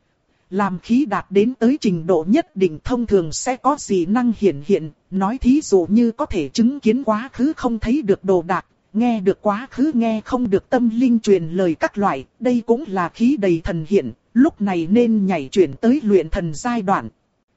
Làm khí đạt đến tới trình độ nhất định thông thường sẽ có dị năng hiển hiện, nói thí dụ như có thể chứng kiến quá khứ không thấy được đồ đạc, nghe được quá khứ nghe không được tâm linh truyền lời các loại, đây cũng là khí đầy thần hiện, lúc này nên nhảy chuyển tới luyện thần giai đoạn.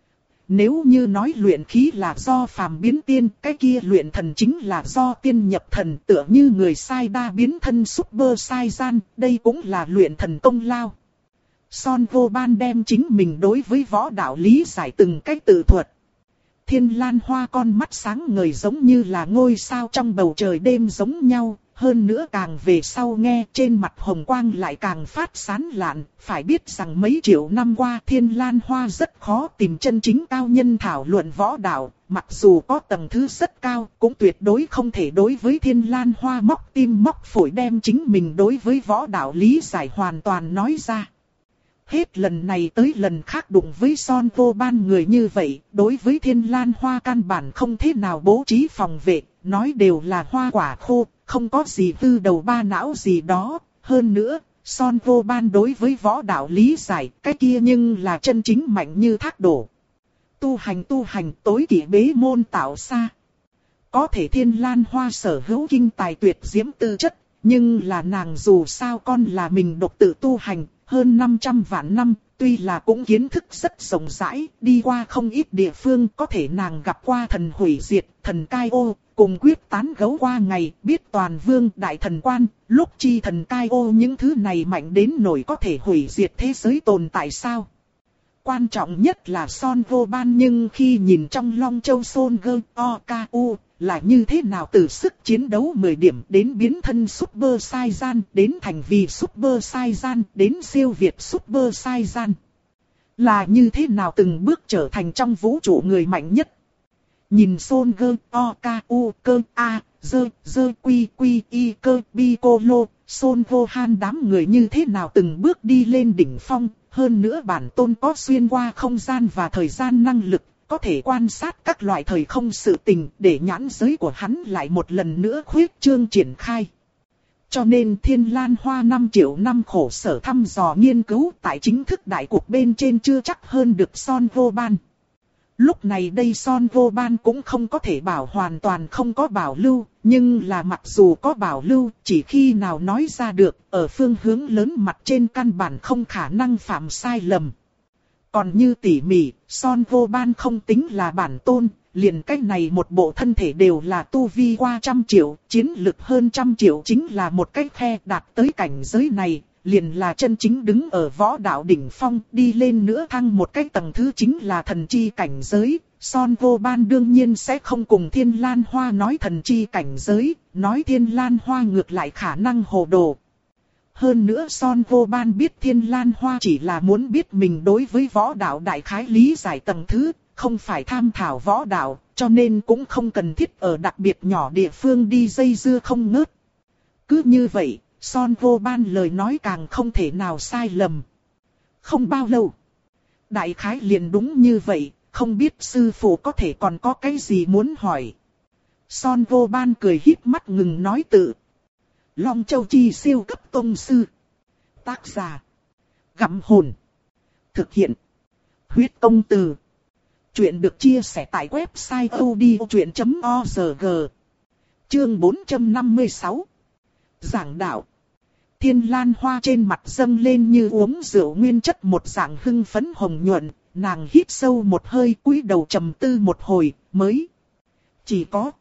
Nếu như nói luyện khí là do phàm biến tiên, cái kia luyện thần chính là do tiên nhập thần, tựa như người sai đa biến thân Super Saiyan, đây cũng là luyện thần công lao. Son Vô Ban đem chính mình đối với võ đạo lý giải từng cách tự thuật. Thiên Lan Hoa con mắt sáng ngời giống như là ngôi sao trong bầu trời đêm giống nhau, hơn nữa càng về sau nghe trên mặt hồng quang lại càng phát sán lạn. Phải biết rằng mấy triệu năm qua Thiên Lan Hoa rất khó tìm chân chính cao nhân thảo luận võ đạo, mặc dù có tầng thứ rất cao cũng tuyệt đối không thể đối với Thiên Lan Hoa móc tim móc phổi đem chính mình đối với võ đạo lý giải hoàn toàn nói ra. Hết lần này tới lần khác đụng với Son Vô Ban người như vậy, đối với Thiên Lan Hoa căn bản không thế nào bố trí phòng vệ, nói đều là hoa quả khô, không có gì tư đầu ba não gì đó. Hơn nữa, Son Vô Ban đối với võ đạo lý giải, cái kia nhưng là chân chính mạnh như thác đổ. Tu hành tu hành tối kỵ bế môn tạo xa. Có thể Thiên Lan Hoa sở hữu kinh tài tuyệt diễm tư chất, nhưng là nàng dù sao con là mình độc tự tu hành. Hơn năm trăm vạn năm, tuy là cũng kiến thức rất rộng rãi, đi qua không ít địa phương, có thể nàng gặp qua thần hủy diệt, thần cai ô, cùng quyết tán gấu qua ngày, biết toàn vương đại thần quan, lúc chi thần cai ô những thứ này mạnh đến nỗi có thể hủy diệt thế giới tồn tại sao. Quan trọng nhất là Son Vô Ban nhưng khi nhìn trong Long Châu Sôn Gơ O K U, là như thế nào từ sức chiến đấu mười điểm đến biến thân Super Saiyan, đến thành vì Super Saiyan, đến siêu việt Super Saiyan. Là như thế nào từng bước trở thành trong vũ trụ người mạnh nhất. Nhìn Son Gơ, O, K, U, Cơ, A, Dơ, Dơ, Quy, Quy, Y, Cơ, Piccolo, Son Gohan đám người như thế nào từng bước đi lên đỉnh phong. Hơn nữa bản tôn có xuyên qua không gian và thời gian năng lực, có thể quan sát các loại thời không sự tình để nhãn giới của hắn lại một lần nữa khuyết trương triển khai. Cho nên Thiên Lan Hoa năm triệu năm khổ sở thăm dò nghiên cứu tại chính thức đại cuộc bên trên chưa chắc hơn được Son Gohan. Lúc này đây Son Gohan cũng không có thể bảo hoàn toàn không có bảo lưu, nhưng là mặc dù có bảo lưu, chỉ khi nào nói ra được, ở phương hướng lớn mặt trên căn bản không khả năng phạm sai lầm. Còn như tỉ mỉ, Son Gohan không tính là bản tôn, liền cách này một bộ thân thể đều là tu vi qua trăm triệu, chiến lực hơn trăm triệu chính là một cái khe đạt tới cảnh giới này. Liền là chân chính đứng ở võ đạo đỉnh phong, đi lên nữa thăng một cái tầng thứ chính là thần chi cảnh giới. Son Gohan đương nhiên sẽ không cùng Thiên Lan Hoa nói thần chi cảnh giới, nói Thiên Lan Hoa ngược lại khả năng hồ đồ. Hơn nữa Son Gohan biết Thiên Lan Hoa chỉ là muốn biết mình đối với võ đạo đại khái lý giải tầng thứ, không phải tham thảo võ đạo, cho nên cũng không cần thiết ở đặc biệt nhỏ địa phương đi dây dưa không ngớt. Cứ như vậy, Son Gohan lời nói càng không thể nào sai lầm. Không bao lâu, đại khái liền đúng như vậy, không biết sư phụ có thể còn có cái gì muốn hỏi. Son Gohan cười híp mắt ngừng nói tự. Long Châu Chi siêu cấp tông sư. Tác giả: Gặm Hồn. Thực hiện: Huyết Công Từ. Chuyện được chia sẻ tại website odchuyện chấm org. Chương bốn trăm năm mươi sáu. Giảng đạo. Thiên Lan Hoa trên mặt dâng lên như uống rượu nguyên chất một dạng hưng phấn hồng nhuận, nàng hít sâu một hơi cúi đầu trầm tư một hồi, mới chỉ có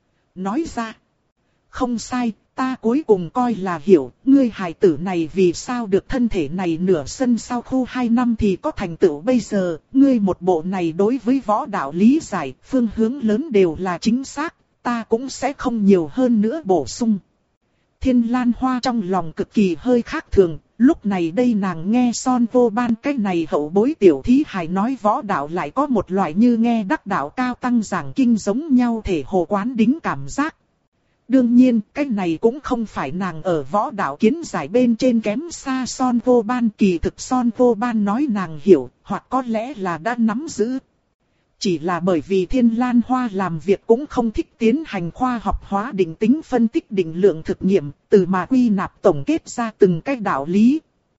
nói ra. Không sai, ta cuối cùng coi là hiểu, ngươi hài tử này vì sao được thân thể này nửa sân sau khu hai năm thì có thành tựu bây giờ, ngươi một bộ này đối với võ đạo lý giải, phương hướng lớn đều là chính xác, ta cũng sẽ không nhiều hơn nữa bổ sung. Thiên Lan Hoa trong lòng cực kỳ hơi khác thường, lúc này đây nàng nghe Son Gohan cái này hậu bối tiểu thí hài nói võ đạo lại có một loại như nghe đắc đạo cao tăng giảng kinh giống nhau thể hồ quán đính cảm giác. Đương nhiên, cái này cũng không phải nàng ở võ đạo kiến giải bên trên kém xa Son Gohan, kỳ thực Son Gohan nói nàng hiểu, hoặc có lẽ là đã nắm giữ. Chỉ là bởi vì Thiên Lan Hoa làm việc cũng không thích tiến hành khoa học hóa định tính phân tích định lượng thực nghiệm, từ mà quy nạp tổng kết ra từng cái đạo lý.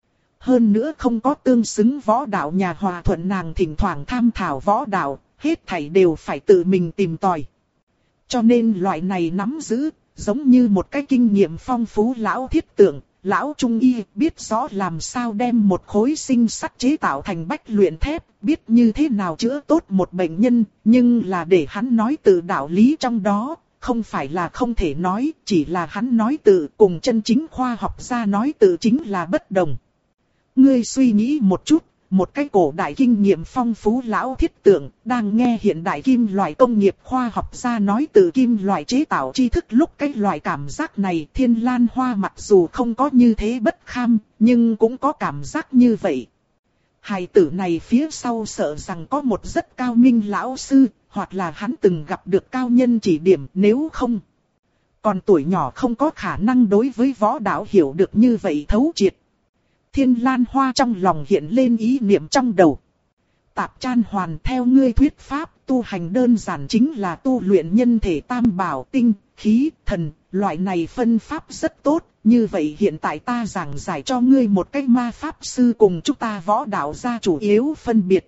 Hơn nữa không có tương xứng võ đạo nhà hòa thuận nàng thỉnh thoảng tham thảo võ đạo, hết thảy đều phải tự mình tìm tòi. Cho nên loại này nắm giữ, giống như một cái kinh nghiệm phong phú lão thiết tượng, lão trung y biết rõ làm sao đem một khối sinh sắt chế tạo thành bách luyện thép, biết như thế nào chữa tốt một bệnh nhân, nhưng là để hắn nói từ đạo lý trong đó, không phải là không thể nói, chỉ là hắn nói từ cùng chân chính khoa học gia nói từ chính là bất đồng. Ngươi suy nghĩ một chút, một cái cổ đại kinh nghiệm phong phú lão thiết tượng, đang nghe hiện đại kim loại công nghiệp khoa học gia nói từ kim loại chế tạo tri thức lúc cái loại cảm giác này Thiên Lan Hoa mặc dù không có như thế bất kham, nhưng cũng có cảm giác như vậy. Hài tử này phía sau sợ rằng có một rất cao minh lão sư, hoặc là hắn từng gặp được cao nhân chỉ điểm, nếu không. Còn tuổi nhỏ không có khả năng đối với võ đạo hiểu được như vậy thấu triệt. Thiên Lan Hoa trong lòng hiện lên ý niệm trong đầu. Tạp Chan Hoàn theo ngươi thuyết pháp, tu hành đơn giản chính là tu luyện nhân thể tam bảo tinh, khí, thần, loại này phân pháp rất tốt. Như vậy hiện tại ta giảng giải cho ngươi một cách ma pháp sư cùng chúng ta võ đạo gia chủ yếu phân biệt.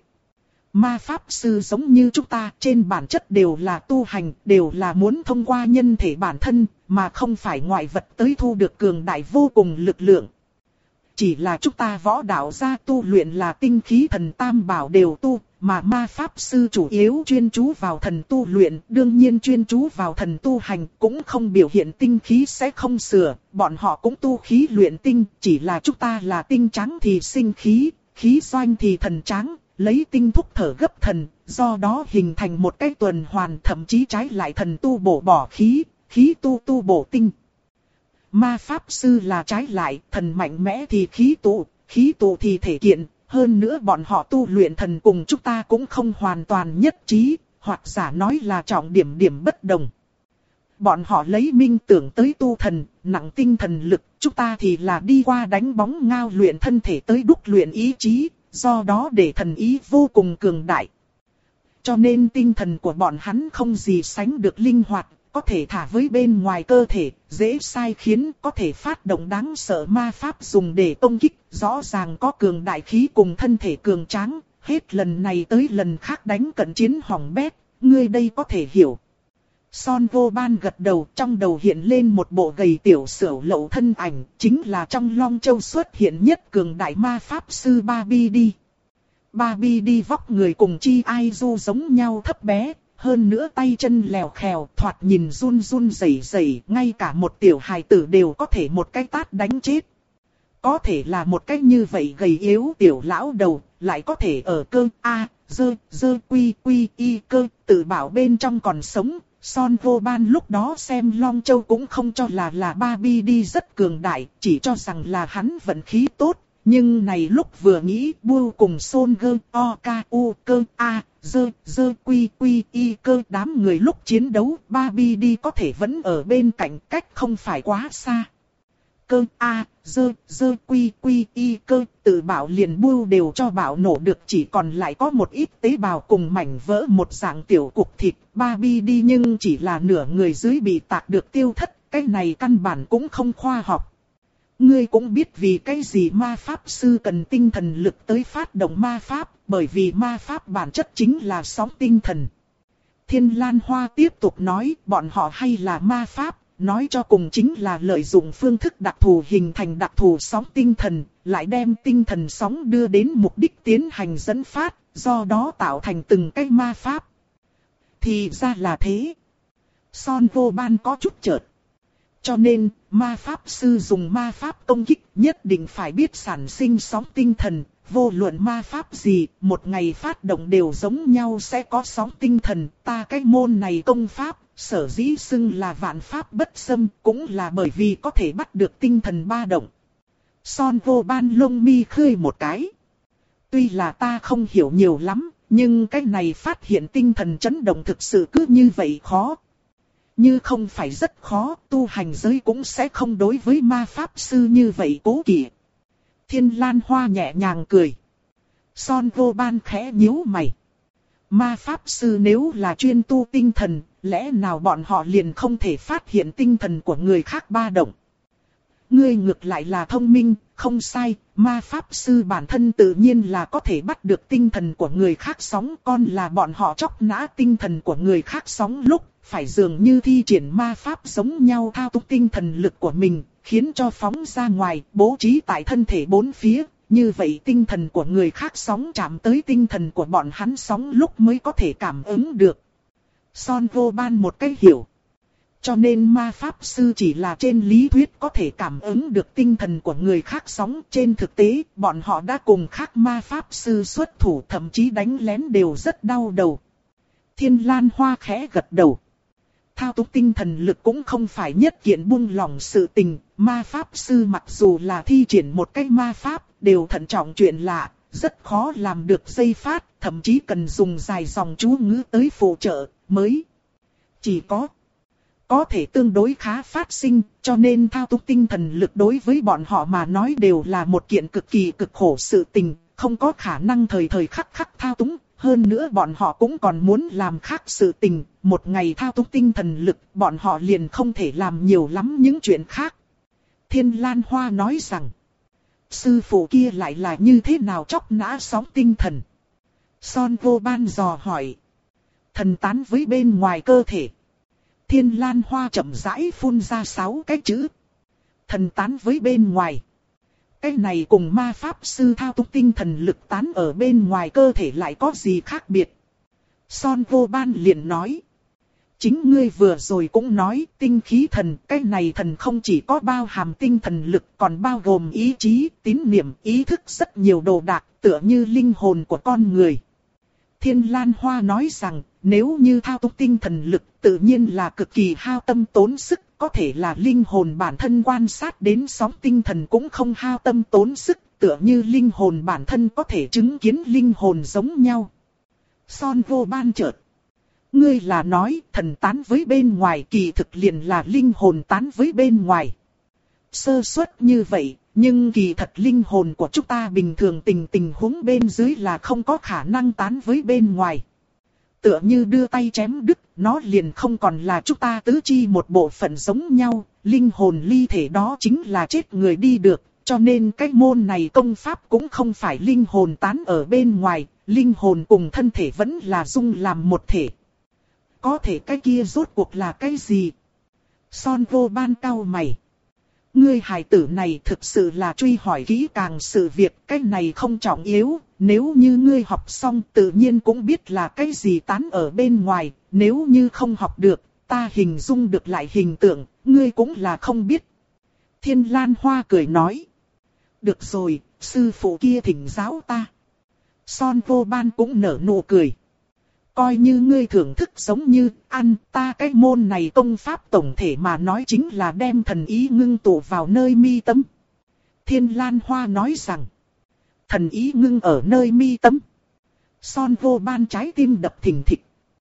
Ma pháp sư giống như chúng ta trên bản chất đều là tu hành, đều là muốn thông qua nhân thể bản thân, mà không phải ngoại vật tới thu được cường đại vô cùng lực lượng. Chỉ là chúng ta võ đạo gia tu luyện là tinh khí thần tam bảo đều tu, mà ma pháp sư chủ yếu chuyên chú vào thần tu luyện, đương nhiên chuyên chú vào thần tu hành cũng không biểu hiện tinh khí sẽ không sửa, bọn họ cũng tu khí luyện tinh, chỉ là chúng ta là tinh trắng thì sinh khí, khí doanh thì thần trắng, lấy tinh thúc thở gấp thần, do đó hình thành một cái tuần hoàn, thậm chí trái lại thần tu bổ bỏ khí, khí tu tu bổ tinh. Ma pháp sư là trái lại, thần mạnh mẽ thì khí tụ, khí tụ thì thể kiện, hơn nữa bọn họ tu luyện thần cùng chúng ta cũng không hoàn toàn nhất trí, hoặc giả nói là trọng điểm điểm bất đồng. Bọn họ lấy minh tưởng tới tu thần, nặng tinh thần lực, chúng ta thì là đi qua đánh bóng ngao luyện thân thể tới đúc luyện ý chí, do đó để thần ý vô cùng cường đại. Cho nên tinh thần của bọn hắn không gì sánh được linh hoạt, có thể thả với bên ngoài cơ thể, dễ sai khiến, có thể phát động đáng sợ ma pháp dùng để công kích, rõ ràng có cường đại khí cùng thân thể cường tráng, hết lần này tới lần khác đánh cận chiến hỏng bét, ngươi đây có thể hiểu. Son vô ban gật đầu, trong đầu hiện lên một bộ gầy tiểu xửu lậu thân ảnh, chính là trong Long Châu xuất hiện nhất cường đại ma pháp sư Babidi. Babidi vóc người cùng Chi Ai Du giống nhau thấp bé, hơn nữa tay chân lèo khèo, thoạt nhìn run run rẩy rẩy, ngay cả một tiểu hài tử đều có thể một cái tát đánh chết. Có thể là một cách như vậy gầy yếu tiểu lão đầu, lại có thể ở cơ a, dơ, dơ quy quy y cơ, tự bảo bên trong còn sống. Son vô ban lúc đó xem Long Châu cũng không cho là là Babidi rất cường đại, chỉ cho rằng là hắn vận khí tốt. Nhưng này lúc vừa nghĩ bu cùng Son gơ o ca u cơ a, dơ, dơ quy quy y cơ đám người lúc chiến đấu, Babidi có thể vẫn ở bên cạnh cách không phải quá xa. Cơ a, dơ, dơ quy quy y cơ, tự bảo liền bu đều cho bảo nổ được, chỉ còn lại có một ít tế bào cùng mảnh vỡ một dạng tiểu cục thịt, Babidi nhưng chỉ là nửa người dưới bị tạc được tiêu thất, cái này căn bản cũng không khoa học. Ngươi cũng biết vì cái gì ma pháp sư cần tinh thần lực tới phát động ma pháp, bởi vì ma pháp bản chất chính là sóng tinh thần. Thiên Lan Hoa tiếp tục nói, bọn họ hay là ma pháp, nói cho cùng chính là lợi dụng phương thức đặc thù hình thành đặc thù sóng tinh thần, lại đem tinh thần sóng đưa đến mục đích tiến hành dẫn phát, do đó tạo thành từng cái ma pháp. Thì ra là thế. Son vô ban có chút chợt. Cho nên, ma pháp sư dùng ma pháp công kích nhất định phải biết sản sinh sóng tinh thần, vô luận ma pháp gì, một ngày phát động đều giống nhau sẽ có sóng tinh thần, ta cái môn này công pháp, sở dĩ xưng là vạn pháp bất xâm, cũng là bởi vì có thể bắt được tinh thần ba động. Son vô ban lông mi khơi một cái. Tuy là ta không hiểu nhiều lắm, nhưng cái này phát hiện tinh thần chấn động thực sự cứ như vậy khó. Như không phải rất khó, tu hành giới cũng sẽ không đối với ma pháp sư như vậy cố kỵ. Thiên Lan Hoa nhẹ nhàng cười. Son vô ban khẽ nhíu mày. Ma pháp sư nếu là chuyên tu tinh thần, lẽ nào bọn họ liền không thể phát hiện tinh thần của người khác ba động? Ngươi ngược lại là thông minh, không sai, ma pháp sư bản thân tự nhiên là có thể bắt được tinh thần của người khác sóng, con là bọn họ chóc nã tinh thần của người khác sóng lúc, phải dường như thi triển ma pháp giống nhau thao túng tinh thần lực của mình, khiến cho phóng ra ngoài, bố trí tại thân thể bốn phía, như vậy tinh thần của người khác sóng chạm tới tinh thần của bọn hắn sóng lúc mới có thể cảm ứng được. Son vô ban một cách hiểu. Cho nên ma pháp sư chỉ là trên lý thuyết có thể cảm ứng được tinh thần của người khác sóng. Trên thực tế, bọn họ đã cùng khác ma pháp sư xuất thủ, thậm chí đánh lén đều rất đau đầu. Thiên Lan Hoa khẽ gật đầu. Thao túng tinh thần lực cũng không phải nhất kiện buông lỏng sự tình. Ma pháp sư mặc dù là thi triển một cái ma pháp, đều thận trọng chuyện lạ, rất khó làm được dây phát, thậm chí cần dùng dài dòng chú ngữ tới phụ trợ, mới chỉ có có thể tương đối khá phát sinh, cho nên thao túng tinh thần lực đối với bọn họ mà nói đều là một kiện cực kỳ cực khổ sự tình, không có khả năng thời thời khắc khắc thao túng, hơn nữa bọn họ cũng còn muốn làm khác sự tình, một ngày thao túng tinh thần lực, bọn họ liền không thể làm nhiều lắm những chuyện khác. Thiên Lan Hoa nói rằng, sư phụ kia lại là như thế nào chóc nã sóng tinh thần? Son vô ban dò hỏi. Thần tán với bên ngoài cơ thể. Thiên Lan Hoa chậm rãi phun ra sáu cái chữ. Thần tán với bên ngoài. Cái này cùng ma pháp sư thao túng tinh thần lực tán ở bên ngoài cơ thể lại có gì khác biệt? Son vô ban liền nói. Chính ngươi vừa rồi cũng nói tinh khí thần, cái này thần không chỉ có bao hàm tinh thần lực còn bao gồm ý chí, tín niệm, ý thức rất nhiều đồ đạc, tựa như linh hồn của con người. Thiên Lan Hoa nói rằng, nếu như thao túng tinh thần lực tự nhiên là cực kỳ hao tâm tốn sức, có thể là linh hồn bản thân quan sát đến sóng tinh thần cũng không hao tâm tốn sức, tựa như linh hồn bản thân có thể chứng kiến linh hồn giống nhau. Son Vô Ban chợt. Ngươi là nói thần tán với bên ngoài kỳ thực liền là linh hồn tán với bên ngoài. Sơ suất như vậy, nhưng kỳ thật linh hồn của chúng ta bình thường tình tình huống bên dưới là không có khả năng tán với bên ngoài. Tựa như đưa tay chém đứt, nó liền không còn là chúng ta tứ chi một bộ phận giống nhau, linh hồn ly thể đó chính là chết người đi được, cho nên cái môn này công pháp cũng không phải linh hồn tán ở bên ngoài, linh hồn cùng thân thể vẫn là dung làm một thể. Có thể cái kia rốt cuộc là cái gì? Son Vô Ban cau mày. Ngươi hài tử này thực sự là truy hỏi kỹ càng sự việc, cái này không trọng yếu, nếu như ngươi học xong tự nhiên cũng biết là cái gì tán ở bên ngoài, nếu như không học được, ta hình dung được lại hình tượng, ngươi cũng là không biết. Thiên Lan Hoa cười nói. Được rồi, sư phụ kia thỉnh giáo ta. Son Vô Ban cũng nở nụ cười. Coi như ngươi thưởng thức giống như ăn ta cái môn này công pháp tổng thể mà nói chính là đem thần ý ngưng tụ vào nơi mi tâm. Thiên Lan Hoa nói rằng, thần ý ngưng ở nơi mi tâm. Son Vô Ban trái tim đập thình thịch.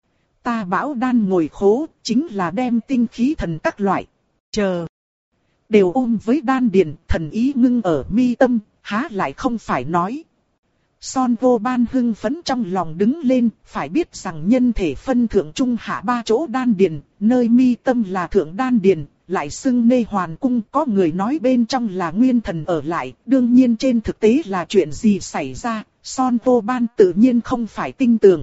Ta Bảo Đan ngồi khố chính là đem tinh khí thần các loại. Chờ. Đều ôm với đan điền, thần ý ngưng ở mi tâm, há lại không phải nói. Son Vô Ban hưng phấn trong lòng đứng lên, phải biết rằng nhân thể phân thượng trung hạ ba chỗ đan điền, nơi mi tâm là thượng đan điền, lại xưng nê hoàn cung, có người nói bên trong là nguyên thần ở lại, đương nhiên trên thực tế là chuyện gì xảy ra, Son Vô Ban tự nhiên không phải tin tưởng.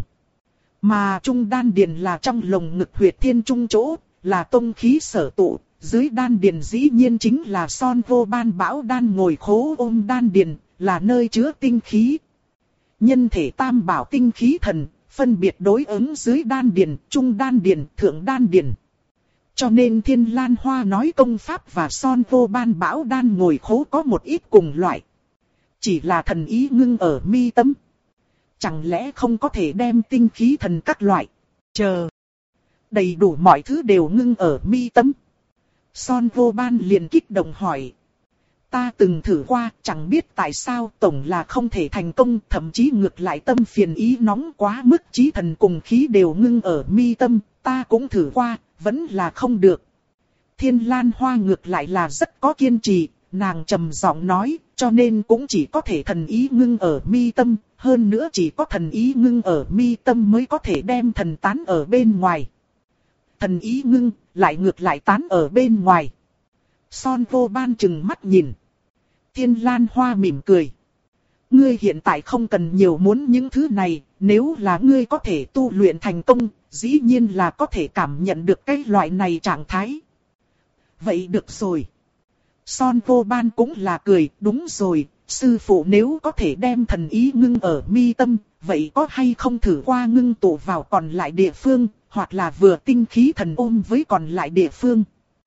Mà trung đan điền là trong lồng ngực huyệt thiên trung chỗ, là tông khí sở tụ, dưới đan điền dĩ nhiên chính là Son Vô Ban Bảo Đan ngồi khố ôm đan điền, là nơi chứa tinh khí. Nhân thể tam bảo tinh khí thần, phân biệt đối ứng dưới đan điền, trung đan điền, thượng đan điền. Cho nên Thiên Lan Hoa nói công pháp và Son Vô Ban Bảo Đan ngồi khố có một ít cùng loại. Chỉ là thần ý ngưng ở mi tâm. Chẳng lẽ không có thể đem tinh khí thần các loại, chờ, đầy đủ mọi thứ đều ngưng ở mi tâm. Son Vô Ban liền kích động hỏi. Ta từng thử qua, chẳng biết tại sao tổng là không thể thành công, thậm chí ngược lại tâm phiền ý nóng quá mức, chí thần cùng khí đều ngưng ở mi tâm, ta cũng thử qua, vẫn là không được. Thiên Lan Hoa ngược lại là rất có kiên trì, nàng trầm giọng nói, cho nên cũng chỉ có thể thần ý ngưng ở mi tâm, hơn nữa chỉ có thần ý ngưng ở mi tâm mới có thể đem thần tán ở bên ngoài. Thần ý ngưng, lại ngược lại tán ở bên ngoài. Son Vô Ban chừng mắt nhìn. Thiên Lan Hoa mỉm cười. Ngươi hiện tại không cần nhiều muốn những thứ này, nếu là ngươi có thể tu luyện thành công, dĩ nhiên là có thể cảm nhận được cái loại này trạng thái. Vậy được rồi. Son Vô Ban cũng là cười, đúng rồi, sư phụ nếu có thể đem thần ý ngưng ở mi tâm, vậy có hay không thử qua ngưng tụ vào còn lại địa phương, hoặc là vừa tinh khí thần ôm với còn lại địa phương.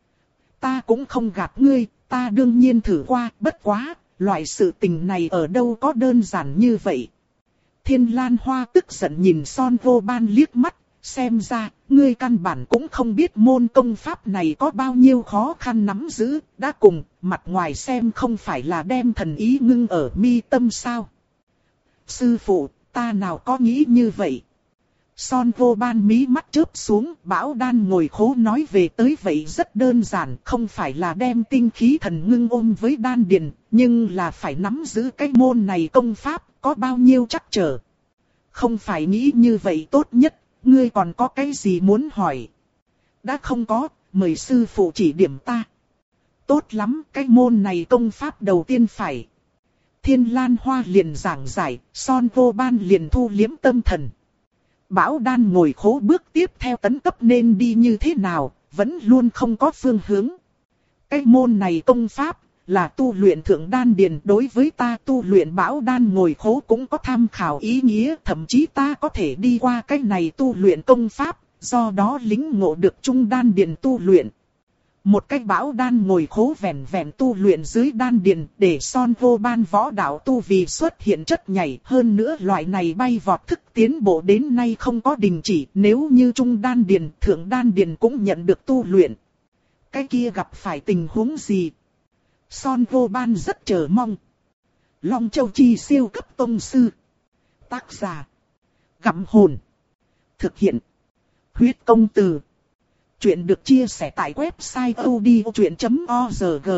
Ta cũng không gạt ngươi, ta đương nhiên thử qua, bất quá, loại sự tình này ở đâu có đơn giản như vậy. Thiên Lan Hoa tức giận nhìn Son Vô Ban liếc mắt, xem ra, ngươi căn bản cũng không biết môn công pháp này có bao nhiêu khó khăn nắm giữ, đã cùng, mặt ngoài xem không phải là đem thần ý ngưng ở mi tâm sao. Sư phụ, ta nào có nghĩ như vậy. Son Vô Ban mí mắt chớp xuống, Bảo Đan ngồi khố nói về tới vậy rất đơn giản, không phải là đem tinh khí thần ngưng ôm với đan điền, nhưng là phải nắm giữ cái môn này công pháp, có bao nhiêu trắc trở. Không phải nghĩ như vậy tốt nhất, ngươi còn có cái gì muốn hỏi? Đã không có, mời sư phụ chỉ điểm ta. Tốt lắm, cái môn này công pháp đầu tiên phải. Thiên Lan Hoa liền giảng giải, Son Vô Ban liền thu liếm tâm thần. Bảo Đan ngồi khố bước tiếp theo tấn cấp nên đi như thế nào, vẫn luôn không có phương hướng. Cái môn này công pháp, là tu luyện thượng đan điền, đối với ta tu luyện Bảo Đan ngồi khố cũng có tham khảo ý nghĩa, thậm chí ta có thể đi qua cái này tu luyện công pháp, do đó lính ngộ được trung đan điền tu luyện. Một cách bão đan ngồi khố vẹn vẹn tu luyện dưới đan điền để Son Vô Ban võ đạo tu vì xuất hiện chất nhảy. Hơn nữa loại này bay vọt thức tiến bộ đến nay không có đình chỉ, nếu như trung đan điền, thượng đan điền cũng nhận được tu luyện. Cái kia gặp phải tình huống gì? Son Vô Ban rất chờ mong. Long Châu Chi siêu cấp tông sư. Tác giả: Gặm Hồn. Thực hiện: Huyết Công Từ. Chuyện được chia sẻ tại website odchuyện chấm org.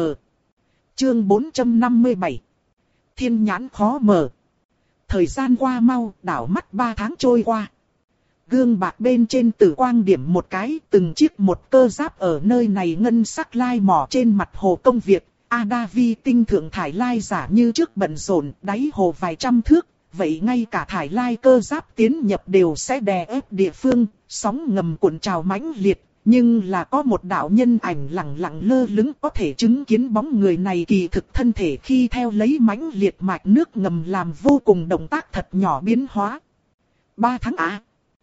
Chương bốn trăm năm mươi bảy. Thiên nhãn khó mở. Thời gian qua mau, đảo mắt ba tháng trôi qua. Gương bạc bên trên tử quang điểm một cái, từng chiếc một cơ giáp ở nơi này ngân sắc lai mỏ trên mặt hồ công việc. Adavi tinh thượng thải lai giả như trước bận rộn, đáy hồ vài trăm thước. Vậy ngay cả thải lai cơ giáp tiến nhập đều sẽ đè ép địa phương, sóng ngầm cuộn trào mãnh liệt. Nhưng là có một đạo nhân ảnh lặng lặng lơ lửng có thể chứng kiến bóng người này kỳ thực thân thể khi theo lấy mãnh liệt mạch nước ngầm làm vô cùng động tác thật nhỏ biến hóa. Ba tháng á.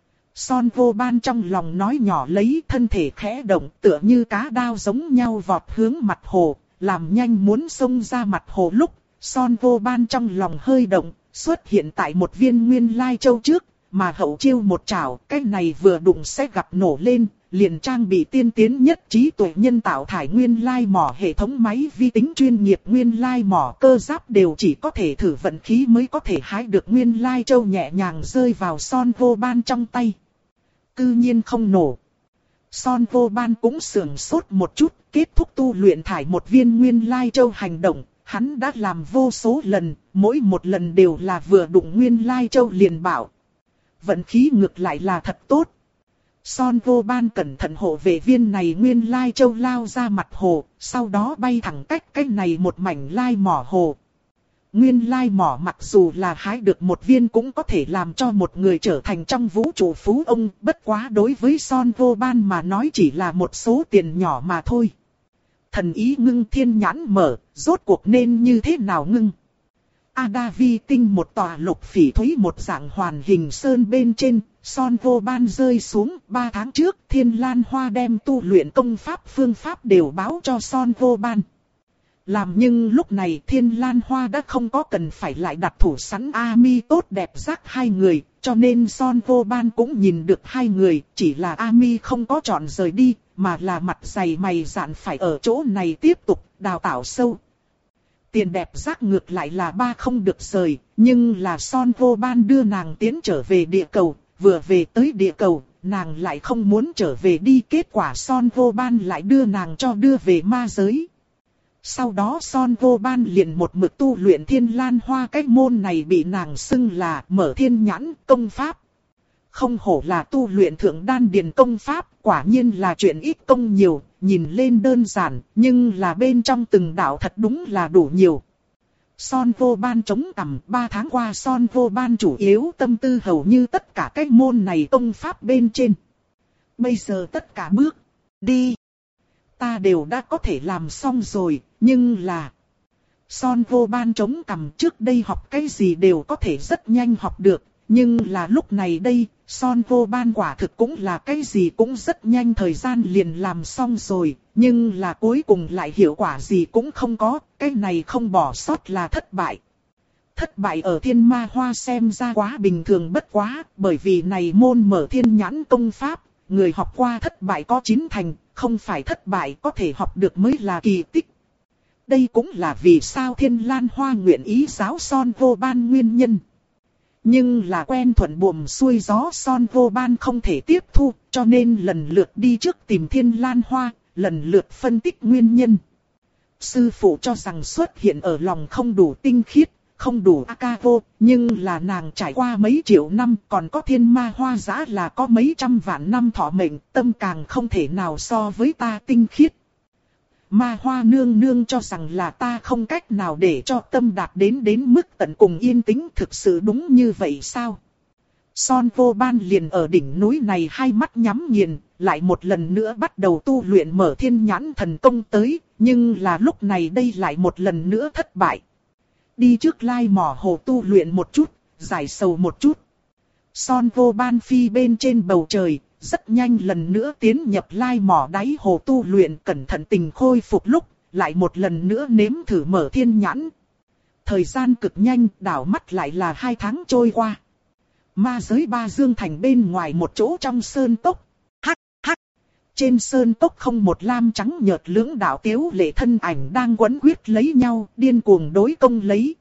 Son Vô Ban trong lòng nói nhỏ lấy thân thể khẽ động tựa như cá đao giống nhau vọt hướng mặt hồ, làm nhanh muốn xông ra mặt hồ lúc, Son Vô Ban trong lòng hơi động, xuất hiện tại một viên nguyên lai châu trước, mà hậu chiêu một chảo, cái này vừa đụng sẽ gặp nổ lên. Liền trang bị tiên tiến nhất trí tuệ nhân tạo thải nguyên lai mỏ hệ thống máy vi tính chuyên nghiệp nguyên lai mỏ cơ giáp đều chỉ có thể thử vận khí mới có thể hái được nguyên lai châu nhẹ nhàng rơi vào Son Vô Ban trong tay. Cư nhiên không nổ. Son Vô Ban cũng sưởng sốt một chút, kết thúc tu luyện thải một viên nguyên lai châu hành động, hắn đã làm vô số lần, mỗi một lần đều là vừa đụng nguyên lai châu liền bảo. Vận khí ngược lại là thật tốt. Son Vô Ban cẩn thận hộ vệ viên này nguyên lai châu lao ra mặt hồ, sau đó bay thẳng cách cái này một mảnh lai mỏ hồ. Nguyên lai mỏ mặc dù là hái được một viên cũng có thể làm cho một người trở thành trong vũ trụ phú ông, bất quá đối với Son Vô Ban mà nói chỉ là một số tiền nhỏ mà thôi. Thần ý ngưng thiên nhãn mở, rốt cuộc nên như thế nào ngưng? Adavi tinh một tòa lục phỉ thúy một dạng hoàn hình sơn bên trên, Son Vô Ban rơi xuống. Ba tháng trước Thiên Lan Hoa đem tu luyện công pháp phương pháp đều báo cho Son Vô Ban. Làm nhưng lúc này Thiên Lan Hoa đã không có cần phải lại đặt thủ sẵn Ami tốt đẹp giác hai người, cho nên Son Vô Ban cũng nhìn được hai người, chỉ là Ami không có chọn rời đi, mà là mặt dày mày dạn phải ở chỗ này tiếp tục đào tạo sâu. Tiền đẹp giác ngược lại là ba không được rời, nhưng là Son Vô Ban đưa nàng tiến trở về địa cầu, vừa về tới địa cầu, nàng lại không muốn trở về đi, kết quả Son Vô Ban lại đưa nàng cho đưa về ma giới. Sau đó Son Vô Ban liền một mực tu luyện Thiên Lan Hoa, cái môn này bị nàng xưng là mở thiên nhãn công pháp. Không hổ là tu luyện thượng đan điền công pháp, quả nhiên là chuyện ít công nhiều, nhìn lên đơn giản, nhưng là bên trong từng đạo thật đúng là đủ nhiều. Son Vô Ban chống cằm, ba tháng qua Son Vô Ban chủ yếu tâm tư hầu như tất cả cái môn này công pháp bên trên. Bây giờ tất cả bước đi, ta đều đã có thể làm xong rồi, nhưng là... Son Vô Ban chống cằm, trước đây học cái gì đều có thể rất nhanh học được, nhưng là lúc này đây, Son Vô Ban quả thực cũng là cái gì cũng rất nhanh thời gian liền làm xong rồi, nhưng là cuối cùng lại hiệu quả gì cũng không có, cái này không bỏ sót là thất bại. Thất bại ở Thiên Ma Hoa xem ra quá bình thường bất quá, bởi vì này môn mở thiên nhãn công pháp, người học qua thất bại có chín thành, không phải thất bại có thể học được mới là kỳ tích. Đây cũng là vì sao Thiên Lan Hoa nguyện ý giáo Son Vô Ban nguyên nhân. Nhưng là quen thuận buồm xuôi gió Son Vô Ban không thể tiếp thu, cho nên lần lượt đi trước tìm Thiên Lan Hoa, lần lượt phân tích nguyên nhân. Sư phụ cho rằng xuất hiện ở lòng không đủ tinh khiết, không đủ Akavo, nhưng là nàng trải qua mấy triệu năm, còn có Thiên Ma Hoa Giã là có mấy trăm vạn năm thọ mệnh, tâm càng không thể nào so với ta tinh khiết. Ma Hoa nương nương cho rằng là ta không cách nào để cho tâm đạt đến đến mức tận cùng yên tĩnh, thực sự đúng như vậy sao? Son Vô Ban liền ở đỉnh núi này hai mắt nhắm nghiền, lại một lần nữa bắt đầu tu luyện mở thiên nhãn thần công tới, nhưng là lúc này đây lại một lần nữa thất bại. Đi trước lai mỏ hồ tu luyện một chút, giải sầu một chút. Son Vô Ban phi bên trên bầu trời, rất nhanh lần nữa tiến nhập lai mỏ đáy hồ tu luyện, cẩn thận tình khôi phục lúc, lại một lần nữa nếm thử mở thiên nhãn. Thời gian cực nhanh, đảo mắt lại là hai tháng trôi qua. Ma giới Ba Dương Thành bên ngoài một chỗ trong sơn cốc. Hắc hắc. Trên sơn cốc không một lam trắng nhợt lưỡng đạo tiếu lệ thân ảnh đang quấn quyết lấy nhau, điên cuồng đối công lấy.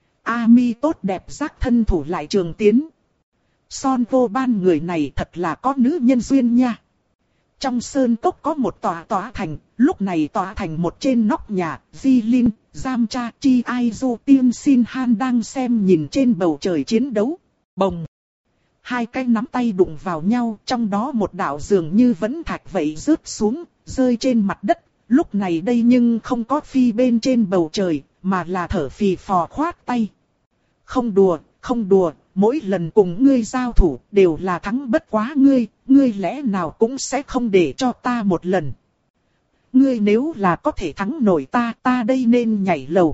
A Mi tốt đẹp giác thân thủ lại trường tiến. Son Vô Ban người này thật là có nữ nhân duyên nha. Trong sơn cốc có một tòa tòa thành, lúc này tòa thành một trên nóc nhà, Di Linh, Giam Cha, Chi Ai Du Tiên Sin Han đang xem nhìn trên bầu trời chiến đấu. Bồng! Hai cái nắm tay đụng vào nhau, trong đó một đạo dường như vẫn thạch vậy rớt xuống, rơi trên mặt đất. Lúc này đây nhưng không có phi bên trên bầu trời, mà là thở phì phò khoát tay. Không đùa, không đùa, mỗi lần cùng ngươi giao thủ đều là thắng bất quá ngươi, ngươi lẽ nào cũng sẽ không để cho ta một lần. Ngươi nếu là có thể thắng nổi ta, ta đây nên nhảy lầu.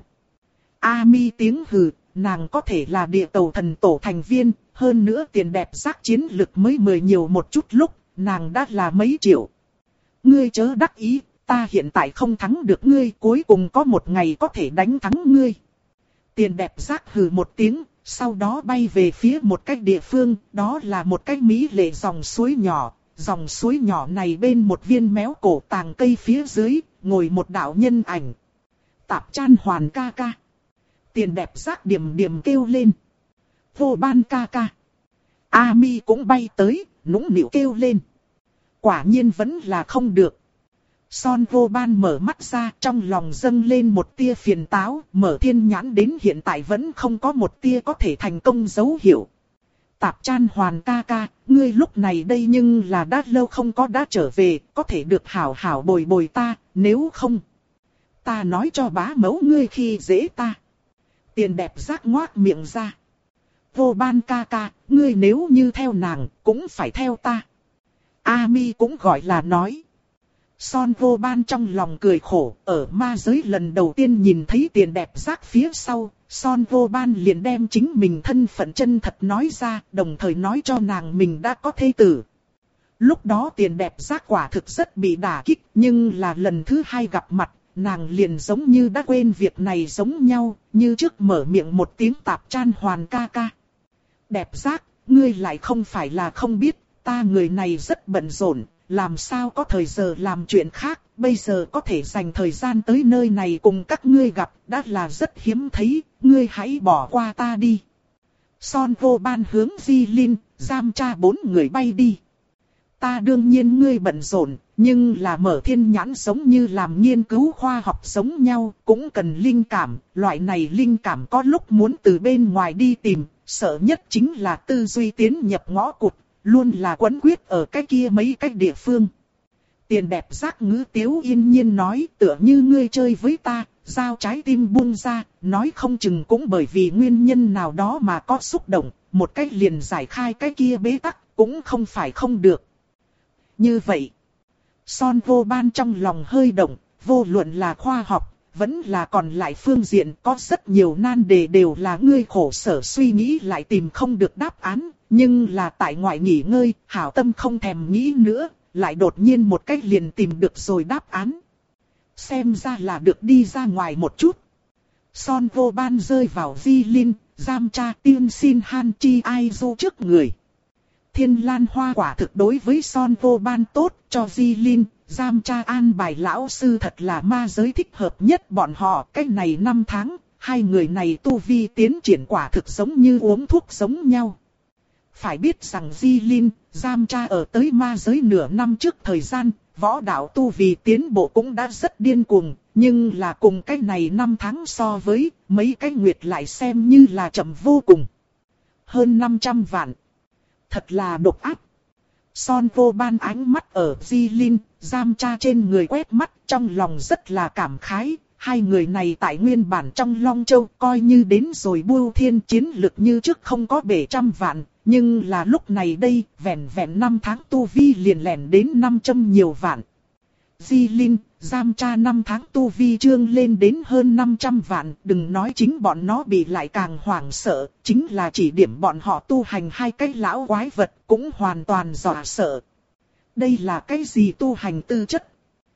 A Mi tiếng hừ, nàng có thể là địa tàu thần tổ thành viên, hơn nữa tiền đẹp giác chiến lực mới mười nhiều một chút lúc, nàng đã là mấy triệu. Ngươi chớ đắc ý, ta hiện tại không thắng được ngươi, cuối cùng có một ngày có thể đánh thắng ngươi. Tiền đẹp giác hừ một tiếng, sau đó bay về phía một cái địa phương, đó là một cái mỹ lệ dòng suối nhỏ. Dòng suối nhỏ này bên một viên méo cổ tàng cây phía dưới, ngồi một đạo nhân ảnh. Tạp Chan Hoàn ca ca. Tiền đẹp giác điểm điểm kêu lên. Vô Ban ca ca. A Mi cũng bay tới, nũng nịu kêu lên. Quả nhiên vẫn là không được. Son Vô Ban mở mắt ra, trong lòng dâng lên một tia phiền táo, mở thiên nhãn đến hiện tại vẫn không có một tia có thể thành công dấu hiệu. Tạp Chan Hoàn ca ca, ngươi lúc này đây nhưng là đã lâu không có đã trở về, có thể được hảo hảo bồi bồi ta, nếu không. Ta nói cho bá mẫu ngươi khi dễ ta. Tiền đẹp giác ngoác miệng ra. Vô Ban ca ca, ngươi nếu như theo nàng, cũng phải theo ta. A Mi cũng gọi là nói. Son Vô Ban trong lòng cười khổ, ở ma giới lần đầu tiên nhìn thấy tiền đẹp giác phía sau, Son Vô Ban liền đem chính mình thân phận chân thật nói ra, đồng thời nói cho nàng mình đã có thê tử. Lúc đó tiền đẹp giác quả thực rất bị đả kích, nhưng là lần thứ hai gặp mặt, nàng liền giống như đã quên việc này giống nhau, như trước mở miệng một tiếng Tạp Chan Hoàn ca ca. Đẹp giác, ngươi lại không phải là không biết, ta người này rất bận rộn. Làm sao có thời giờ làm chuyện khác, bây giờ có thể dành thời gian tới nơi này cùng các ngươi gặp, đã là rất hiếm thấy, ngươi hãy bỏ qua ta đi. Son Vô Ban hướng Di Linh, Giam Cha bốn người bay đi. Ta đương nhiên ngươi bận rộn, nhưng là mở thiên nhãn giống như làm nghiên cứu khoa học giống nhau, cũng cần linh cảm, loại này linh cảm có lúc muốn từ bên ngoài đi tìm, sợ nhất chính là tư duy tiến nhập ngõ cụt. Luôn là quấn quyết ở cái kia mấy cái địa phương. Tiền đẹp giác ngữ tiếu yên nhiên nói, tựa như ngươi chơi với ta, giao trái tim buông ra, nói không chừng cũng bởi vì nguyên nhân nào đó mà có xúc động, một cách liền giải khai cái kia bế tắc, cũng không phải không được. Như vậy, Son Vô Ban trong lòng hơi động, vô luận là khoa học, vẫn là còn lại phương diện, có rất nhiều nan đề đều là ngươi khổ sở suy nghĩ lại tìm không được đáp án. Nhưng là tại ngoại nghỉ ngơi, hảo tâm không thèm nghĩ nữa, lại đột nhiên một cách liền tìm được rồi đáp án. Xem ra là được đi ra ngoài một chút. Son Vô Ban rơi vào Di Linh, Giam Cha, Tiên Sin Han, Chi Ai Du trước người. Thiên Lan Hoa quả thực đối với Son Vô Ban tốt, cho Di Linh, Giam Cha an bài lão sư thật là ma giới thích hợp nhất bọn họ. Cách này năm tháng, hai người này tu vi tiến triển quả thực giống như uống thuốc giống nhau. Phải biết rằng Di Linh, Giam Cha ở tới ma giới nửa năm trước thời gian, võ đạo tu vì tiến bộ cũng đã rất điên cuồng, nhưng là cùng cái này năm tháng so với, mấy cái nguyệt lại xem như là chậm vô cùng. Hơn năm trăm vạn. Thật là độc ác. Son Vô Ban ánh mắt ở Di Linh, Giam Cha trên người quét mắt, trong lòng rất là cảm khái. Hai người này tại nguyên bản trong Long Châu coi như đến rồi Bưu Thiên chiến lực như trước không có bể trăm vạn. Nhưng là lúc này đây, vẹn vẹn năm tháng tu vi liền lẻn đến năm trăm nhiều vạn. Di Linh, Giam Cha năm tháng tu vi trương lên đến hơn năm trăm vạn, đừng nói chính bọn nó bị lại càng hoảng sợ, chính là chỉ điểm bọn họ tu hành hai cái lão quái vật cũng hoàn toàn dọa sợ. Đây là cái gì tu hành tư chất?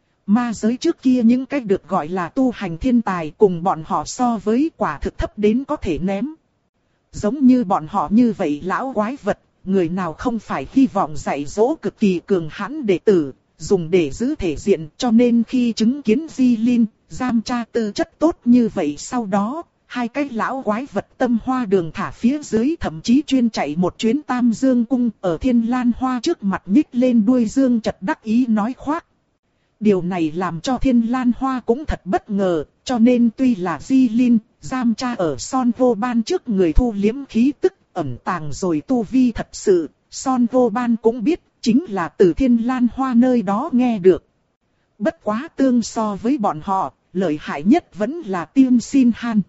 Ma giới trước kia những cái được gọi là tu hành thiên tài cùng bọn họ so với quả thực thấp đến có thể ném. Giống như bọn họ như vậy lão quái vật, người nào không phải hy vọng dạy dỗ cực kỳ cường hãn đệ tử, dùng để giữ thể diện, cho nên khi chứng kiến Di Linh, Giam Cha tư chất tốt như vậy sau đó, hai cái lão quái vật tâm hoa đường thả phía dưới thậm chí chuyên chạy một chuyến Tam Dương Cung ở Thiên Lan Hoa trước mặt nhích lên đuôi dương chật đắc ý nói khoác. Điều này làm cho Thiên Lan Hoa cũng thật bất ngờ, cho nên tuy là Di Linh, Giam Cha ở Son Vô Ban trước người thu liếm khí tức, ẩn tàng rồi tu vi thật sự, Son Vô Ban cũng biết, chính là từ Thiên Lan Hoa nơi đó nghe được. Bất quá tương so với bọn họ, lợi hại nhất vẫn là Tiên Xin Han.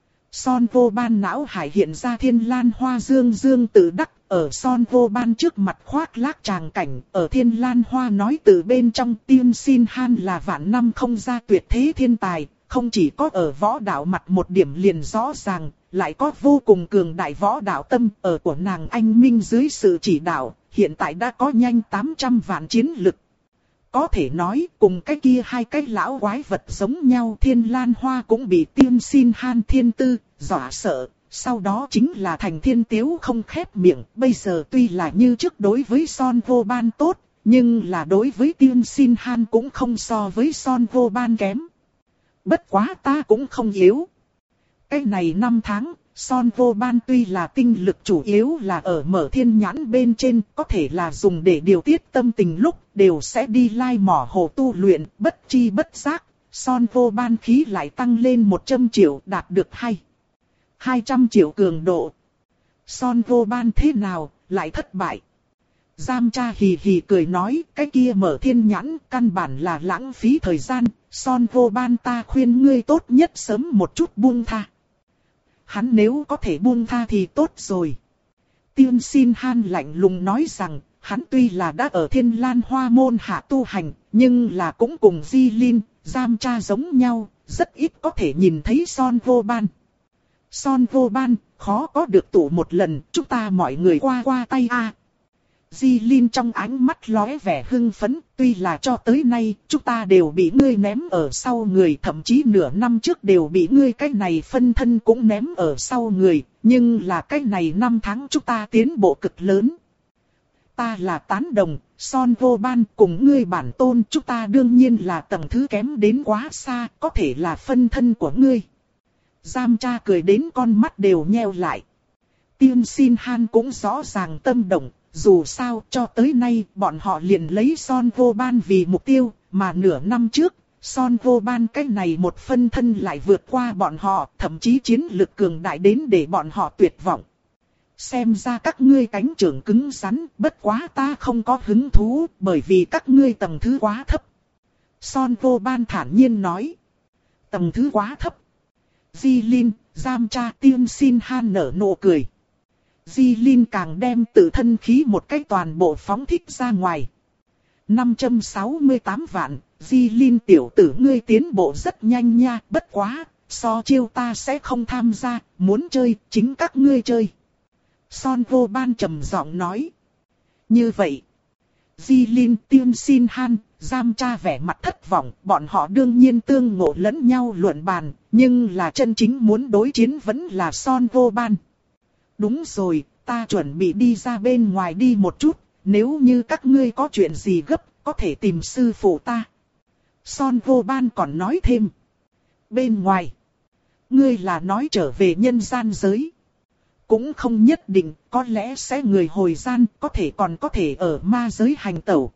Son Vô Ban não hải hiện ra Thiên Lan Hoa dương dương tự đắc, ở Son Vô Ban trước mặt khoác lác tràng cảnh, ở Thiên Lan Hoa nói từ bên trong Tiên Xin Han là vạn năm không ra tuyệt thế thiên tài, không chỉ có ở võ đạo mặt một điểm liền rõ ràng, lại có vô cùng cường đại võ đạo tâm ở của nàng anh minh dưới sự chỉ đạo, hiện tại đã có nhanh tám trăm vạn chiến lực. Có thể nói cùng cái kia hai cái lão quái vật giống nhau, Thiên Lan Hoa cũng bị Tiên Xin Han thiên tư dọa sợ, sau đó chính là thành thiên tiếu không khép miệng. Bây giờ tuy là như trước đối với Son Vô Ban tốt, nhưng là đối với Tiên Xin Han cũng không so với Son Vô Ban kém. Bất quá ta cũng không yếu. Cái này năm tháng, Son Vô Ban tuy là tinh lực chủ yếu là ở mở thiên nhãn bên trên, có thể là dùng để điều tiết tâm tình lúc đều sẽ đi lai mỏ hồ tu luyện, bất chi bất giác, Son Vô Ban khí lại tăng lên một trăm triệu đạt được hay. hai trăm triệu cường độ. Son Vô Ban thế nào, lại thất bại. Giam Cha hì hì cười nói, cái kia mở thiên nhãn căn bản là lãng phí thời gian, Son Vô Ban ta khuyên ngươi tốt nhất sớm một chút buông tha. Hắn nếu có thể buông tha thì tốt rồi. Tiên Xin Han lạnh lùng nói rằng, hắn tuy là đã ở Thiên Lan Hoa môn hạ tu hành, nhưng là cũng cùng Di Linh, Giam Cha giống nhau, rất ít có thể nhìn thấy Son Vô Ban. Son Vô Ban, khó có được tụ một lần, chúng ta mọi người qua qua tay a. Di Linh trong ánh mắt lóe vẻ hưng phấn, tuy là cho tới nay, chúng ta đều bị ngươi ném ở sau người, thậm chí nửa năm trước đều bị ngươi cái này phân thân cũng ném ở sau người, nhưng là cái này năm tháng chúng ta tiến bộ cực lớn. Ta là tán đồng, Son Vô Ban cùng ngươi bản tôn, chúng ta đương nhiên là tầng thứ kém đến quá xa, có thể là phân thân của ngươi. Giam Cha cười đến con mắt đều nheo lại. Tiên Xin Han cũng rõ ràng tâm động. Dù sao cho tới nay bọn họ liền lấy Son Vô Ban vì mục tiêu, mà nửa năm trước, Son Vô Ban cái này một phân thân lại vượt qua bọn họ, thậm chí chiến lực cường đại đến để bọn họ tuyệt vọng. Xem ra các ngươi cánh trưởng cứng rắn, bất quá ta không có hứng thú, bởi vì các ngươi tầng thứ quá thấp. Son Vô Ban thản nhiên nói. Tầng thứ quá thấp. Di Linh, Giam Cha, Tiên Xin Han nở nụ cười. Di Linh càng đem tự thân khí một cách toàn bộ phóng thích ra ngoài. năm trăm sáu mươi tám vạn, Di Linh tiểu tử ngươi tiến bộ rất nhanh nha, bất quá, so chiêu ta sẽ không tham gia, muốn chơi, chính các ngươi chơi. Son Vô Ban trầm giọng nói. Như vậy, Di Linh, Tiên Xin Han, Giam Cha vẻ mặt thất vọng, bọn họ đương nhiên tương ngộ lẫn nhau luận bàn, nhưng là chân chính muốn đối chiến vẫn là Son Vô Ban. Đúng rồi, ta chuẩn bị đi ra bên ngoài đi một chút, nếu như các ngươi có chuyện gì gấp, có thể tìm sư phụ ta. Son Vô Ban còn nói thêm. Bên ngoài, ngươi là nói trở về nhân gian giới. Cũng không nhất định, có lẽ sẽ người hồi gian, có thể còn có thể ở ma giới hành tẩu.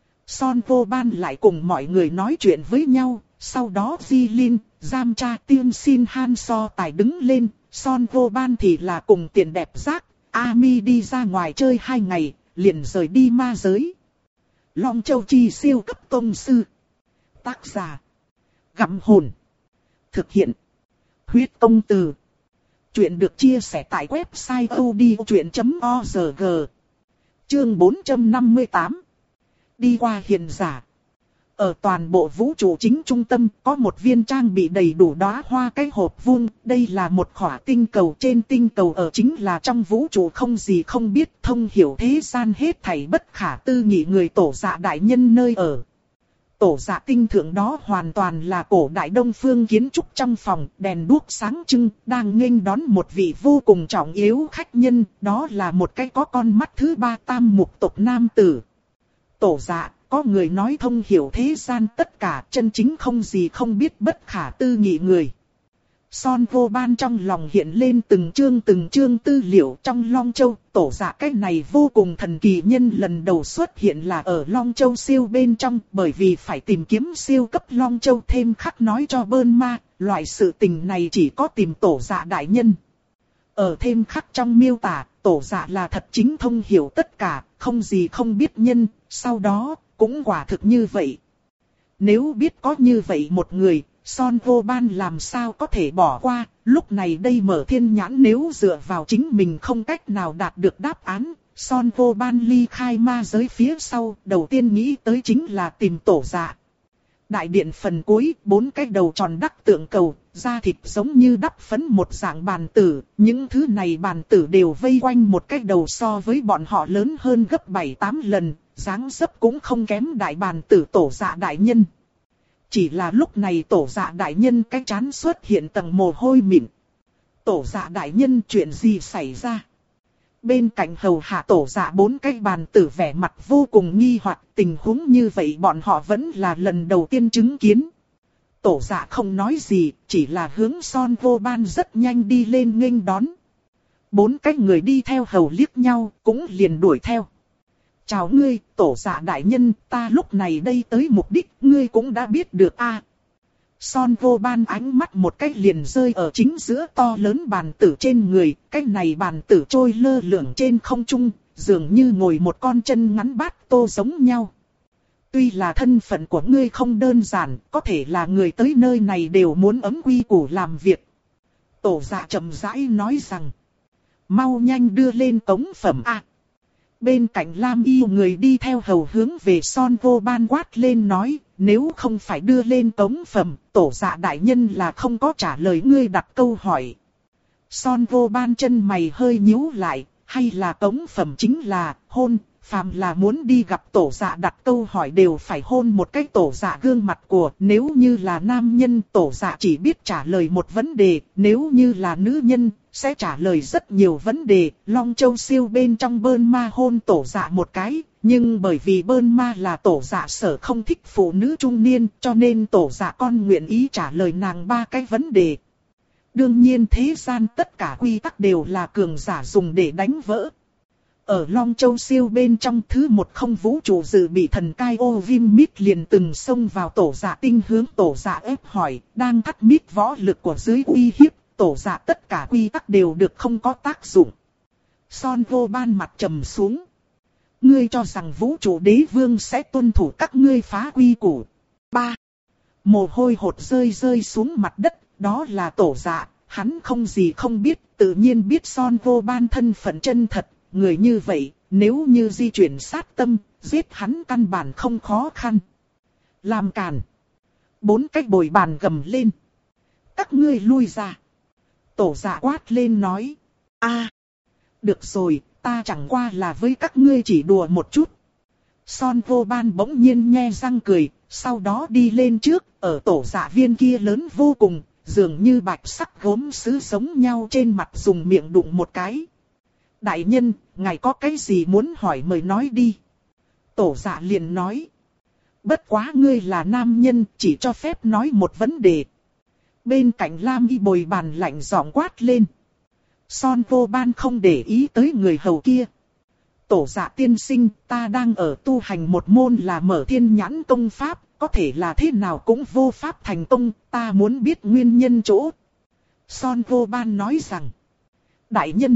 Son Vô Ban lại cùng mọi người nói chuyện với nhau, sau đó Di Linh, Giam Cha, Tiên Xin Han so tài đứng lên. Son Vô Ban thì là cùng tiền đẹp giác, Ami đi ra ngoài chơi hai ngày, liền rời đi ma giới. Long Châu Chi siêu cấp tông sư. Tác giả. Gặm hồn. Thực hiện. Huyết công từ. Chuyện được chia sẻ tại website odchuyện chấm org. Chương bốn trăm năm mươi tám. Đi qua hiền giả. Ở toàn bộ vũ trụ chính trung tâm có một viên trang bị đầy đủ đóa hoa cái hộp vuông. Đây là một khỏa tinh cầu, trên tinh cầu ở chính là trong vũ trụ không gì không biết, thông hiểu thế gian hết thảy bất khả tư nghị người Tổ Dạ đại nhân nơi ở. Tổ Dạ tinh thượng đó hoàn toàn là cổ đại đông phương kiến trúc, trong phòng đèn đuốc sáng trưng, đang nghênh đón một vị vô cùng trọng yếu khách nhân, đó là một cái có con mắt thứ ba tam mục tộc nam tử. Tổ Dạ, có người nói thông hiểu thế gian tất cả, chân chính không gì không biết bất khả tư nghị người. Son Vô Ban trong lòng hiện lên từng chương từng chương tư liệu trong Long Châu. Tổ Dạ cái này vô cùng thần kỳ nhân lần đầu xuất hiện là ở Long Châu siêu bên trong, bởi vì phải tìm kiếm siêu cấp Long Châu, thêm khắc nói cho Bơn Ma, loại sự tình này chỉ có tìm Tổ Dạ đại nhân. Ở thêm khắc trong miêu tả, Tổ Dạ là thật chính thông hiểu tất cả, không gì không biết nhân, sau đó cũng quả thực như vậy. Nếu biết có như vậy một người, Son Vô Ban làm sao có thể bỏ qua, lúc này đây mở thiên nhãn nếu dựa vào chính mình không cách nào đạt được đáp án, Son Vô Ban ly khai ma giới phía sau, đầu tiên nghĩ tới chính là tìm Tổ Dạ. Đại điện phần cuối, bốn cái đầu tròn đắc tượng cầu, da thịt giống như đắp phấn một dạng bàn tử, những thứ này bàn tử đều vây quanh một cái đầu so với bọn họ lớn hơn gấp bảy tám lần, dáng dấp cũng không kém đại bàn tử Tổ Dạ đại nhân. Chỉ là lúc này Tổ Dạ đại nhân cái trán xuất hiện tầng mồ hôi mịn. Tổ Dạ đại nhân, chuyện gì xảy ra? Bên cạnh hầu hạ Tổ Dạ bốn cái bàn tử vẻ mặt vô cùng nghi hoặc, tình huống như vậy bọn họ vẫn là lần đầu tiên chứng kiến. Tổ Dạ không nói gì, chỉ là hướng Son Vô Ban rất nhanh đi lên nghênh đón. Bốn cái người đi theo hầu liếc nhau, cũng liền đuổi theo. Chào ngươi, Tổ Dạ đại nhân, ta lúc này đây tới mục đích, ngươi cũng đã biết được a. À, Son Vô Ban ánh mắt một cách liền rơi ở chính giữa to lớn bàn tử trên người, cái này bàn tử trôi lơ lửng trên không trung, dường như ngồi một con chân ngắn bát tô giống nhau. Tuy là thân phận của ngươi không đơn giản, có thể là người tới nơi này đều muốn ấm quy củ làm việc. Tổ Dạ chậm rãi nói rằng, mau nhanh đưa lên cống phẩm a. À, bên cạnh Lam Y người đi theo hầu hướng về Son Vô Ban quát lên nói, nếu không phải đưa lên cống phẩm, Tổ Dạ đại nhân là không có trả lời ngươi đặt câu hỏi. Son Vô Ban chân mày hơi nhíu lại, hay là cống phẩm chính là hôn, phàm là muốn đi gặp Tổ Dạ đặt câu hỏi đều phải hôn một cái Tổ Dạ gương mặt của, nếu như là nam nhân Tổ Dạ chỉ biết trả lời một vấn đề, nếu như là nữ nhân sẽ trả lời rất nhiều vấn đề. Long Châu siêu bên trong Bơn Ma hôn Tổ Dạ một cái, nhưng bởi vì Bơn Ma là Tổ Dạ sở không thích phụ nữ trung niên, cho nên Tổ Dạ con nguyện ý trả lời nàng ba cái vấn đề. Đương nhiên thế gian tất cả quy tắc đều là cường giả dùng để đánh vỡ. Ở Long Châu siêu bên trong thứ một không vũ trụ dự bị thần cai ô Vim Mít liền từng xông vào Tổ Dạ tinh hướng Tổ Dạ ép hỏi, đang thắt mít võ lực của dưới uy hiếp, Tổ Dạ tất cả quy tắc đều được không có tác dụng. Son Vô Ban mặt trầm xuống. Ngươi cho rằng vũ trụ đế vương sẽ tuân thủ các ngươi phá quy củ. ba. Mồ hôi hột rơi rơi xuống mặt đất, đó là Tổ Dạ, hắn không gì không biết, tự nhiên biết Son Vô Ban thân phận chân thật. Người như vậy, nếu như di chuyển sát tâm, giết hắn căn bản không khó khăn. Làm càn. Bốn cái bồi bàn gầm lên. Các ngươi lui ra. Tổ Dạ quát lên nói. A, được rồi, ta chẳng qua là với các ngươi chỉ đùa một chút. Son Vô Ban bỗng nhiên nhe răng cười, sau đó đi lên trước, ở Tổ Dạ viên kia lớn vô cùng, dường như bạch sắc gốm sứ giống nhau trên mặt dùng miệng đụng một cái. Đại nhân, ngài có cái gì muốn hỏi mời nói đi. Tổ Dạ liền nói. Bất quá ngươi là nam nhân, chỉ cho phép nói một vấn đề. Bên cạnh Lam Y bồi bàn lạnh giọng quát lên. Son Vô Ban không để ý tới người hầu kia. Tổ Dạ tiên sinh, ta đang ở tu hành một môn là mở thiên nhãn công pháp, có thể là thế nào cũng vô pháp thành công, ta muốn biết nguyên nhân chỗ. Son Vô Ban nói rằng. Đại nhân.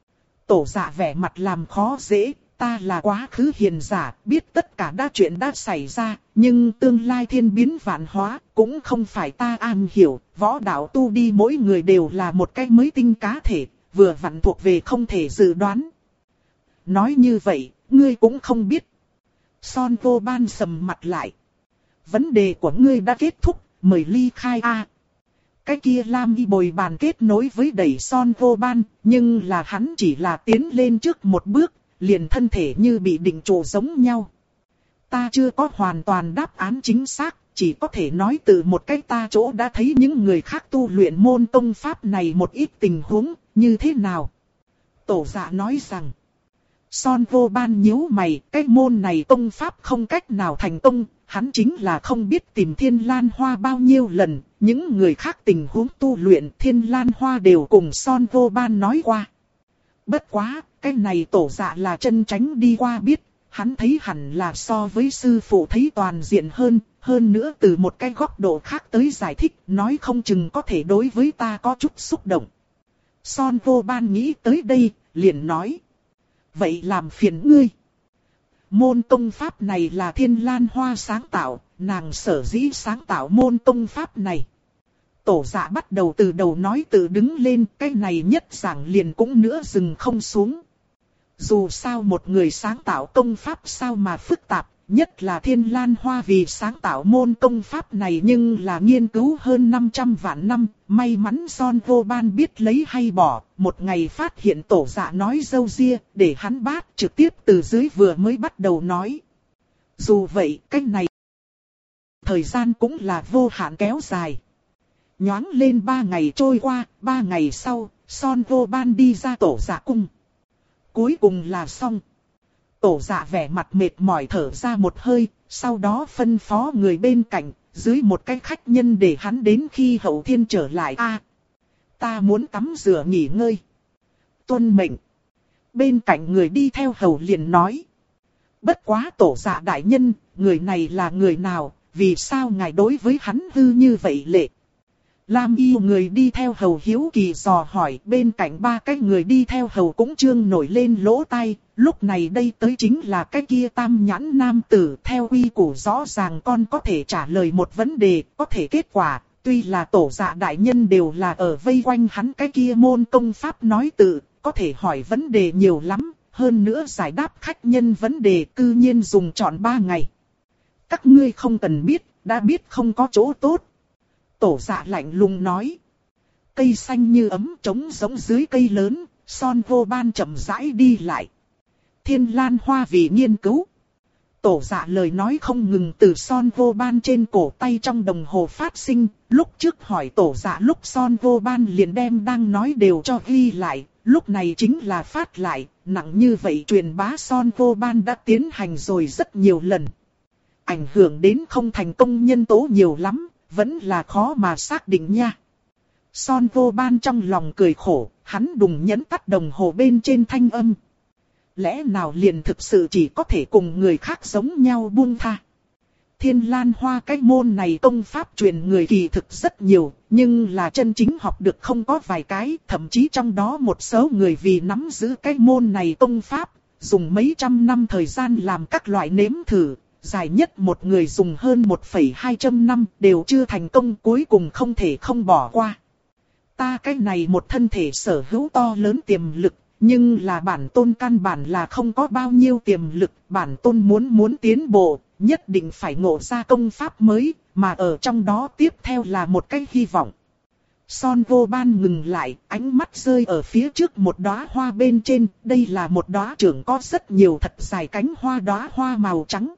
Tổ Dạ vẻ mặt làm khó dễ, ta là quá khứ hiền giả, biết tất cả đã chuyện đã xảy ra, nhưng tương lai thiên biến vạn hóa, cũng không phải ta am hiểu, võ đạo tu đi mỗi người đều là một cái mới tinh cá thể, vừa vặn thuộc về không thể dự đoán. Nói như vậy, ngươi cũng không biết. Son Vô Ban sầm mặt lại. vấn đề của ngươi đã kết thúc, mời ly khai a. Cái kia Lam Y bồi bàn kết nối với đẩy Son Vô Ban, nhưng là hắn chỉ là tiến lên trước một bước, liền thân thể như bị định trụ giống nhau. Ta chưa có hoàn toàn đáp án chính xác, chỉ có thể nói từ một cách ta chỗ đã thấy những người khác tu luyện môn công pháp này một ít tình huống, như thế nào. Tổ Dạ nói rằng, Son Vô Ban nhíu mày, cái môn này công pháp không cách nào thành công, hắn chính là không biết tìm Thiên Lan Hoa bao nhiêu lần, những người khác tình huống tu luyện Thiên Lan Hoa đều cùng Son Vô Ban nói qua. Bất quá, cái này Tổ Dạ là chân tránh đi qua biết, hắn thấy hẳn là so với sư phụ thấy toàn diện hơn, hơn nữa từ một cái góc độ khác tới giải thích, nói không chừng có thể đối với ta có chút xúc động. Son Vô Ban nghĩ tới đây, liền nói. Vậy làm phiền ngươi. Môn công pháp này là Thiên Lan Hoa sáng tạo, nàng sở dĩ sáng tạo môn công pháp này. Tổ Dạ bắt đầu từ đầu nói tự đứng lên, cái này nhất giảng liền cũng nữa dừng không xuống. Dù sao một người sáng tạo công pháp sao mà phức tạp, nhất là Thiên Lan Hoa vì sáng tạo môn công pháp này nhưng là nghiên cứu hơn năm trăm vạn năm, may mắn Son Vô Ban biết lấy hay bỏ, một ngày phát hiện Tổ Dạ nói dâu ria, để hắn bát trực tiếp từ dưới vừa mới bắt đầu nói. Dù vậy, cách này, thời gian cũng là vô hạn kéo dài. Nhoáng lên ba ngày trôi qua, ba ngày sau, Son Vô Ban đi ra Tổ Dạ cung. Cuối cùng là xong. Tổ Dạ vẻ mặt mệt mỏi thở ra một hơi, sau đó phân phó người bên cạnh, dưới một cái khách nhân để hắn đến khi Hậu Thiên trở lại. A, ta muốn tắm rửa nghỉ ngơi. Tuân mệnh. Bên cạnh người đi theo hầu liền nói. Bất quá Tổ Dạ đại nhân, người này là người nào, vì sao ngài đối với hắn hư như vậy lệ? Lam Y người đi theo hầu hiếu kỳ dò hỏi, bên cạnh ba cái người đi theo hầu cũng trương nổi lên lỗ tai, lúc này đây tới chính là cái kia tam nhãn nam tử, theo quy củ rõ ràng con có thể trả lời một vấn đề, có thể kết quả, tuy là Tổ Dạ đại nhân đều là ở vây quanh hắn cái kia môn công pháp nói tự, có thể hỏi vấn đề nhiều lắm, hơn nữa giải đáp khách nhân vấn đề cư nhiên dùng trọn ba ngày. Các ngươi không cần biết, đã biết không có chỗ tốt. Tổ Dạ lạnh lùng nói. Cây xanh như ấm trống giống dưới cây lớn, Son Vô Ban chậm rãi đi lại. Thiên Lan Hoa vì nghiên cứu. Tổ Dạ lời nói không ngừng từ Son Vô Ban trên cổ tay trong đồng hồ phát sinh. Lúc trước hỏi Tổ Dạ lúc Son Vô Ban liền đem đang nói đều cho ghi lại. Lúc này chính là phát lại, nặng như vậy truyền bá Son Vô Ban đã tiến hành rồi rất nhiều lần. Ảnh hưởng đến không thành công nhân tố nhiều lắm. Vẫn là khó mà xác định nha. Son Vô Ban trong lòng cười khổ, hắn đùng nhấn tắt đồng hồ bên trên thanh âm. Lẽ nào liền thực sự chỉ có thể cùng người khác giống nhau buông tha. Thiên Lan Hoa cái môn này công pháp truyền người kỳ thực rất nhiều, nhưng là chân chính học được không có vài cái, thậm chí trong đó một số người vì nắm giữ cái môn này công pháp, dùng mấy trăm năm thời gian làm các loại nếm thử. Dài nhất một người dùng hơn một phẩy hai trăm năm đều chưa thành công, cuối cùng không thể không bỏ qua. Ta cái này một thân thể sở hữu to lớn tiềm lực, nhưng là bản tôn căn bản là không có bao nhiêu tiềm lực. Bản tôn muốn muốn tiến bộ, nhất định phải ngộ ra công pháp mới, mà ở trong đó tiếp theo là một cái hy vọng. Son Vô Ban ngừng lại, ánh mắt rơi ở phía trước một đóa hoa bên trên. Đây là một đóa trưởng có rất nhiều thật dài cánh hoa, đóa hoa màu trắng.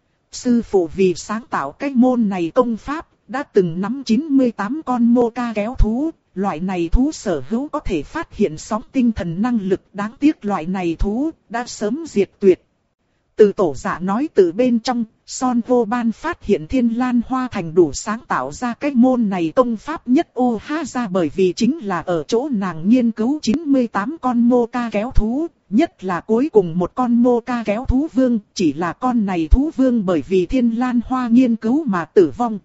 Sư phụ vì sáng tạo cái môn này công pháp, đã từng nắm chín mươi tám con mô ca kéo thú. Loại này thú sở hữu có thể phát hiện sóng tinh thần năng lực, đáng tiếc loại này thú đã sớm diệt tuyệt. Từ Tổ Dạ nói từ bên trong, Son Vô Ban phát hiện Thiên Lan Hoa thành đủ sáng tạo ra cái môn này công pháp nhất ô ha ra, bởi vì chính là ở chỗ nàng nghiên cứu chín mươi tám con mô ca kéo thú. Nhất là cuối cùng một con mô ca kéo thú vương, chỉ là con này thú vương bởi vì Thiên Lan Hoa nghiên cứu mà tử vong.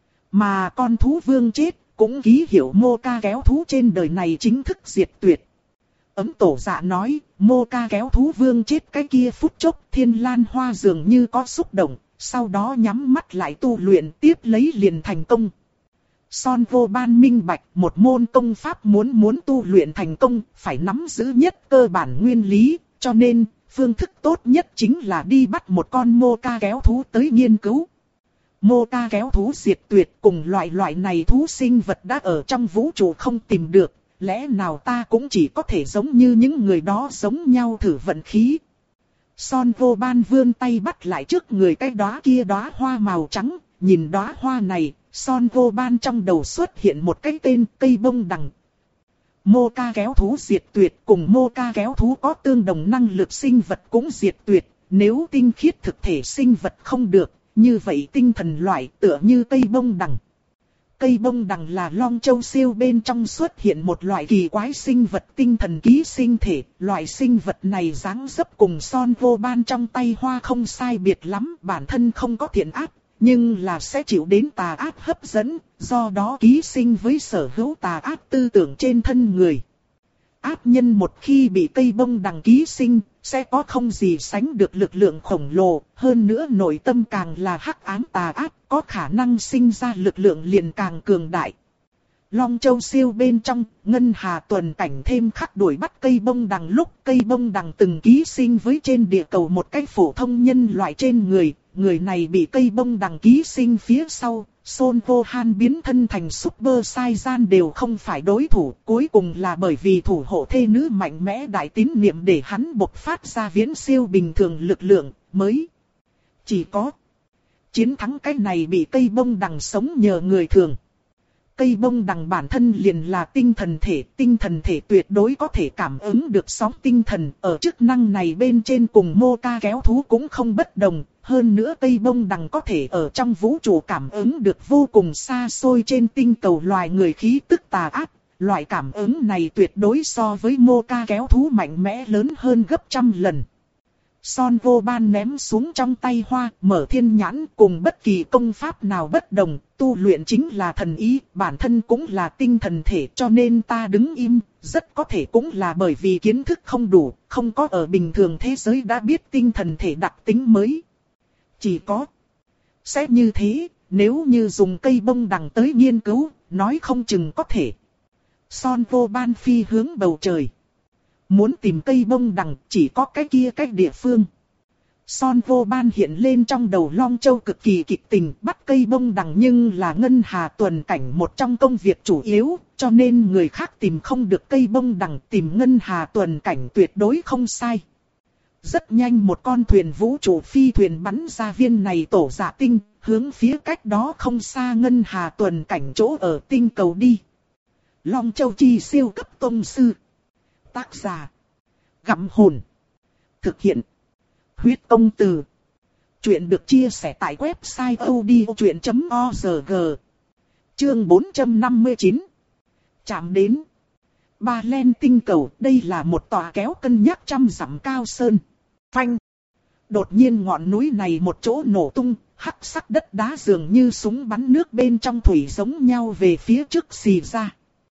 Mà con thú vương chết, cũng ký hiệu mô ca kéo thú trên đời này chính thức diệt tuyệt. Ấm Tổ Dạ nói, mô ca kéo thú vương chết cái kia phút chốc, Thiên Lan Hoa dường như có xúc động, sau đó nhắm mắt lại tu luyện, tiếp lấy liền thành công. Son Vô Ban minh bạch, một môn công pháp muốn muốn tu luyện thành công, phải nắm giữ nhất cơ bản nguyên lý, cho nên, phương thức tốt nhất chính là đi bắt một con mô ca kéo thú tới nghiên cứu. Mô ca kéo thú diệt tuyệt cùng loại loại này thú sinh vật đã ở trong vũ trụ không tìm được, lẽ nào ta cũng chỉ có thể giống như những người đó giống nhau thử vận khí. Son vô ban vươn tay bắt lại trước người cái đóa kia đóa hoa màu trắng, nhìn đóa hoa này, Son vô ban trong đầu xuất hiện một cái tên cây bông đằng. Mô ca kéo thú diệt tuyệt cùng mô ca kéo thú có tương đồng năng lực sinh vật cũng diệt tuyệt, nếu tinh khiết thực thể sinh vật không được, như vậy tinh thần loại tựa như cây bông đằng. Cây bông đằng là Long Châu siêu bên trong xuất hiện một loại kỳ quái sinh vật tinh thần ký sinh thể, loại sinh vật này dáng dấp cùng Son vô ban trong tay hoa không sai biệt lắm, bản thân không có thiện ác, nhưng là sẽ chịu đến tà ác hấp dẫn, do đó ký sinh với sở hữu tà ác tư tưởng trên thân người. Ác nhân một khi bị cây bông đằng ký sinh, sẽ có không gì sánh được lực lượng khổng lồ, hơn nữa nội tâm càng là hắc ám tà ác, có khả năng sinh ra lực lượng liền càng cường đại. Long Châu siêu bên trong, Ngân Hà tuần cảnh thêm khắc đuổi bắt cây bông đằng lúc cây bông đằng từng ký sinh với trên địa cầu một cái phổ thông nhân loại trên người, người này bị cây bông đằng ký sinh phía sau, Son vô han biến thân thành Super Saiyan đều không phải đối thủ, cuối cùng là bởi vì thủ hộ thê nữ mạnh mẽ đại tín niệm để hắn bộc phát ra viễn siêu bình thường lực lượng, mới chỉ có chiến thắng cái này bị cây bông đằng sống nhờ người thường. Cây bông đằng bản thân liền là tinh thần thể, tinh thần thể tuyệt đối có thể cảm ứng được sóng tinh thần, ở chức năng này bên trên cùng mô ca kéo thú cũng không bất đồng, hơn nữa cây bông đằng có thể ở trong vũ trụ cảm ứng được vô cùng xa xôi trên tinh cầu loài người khí tức tà ác, loại cảm ứng này tuyệt đối so với mô ca kéo thú mạnh mẽ lớn hơn gấp trăm lần. Son vô ban ném xuống trong tay hoa, mở thiên nhãn cùng bất kỳ công pháp nào bất đồng, tu luyện chính là thần ý, bản thân cũng là tinh thần thể cho nên ta đứng im, rất có thể cũng là bởi vì kiến thức không đủ, không có ở bình thường thế giới đã biết tinh thần thể đặc tính mới. Chỉ có sẽ như thế, nếu như dùng cây bông đằng tới nghiên cứu, nói không chừng có thể. Son vô ban phi hướng bầu trời. Muốn tìm cây bông đằng chỉ có cái kia cái địa phương. Son vô ban hiện lên trong đầu Long Châu cực kỳ kịch tình, bắt cây bông đằng nhưng là Ngân Hà tuần cảnh một trong công việc chủ yếu, cho nên người khác tìm không được cây bông đằng tìm Ngân Hà tuần cảnh tuyệt đối không sai. Rất nhanh một con thuyền vũ trụ phi thuyền bắn ra viên này tổ dạ tinh, hướng phía cách đó không xa Ngân Hà tuần cảnh chỗ ở tinh cầu đi. Long Châu chi siêu cấp tông sư. Tác giả Gặm Hồn. Thực hiện Huyết Công Từ. Chuyện được chia sẻ tại website odchuyện chấm org. Chương bốn trăm năm mươi chín. Chạm đến Ba Len tinh cầu, đây là một tòa kéo cân nhắc trăm dặm cao sơn. Phanh. Đột nhiên ngọn núi này một chỗ nổ tung, hắc sắc đất đá dường như súng bắn nước bên trong thủy giống nhau về phía trước xì ra.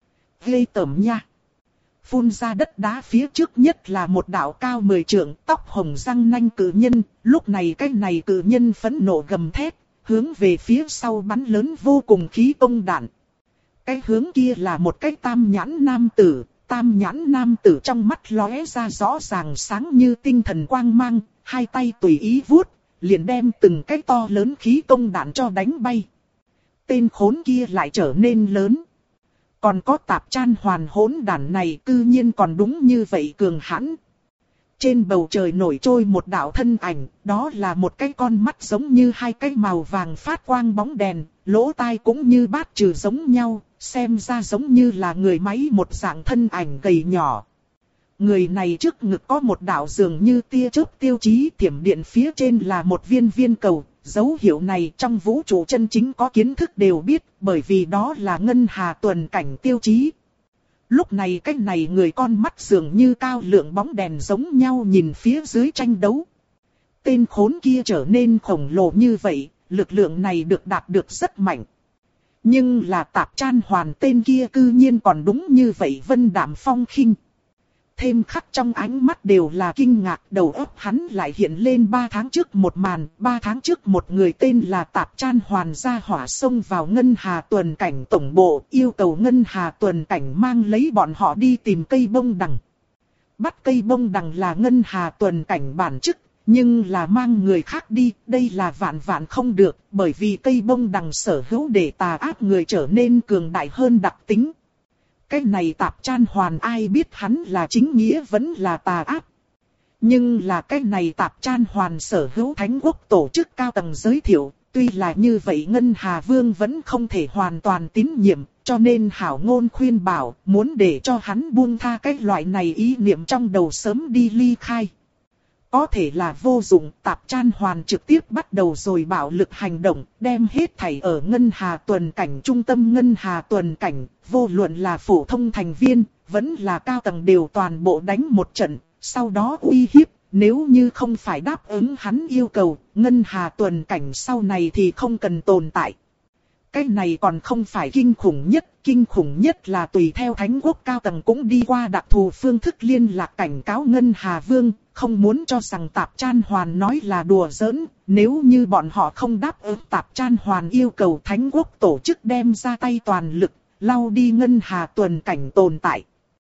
Ghê tởm nha. Phun ra đất đá phía trước nhất là một đạo cao mười trượng, tóc hồng răng nanh cự nhân, lúc này cái này cự nhân phẫn nộ gầm thét, hướng về phía sau bắn lớn vô cùng khí công đạn. Cái hướng kia là một cái tam nhãn nam tử, tam nhãn nam tử trong mắt lóe ra rõ ràng sáng như tinh thần quang mang, hai tay tùy ý vuốt, liền đem từng cái to lớn khí công đạn cho đánh bay. Tên khốn kia lại trở nên lớn. Còn có tạp chan hoàn hỗn đản này cư nhiên còn đúng như vậy cường hãn. Trên bầu trời nổi trôi một đạo thân ảnh, đó là một cái con mắt giống như hai cái màu vàng phát quang bóng đèn, lỗ tai cũng như bát trừ giống nhau, xem ra giống như là người máy một dạng thân ảnh gầy nhỏ. Người này trước ngực có một đạo dường như tia chớp tiêu chí, thiểm điện phía trên là một viên viên cầu. Dấu hiệu này trong vũ trụ chân chính có kiến thức đều biết, bởi vì đó là Ngân Hà tuần cảnh tiêu chí. Lúc này cái này người con mắt dường như cao lượng bóng đèn giống nhau nhìn phía dưới tranh đấu. Tên khốn kia trở nên khổng lồ như vậy, lực lượng này được đạt được rất mạnh. Nhưng là tạp chan hoàn tên kia cư nhiên còn đúng như vậy vân đạm phong khinh. Thêm khắc trong ánh mắt đều là kinh ngạc, đầu óc hắn lại hiện lên ba tháng trước một màn, ba tháng trước một người tên là Tạp Chan Hoàn ra hỏa xông vào Ngân Hà tuần cảnh tổng bộ, yêu cầu Ngân Hà tuần cảnh mang lấy bọn họ đi tìm cây bông đằng. Bắt cây bông đằng là Ngân Hà tuần cảnh bản chức, Nhưng là mang người khác đi, đây là vạn vạn không được, bởi vì cây bông đằng sở hữu để tà ác người trở nên cường đại hơn đặc tính. Cái này Tạp Chan Hoàn ai biết hắn là chính nghĩa vẫn là tà ác. Nhưng là cái này Tạp Chan Hoàn sở hữu Thánh Quốc tổ chức cao tầng giới thiệu, tuy là như vậy Ngân Hà Vương vẫn không thể hoàn toàn tín nhiệm, cho nên hảo ngôn khuyên bảo muốn để cho hắn buông tha cái loại này ý niệm trong đầu sớm đi ly khai. Có thể là vô dụng, Tạp Chan Hoàn trực tiếp bắt đầu rồi bạo lực hành động, đem hết thảy ở Ngân Hà tuần cảnh trung tâm Ngân Hà tuần cảnh, vô luận là phổ thông thành viên, vẫn là cao tầng đều toàn bộ đánh một trận, sau đó uy hiếp, nếu như không phải đáp ứng hắn yêu cầu, Ngân Hà tuần cảnh sau này thì không cần tồn tại. Cái này còn không phải kinh khủng nhất, kinh khủng nhất là tùy theo Thánh Quốc cao tầng cũng đi qua đặc thù phương thức liên lạc cảnh cáo Ngân Hà Vương, không muốn cho rằng Tạp Chan Hoàn nói là đùa giỡn, nếu như bọn họ không đáp ứng Tạp Chan Hoàn yêu cầu Thánh Quốc tổ chức đem ra tay toàn lực, lau đi Ngân Hà tuần cảnh tồn tại.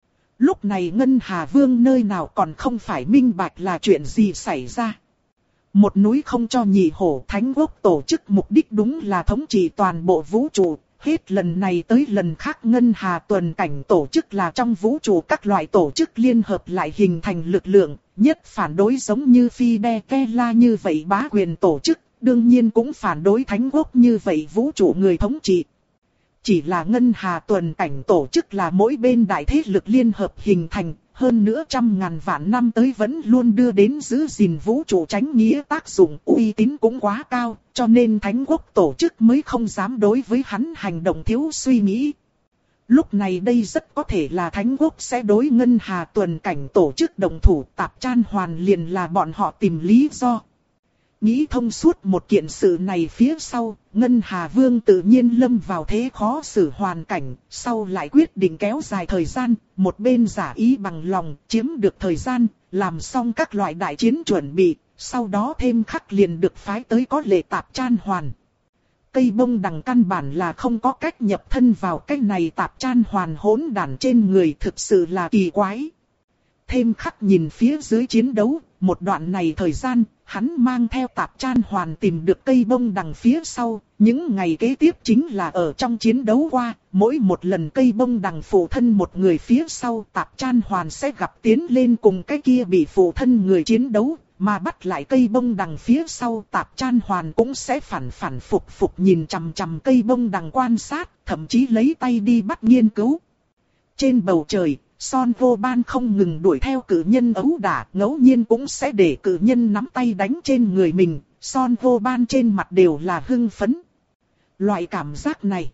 Lúc này Ngân Hà Vương nơi nào còn không phải minh bạch là chuyện gì xảy ra. Một núi không cho nhị hổ, Thánh Quốc tổ chức mục đích đúng là thống trị toàn bộ vũ trụ. Hết lần này tới lần khác Ngân Hà tuần cảnh tổ chức là trong vũ trụ các loại tổ chức liên hợp lại hình thành lực lượng, nhất phản đối giống như Fidel như vậy bá quyền tổ chức, đương nhiên cũng phản đối Thánh Quốc như vậy vũ trụ người thống trị. Chỉ là Ngân Hà tuần cảnh tổ chức là mỗi bên đại thế lực liên hợp hình thành, hơn nữa trăm ngàn vạn năm tới vẫn luôn đưa đến giữ gìn vũ trụ chánh nghĩa tác dụng, uy tín cũng quá cao, cho nên Thánh Quốc tổ chức mới không dám đối với hắn hành động thiếu suy nghĩ. Lúc này đây rất có thể là Thánh Quốc sẽ đối Ngân Hà tuần cảnh tổ chức đồng thủ, Tạp Chan Hoàn liền là bọn họ tìm lý do. Nghĩ thông suốt một kiện sự này phía sau, Ngân Hà Vương tự nhiên lâm vào thế khó xử hoàn cảnh, sau lại quyết định kéo dài thời gian, một bên giả ý bằng lòng, chiếm được thời gian, làm xong các loại đại chiến chuẩn bị, sau đó thêm khắc liền được phái tới có lệ Tạp Chan Hoàn. Cây bông đằng căn bản là không có cách nhập thân vào cái này Tạp Chan Hoàn hỗn đản trên người, thực sự là kỳ quái. Thêm khắc nhìn phía dưới chiến đấu, một đoạn này thời gian, hắn mang theo Tạp Chan Hoàn tìm được cây bông đằng phía sau, những ngày kế tiếp chính là ở trong chiến đấu qua, mỗi một lần cây bông đằng phụ thân một người phía sau Tạp Chan Hoàn sẽ gặp tiến lên cùng cái kia bị phụ thân người chiến đấu, mà bắt lại cây bông đằng phía sau Tạp Chan Hoàn cũng sẽ phản phản phục phục nhìn chằm chằm cây bông đằng quan sát, thậm chí lấy tay đi bắt nghiên cứu. Trên bầu trời, Son Vô Ban không ngừng đuổi theo cử nhân ấu đả, ngẫu nhiên cũng sẽ để cử nhân nắm tay đánh trên người mình, Son Vô Ban trên mặt đều là hưng phấn. Loại cảm giác này,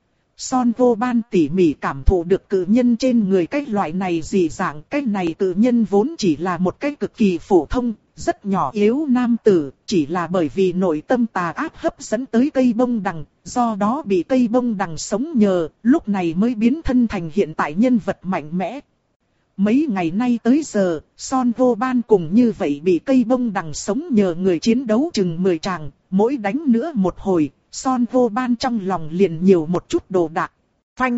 Son Vô Ban tỉ mỉ cảm thụ được cử nhân trên người cái loại này dị dạng, cái này cử nhân vốn chỉ là một cái cực kỳ phổ thông, rất nhỏ yếu nam tử, chỉ là bởi vì nội tâm tà ác hấp dẫn tới cây bông đằng, do đó bị cây bông đằng sống nhờ, lúc này mới biến thân thành hiện tại nhân vật mạnh mẽ. Mấy ngày nay tới giờ, Son Vô Ban cùng như vậy bị cây bông đằng sống nhờ người chiến đấu chừng mười tràng, mỗi đánh nữa một hồi, Son Vô Ban trong lòng liền nhiều một chút đồ đạc. Phanh!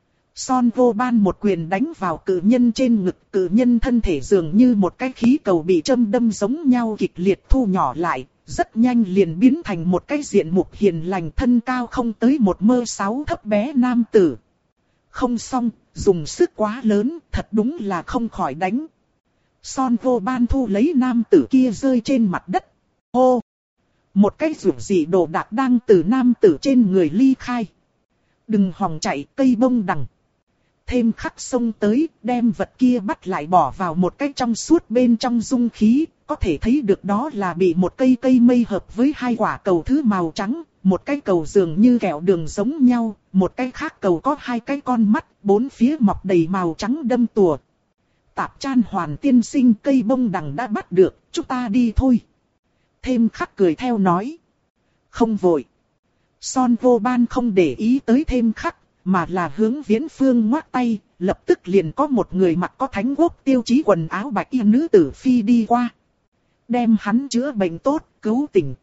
Son Vô Ban một quyền đánh vào cử nhân trên ngực, cử nhân thân thể dường như một cái khí cầu bị châm đâm giống nhau kịch liệt thu nhỏ lại, rất nhanh liền biến thành một cái diện mục hiền lành thân cao không tới một mơ sáu thấp bé nam tử. Không xong, dùng sức quá lớn, thật đúng là không khỏi đánh. Son Vô Ban thu lấy nam tử kia rơi trên mặt đất. Hô! Một cái rủi dị đồ đạc đang từ nam tử trên người ly khai. Đừng hòng chạy, cây bông đằng. Thêm khắc xông tới, đem vật kia bắt lại bỏ vào một cái trong suốt bên trong dung khí, có thể thấy được đó là bị một cây cây mây hợp với hai quả cầu thứ màu trắng, một cái cầu dường như kẹo đường giống nhau, một cái khác cầu có hai cái con mắt, bốn phía mọc đầy màu trắng đâm tùa. Tạp Chan Hoàn tiên sinh, cây bông đằng đã bắt được, chúng ta đi thôi. Thêm khắc cười theo nói. Không vội. Son Vô Ban không để ý tới thêm khắc, mà là hướng Viễn Phương ngoắc tay, lập tức liền có một người mặc có Thánh Quốc tiêu chí quần áo bạch y nữ tử phi đi qua. Đem hắn chữa bệnh tốt, cứu tỉnh.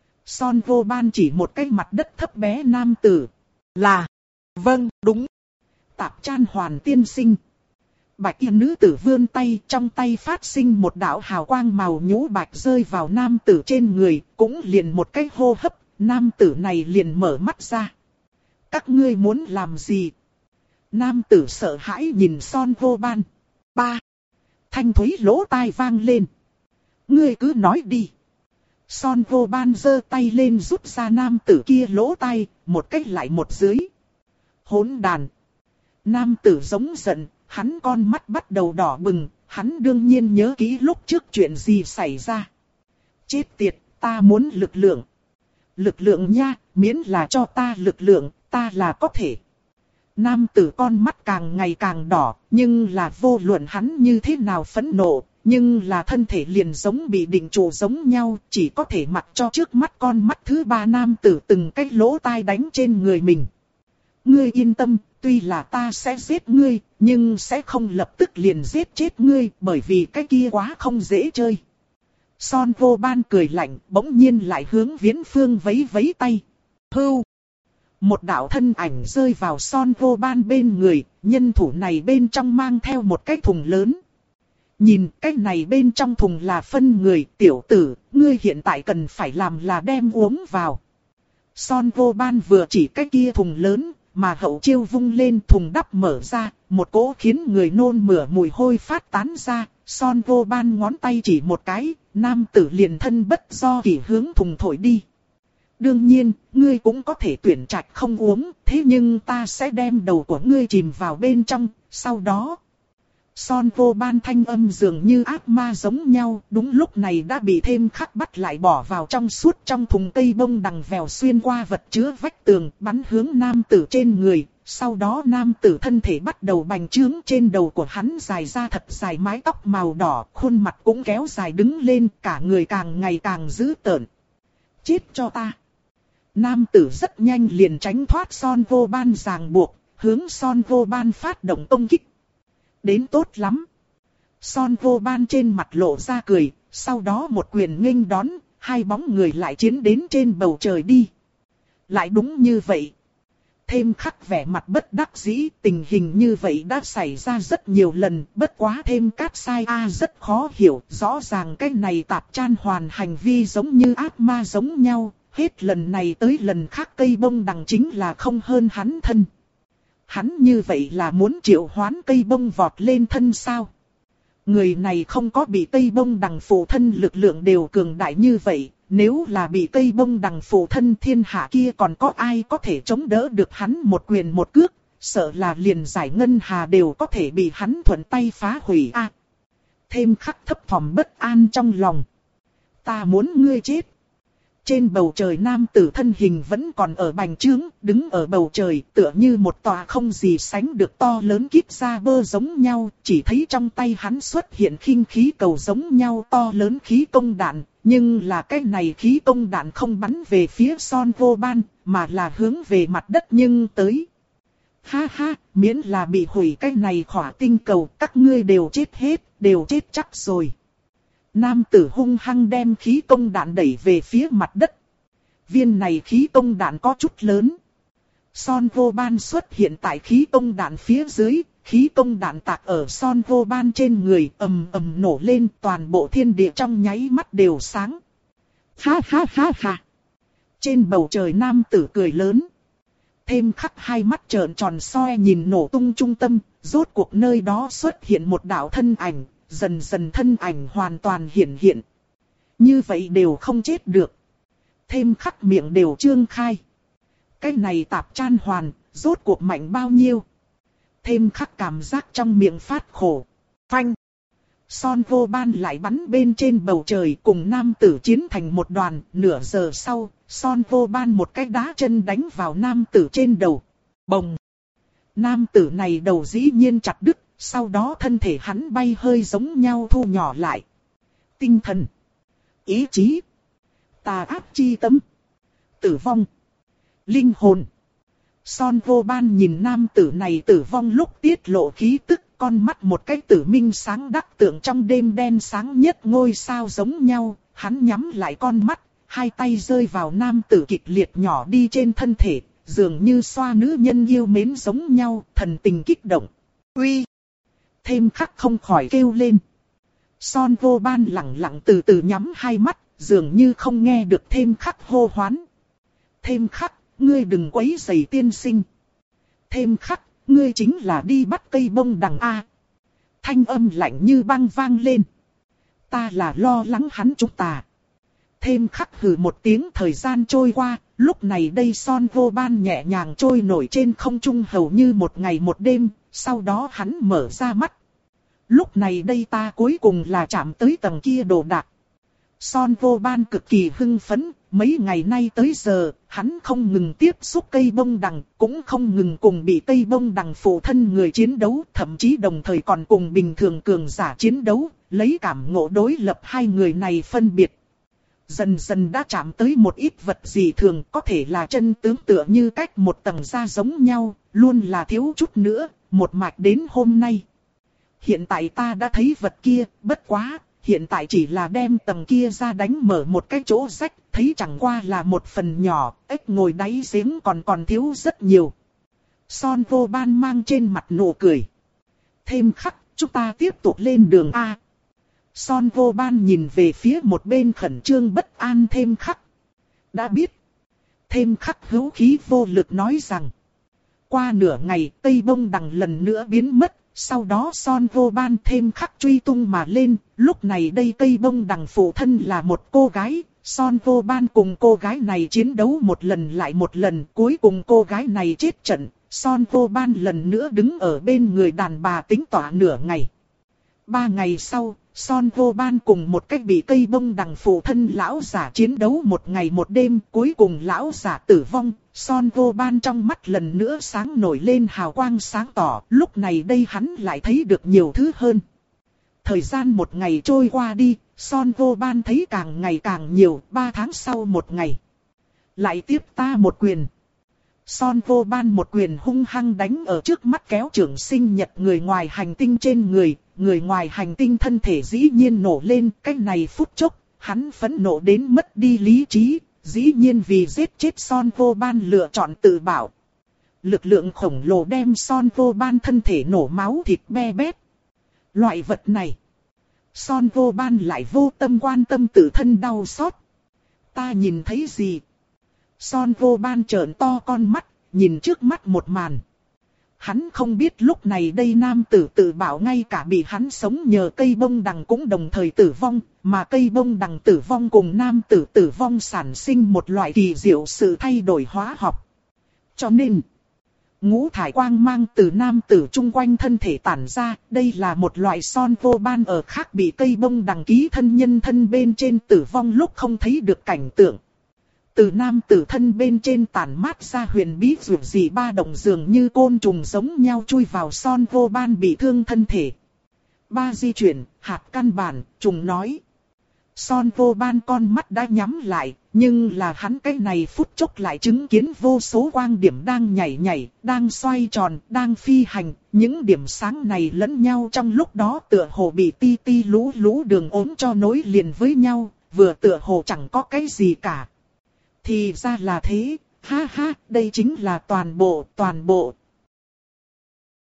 Son Vô Ban chỉ một cái mặt đất thấp bé nam tử. Là, vâng, đúng. Tạp Chan Hoàn tiên sinh. bạch y nữ tử vươn tay, trong tay phát sinh một đạo hào quang màu nhũ bạch rơi vào nam tử trên người, cũng liền một cái hô hấp, nam tử này liền mở mắt ra. Các ngươi muốn làm gì? Nam tử sợ hãi nhìn Son Vô Ban. Ba. Thanh thúy lỗ tai vang lên. Ngươi cứ nói đi. Son Vô Ban giơ tay lên rút ra nam tử kia lỗ tai, một cách lại một dưới. Hỗn đàn. Nam tử giống giận, hắn con mắt bắt đầu đỏ bừng, hắn đương nhiên nhớ kỹ lúc trước chuyện gì xảy ra. Chết tiệt, ta muốn lực lượng. Lực lượng nha, miễn là cho ta lực lượng, ta là có thể. Nam tử con mắt càng ngày càng đỏ, nhưng là vô luận hắn như thế nào phẫn nộ, nhưng là thân thể liền giống bị định trụ giống nhau, chỉ có thể mặc cho trước mắt con mắt thứ ba nam tử từng cái lỗ tai đánh trên người mình. Ngươi yên tâm, tuy là ta sẽ giết ngươi, nhưng sẽ không lập tức liền giết chết ngươi, bởi vì cái kia quá không dễ chơi. Son Vô Ban cười lạnh, bỗng nhiên lại hướng Viễn Phương vẫy vẫy tay. Hưu! Một đạo thân ảnh rơi vào Son Vô Ban bên người, nhân thủ này bên trong mang theo một cái thùng lớn. Nhìn cái này bên trong thùng là phân người, tiểu tử, ngươi hiện tại cần phải làm là đem uống vào. Son Vô Ban vừa chỉ cái kia thùng lớn, mà hậu chiêu vung lên thùng đắp mở ra, một cỗ khiến người nôn mửa mùi hôi phát tán ra. Son Vô Ban ngón tay chỉ một cái, nam tử liền thân bất do kỷ hướng thùng thổi đi. Đương nhiên, ngươi cũng có thể tuyển trạch không uống, thế nhưng ta sẽ đem đầu của ngươi chìm vào bên trong, sau đó... Son Vô Ban thanh âm dường như ác ma giống nhau, đúng lúc này đã bị thêm khắc bắt lại bỏ vào trong suốt trong thùng cây bông đằng vèo xuyên qua vật chứa vách tường, bắn hướng nam tử trên người. Sau đó nam tử thân thể bắt đầu bành trướng, trên đầu của hắn dài ra thật dài mái tóc màu đỏ, khuôn mặt cũng kéo dài đứng lên, cả người càng ngày càng dữ tợn. Chết cho ta! Nam tử rất nhanh liền tránh thoát Son Vô Ban ràng buộc, hướng Son Vô Ban phát động công kích. Đến tốt lắm! Son Vô Ban trên mặt lộ ra cười, sau đó một quyền nghênh đón, hai bóng người lại chiến đến trên bầu trời đi. Lại đúng như vậy. Thêm khắc vẻ mặt bất đắc dĩ, tình hình như vậy đã xảy ra rất nhiều lần, bất quá thêm cát sai a rất khó hiểu, rõ ràng cái này Tạp Chan Hoàn hành vi giống như ác ma giống nhau, hết lần này tới lần khác cây bông đằng chính là không hơn hắn thân. Hắn như vậy là muốn triệu hoán cây bông vọt lên thân sao? Người này không có bị cây bông đằng phụ thân lực lượng đều cường đại như vậy. Nếu là bị cây bông đằng phụ thân thiên hạ kia còn có ai có thể chống đỡ được hắn một quyền một cước, sợ là liền giải ngân hà đều có thể bị hắn thuận tay phá hủy a. À, thêm khắc thấp thỏm bất an trong lòng. Ta muốn ngươi chết. Trên bầu trời nam tử thân hình vẫn còn ở bành trướng, đứng ở bầu trời tựa như một tòa không gì sánh được to lớn kíp ra bơ giống nhau, chỉ thấy trong tay hắn xuất hiện khinh khí cầu giống nhau to lớn khí công đạn, nhưng là cái này khí công đạn không bắn về phía Son Vô Ban, mà là hướng về mặt đất nhưng tới. Ha ha, miễn là bị hủy cái này khỏa tinh cầu, các ngươi đều chết hết, đều chết chắc rồi. Nam tử hung hăng đem khí công đạn đẩy về phía mặt đất. Viên này khí công đạn có chút lớn. Son Vô Ban xuất hiện tại khí công đạn phía dưới, khí công đạn tạc ở Son Vô Ban trên người, ầm ầm nổ lên, toàn bộ thiên địa trong nháy mắt đều sáng. Ha ha ha ha. Trên bầu trời nam tử cười lớn. Thêm khắc hai mắt trợn tròn soi nhìn nổ tung trung tâm, rốt cuộc nơi đó xuất hiện một đạo thân ảnh. Dần dần thân ảnh hoàn toàn hiển hiện. Như vậy đều không chết được. Thêm khắc miệng đều trương khai. Cái này Tạp Chan Hoàn, rốt cuộc mạnh bao nhiêu. Thêm khắc cảm giác trong miệng phát khổ. Phanh. Son Vô Ban lại bắn bên trên bầu trời cùng nam tử chiến thành một đoàn. Nửa giờ sau, Son Vô Ban một cái đá chân đánh vào nam tử trên đầu. Bồng. Nam tử này đầu dĩ nhiên chặt đứt. Sau đó thân thể hắn bay hơi giống nhau thu nhỏ lại. Tinh thần, ý chí, tà ác chi tâm, tử vong, linh hồn. Son Vô Ban nhìn nam tử này tử vong lúc tiết lộ khí tức, con mắt một cái tử minh sáng đắc tượng trong đêm đen sáng nhất ngôi sao giống nhau. Hắn nhắm lại con mắt, hai tay rơi vào nam tử kịch liệt nhỏ đi trên thân thể, dường như xoa nữ nhân yêu mến giống nhau, thần tình kích động. Uy! Thêm Khắc không khỏi kêu lên. Son Vô Ban lặng lặng từ từ nhắm hai mắt, dường như không nghe được Thêm Khắc hô hoán. Thêm Khắc, ngươi đừng quấy rầy tiên sinh. Thêm Khắc, ngươi chính là đi bắt cây bông đằng A. Thanh âm lạnh như băng vang lên. Ta là lo lắng hắn chúng ta. Thêm Khắc hừ một tiếng, thời gian trôi qua, lúc này đây Son Vô Ban nhẹ nhàng trôi nổi trên không trung hầu như một ngày một đêm, sau đó hắn mở ra mắt. Lúc này đây ta cuối cùng là chạm tới tầng kia đồ đạc. Son Vô Ban cực kỳ hưng phấn, mấy ngày nay tới giờ, hắn không ngừng tiếp xúc cây bông đằng, cũng không ngừng cùng bị cây bông đằng phụ thân người chiến đấu, thậm chí đồng thời còn cùng bình thường cường giả chiến đấu, lấy cảm ngộ đối lập hai người này phân biệt. Dần dần đã chạm tới một ít vật gì thường, có thể là chân tướng tựa như cách một tầng da giống nhau, luôn là thiếu chút nữa, một mạch đến hôm nay. Hiện tại ta đã thấy vật kia, bất quá, hiện tại chỉ là đem tầng kia ra đánh mở một cái chỗ rách, thấy chẳng qua là một phần nhỏ, ếch ngồi đáy giếng còn còn thiếu rất nhiều. Son Vô Ban mang trên mặt nụ cười. Thêm Khắc, chúng ta tiếp tục lên đường A. Son Vô Ban nhìn về phía một bên khẩn trương bất an Thêm Khắc. Đã biết. Thêm Khắc hữu khí vô lực nói rằng. Qua nửa ngày, cây bông đằng lần nữa biến mất. Sau đó Son Vô Ban Thêm Khắc truy tung mà lên. Lúc này đây cây bông đằng phụ thân là một cô gái. Son Vô Ban cùng cô gái này chiến đấu một lần lại một lần. Cuối cùng cô gái này chết trận. Son Vô Ban lần nữa đứng ở bên người đàn bà tính tỏa nửa ngày. Ba ngày sau, Son Vô Ban cùng một cách bị cây bông đằng phụ thân lão giả chiến đấu một ngày một đêm, cuối cùng lão giả tử vong, Son Vô Ban trong mắt lần nữa sáng nổi lên hào quang sáng tỏ, lúc này đây hắn lại thấy được nhiều thứ hơn. Thời gian một ngày trôi qua đi, Son Vô Ban thấy càng ngày càng nhiều, ba tháng sau một ngày. Lại tiếp ta một quyền. Son Vô Ban một quyền hung hăng đánh ở trước mắt kéo trưởng sinh nhật người ngoài hành tinh trên người. Người ngoài hành tinh thân thể dĩ nhiên nổ lên, cái này phút chốc, hắn phẫn nộ đến mất đi lý trí, dĩ nhiên vì giết chết Son Vô Ban lựa chọn tự bảo. Lực lượng khổng lồ đem Son Vô Ban thân thể nổ máu thịt be bét. Loại vật này, Son Vô Ban lại vô tâm quan tâm tự thân đau xót. Ta nhìn thấy gì? Son Vô Ban trợn to con mắt, nhìn trước mắt một màn. Hắn không biết lúc này đây nam tử tự bảo ngay cả bị hắn sống nhờ cây bông đằng cũng đồng thời tử vong, mà cây bông đằng tử vong cùng nam tử tử vong sản sinh một loại kỳ diệu sự thay đổi hóa học. Cho nên, ngũ thải quang mang từ nam tử chung quanh thân thể tản ra, đây là một loại Son Vô Ban ở khác bị cây bông đằng ký thân nhân thân bên trên tử vong lúc không thấy được cảnh tượng. Từ nam tử thân bên trên tản mát ra huyền bí dường dị ba động dường như côn trùng giống nhau chui vào Son Vô Ban bị thương thân thể. Ba di chuyển, hạt căn bản, trùng nói. Son Vô Ban con mắt đã nhắm lại, nhưng là hắn cái này phút chốc lại chứng kiến vô số quang điểm đang nhảy nhảy, đang xoay tròn, đang phi hành. Những điểm sáng này lẫn nhau trong lúc đó tựa hồ bị ti ti lũ lũ đường ốm cho nối liền với nhau, vừa tựa hồ chẳng có cái gì cả. Thì ra là thế, ha ha, đây chính là toàn bộ, toàn bộ.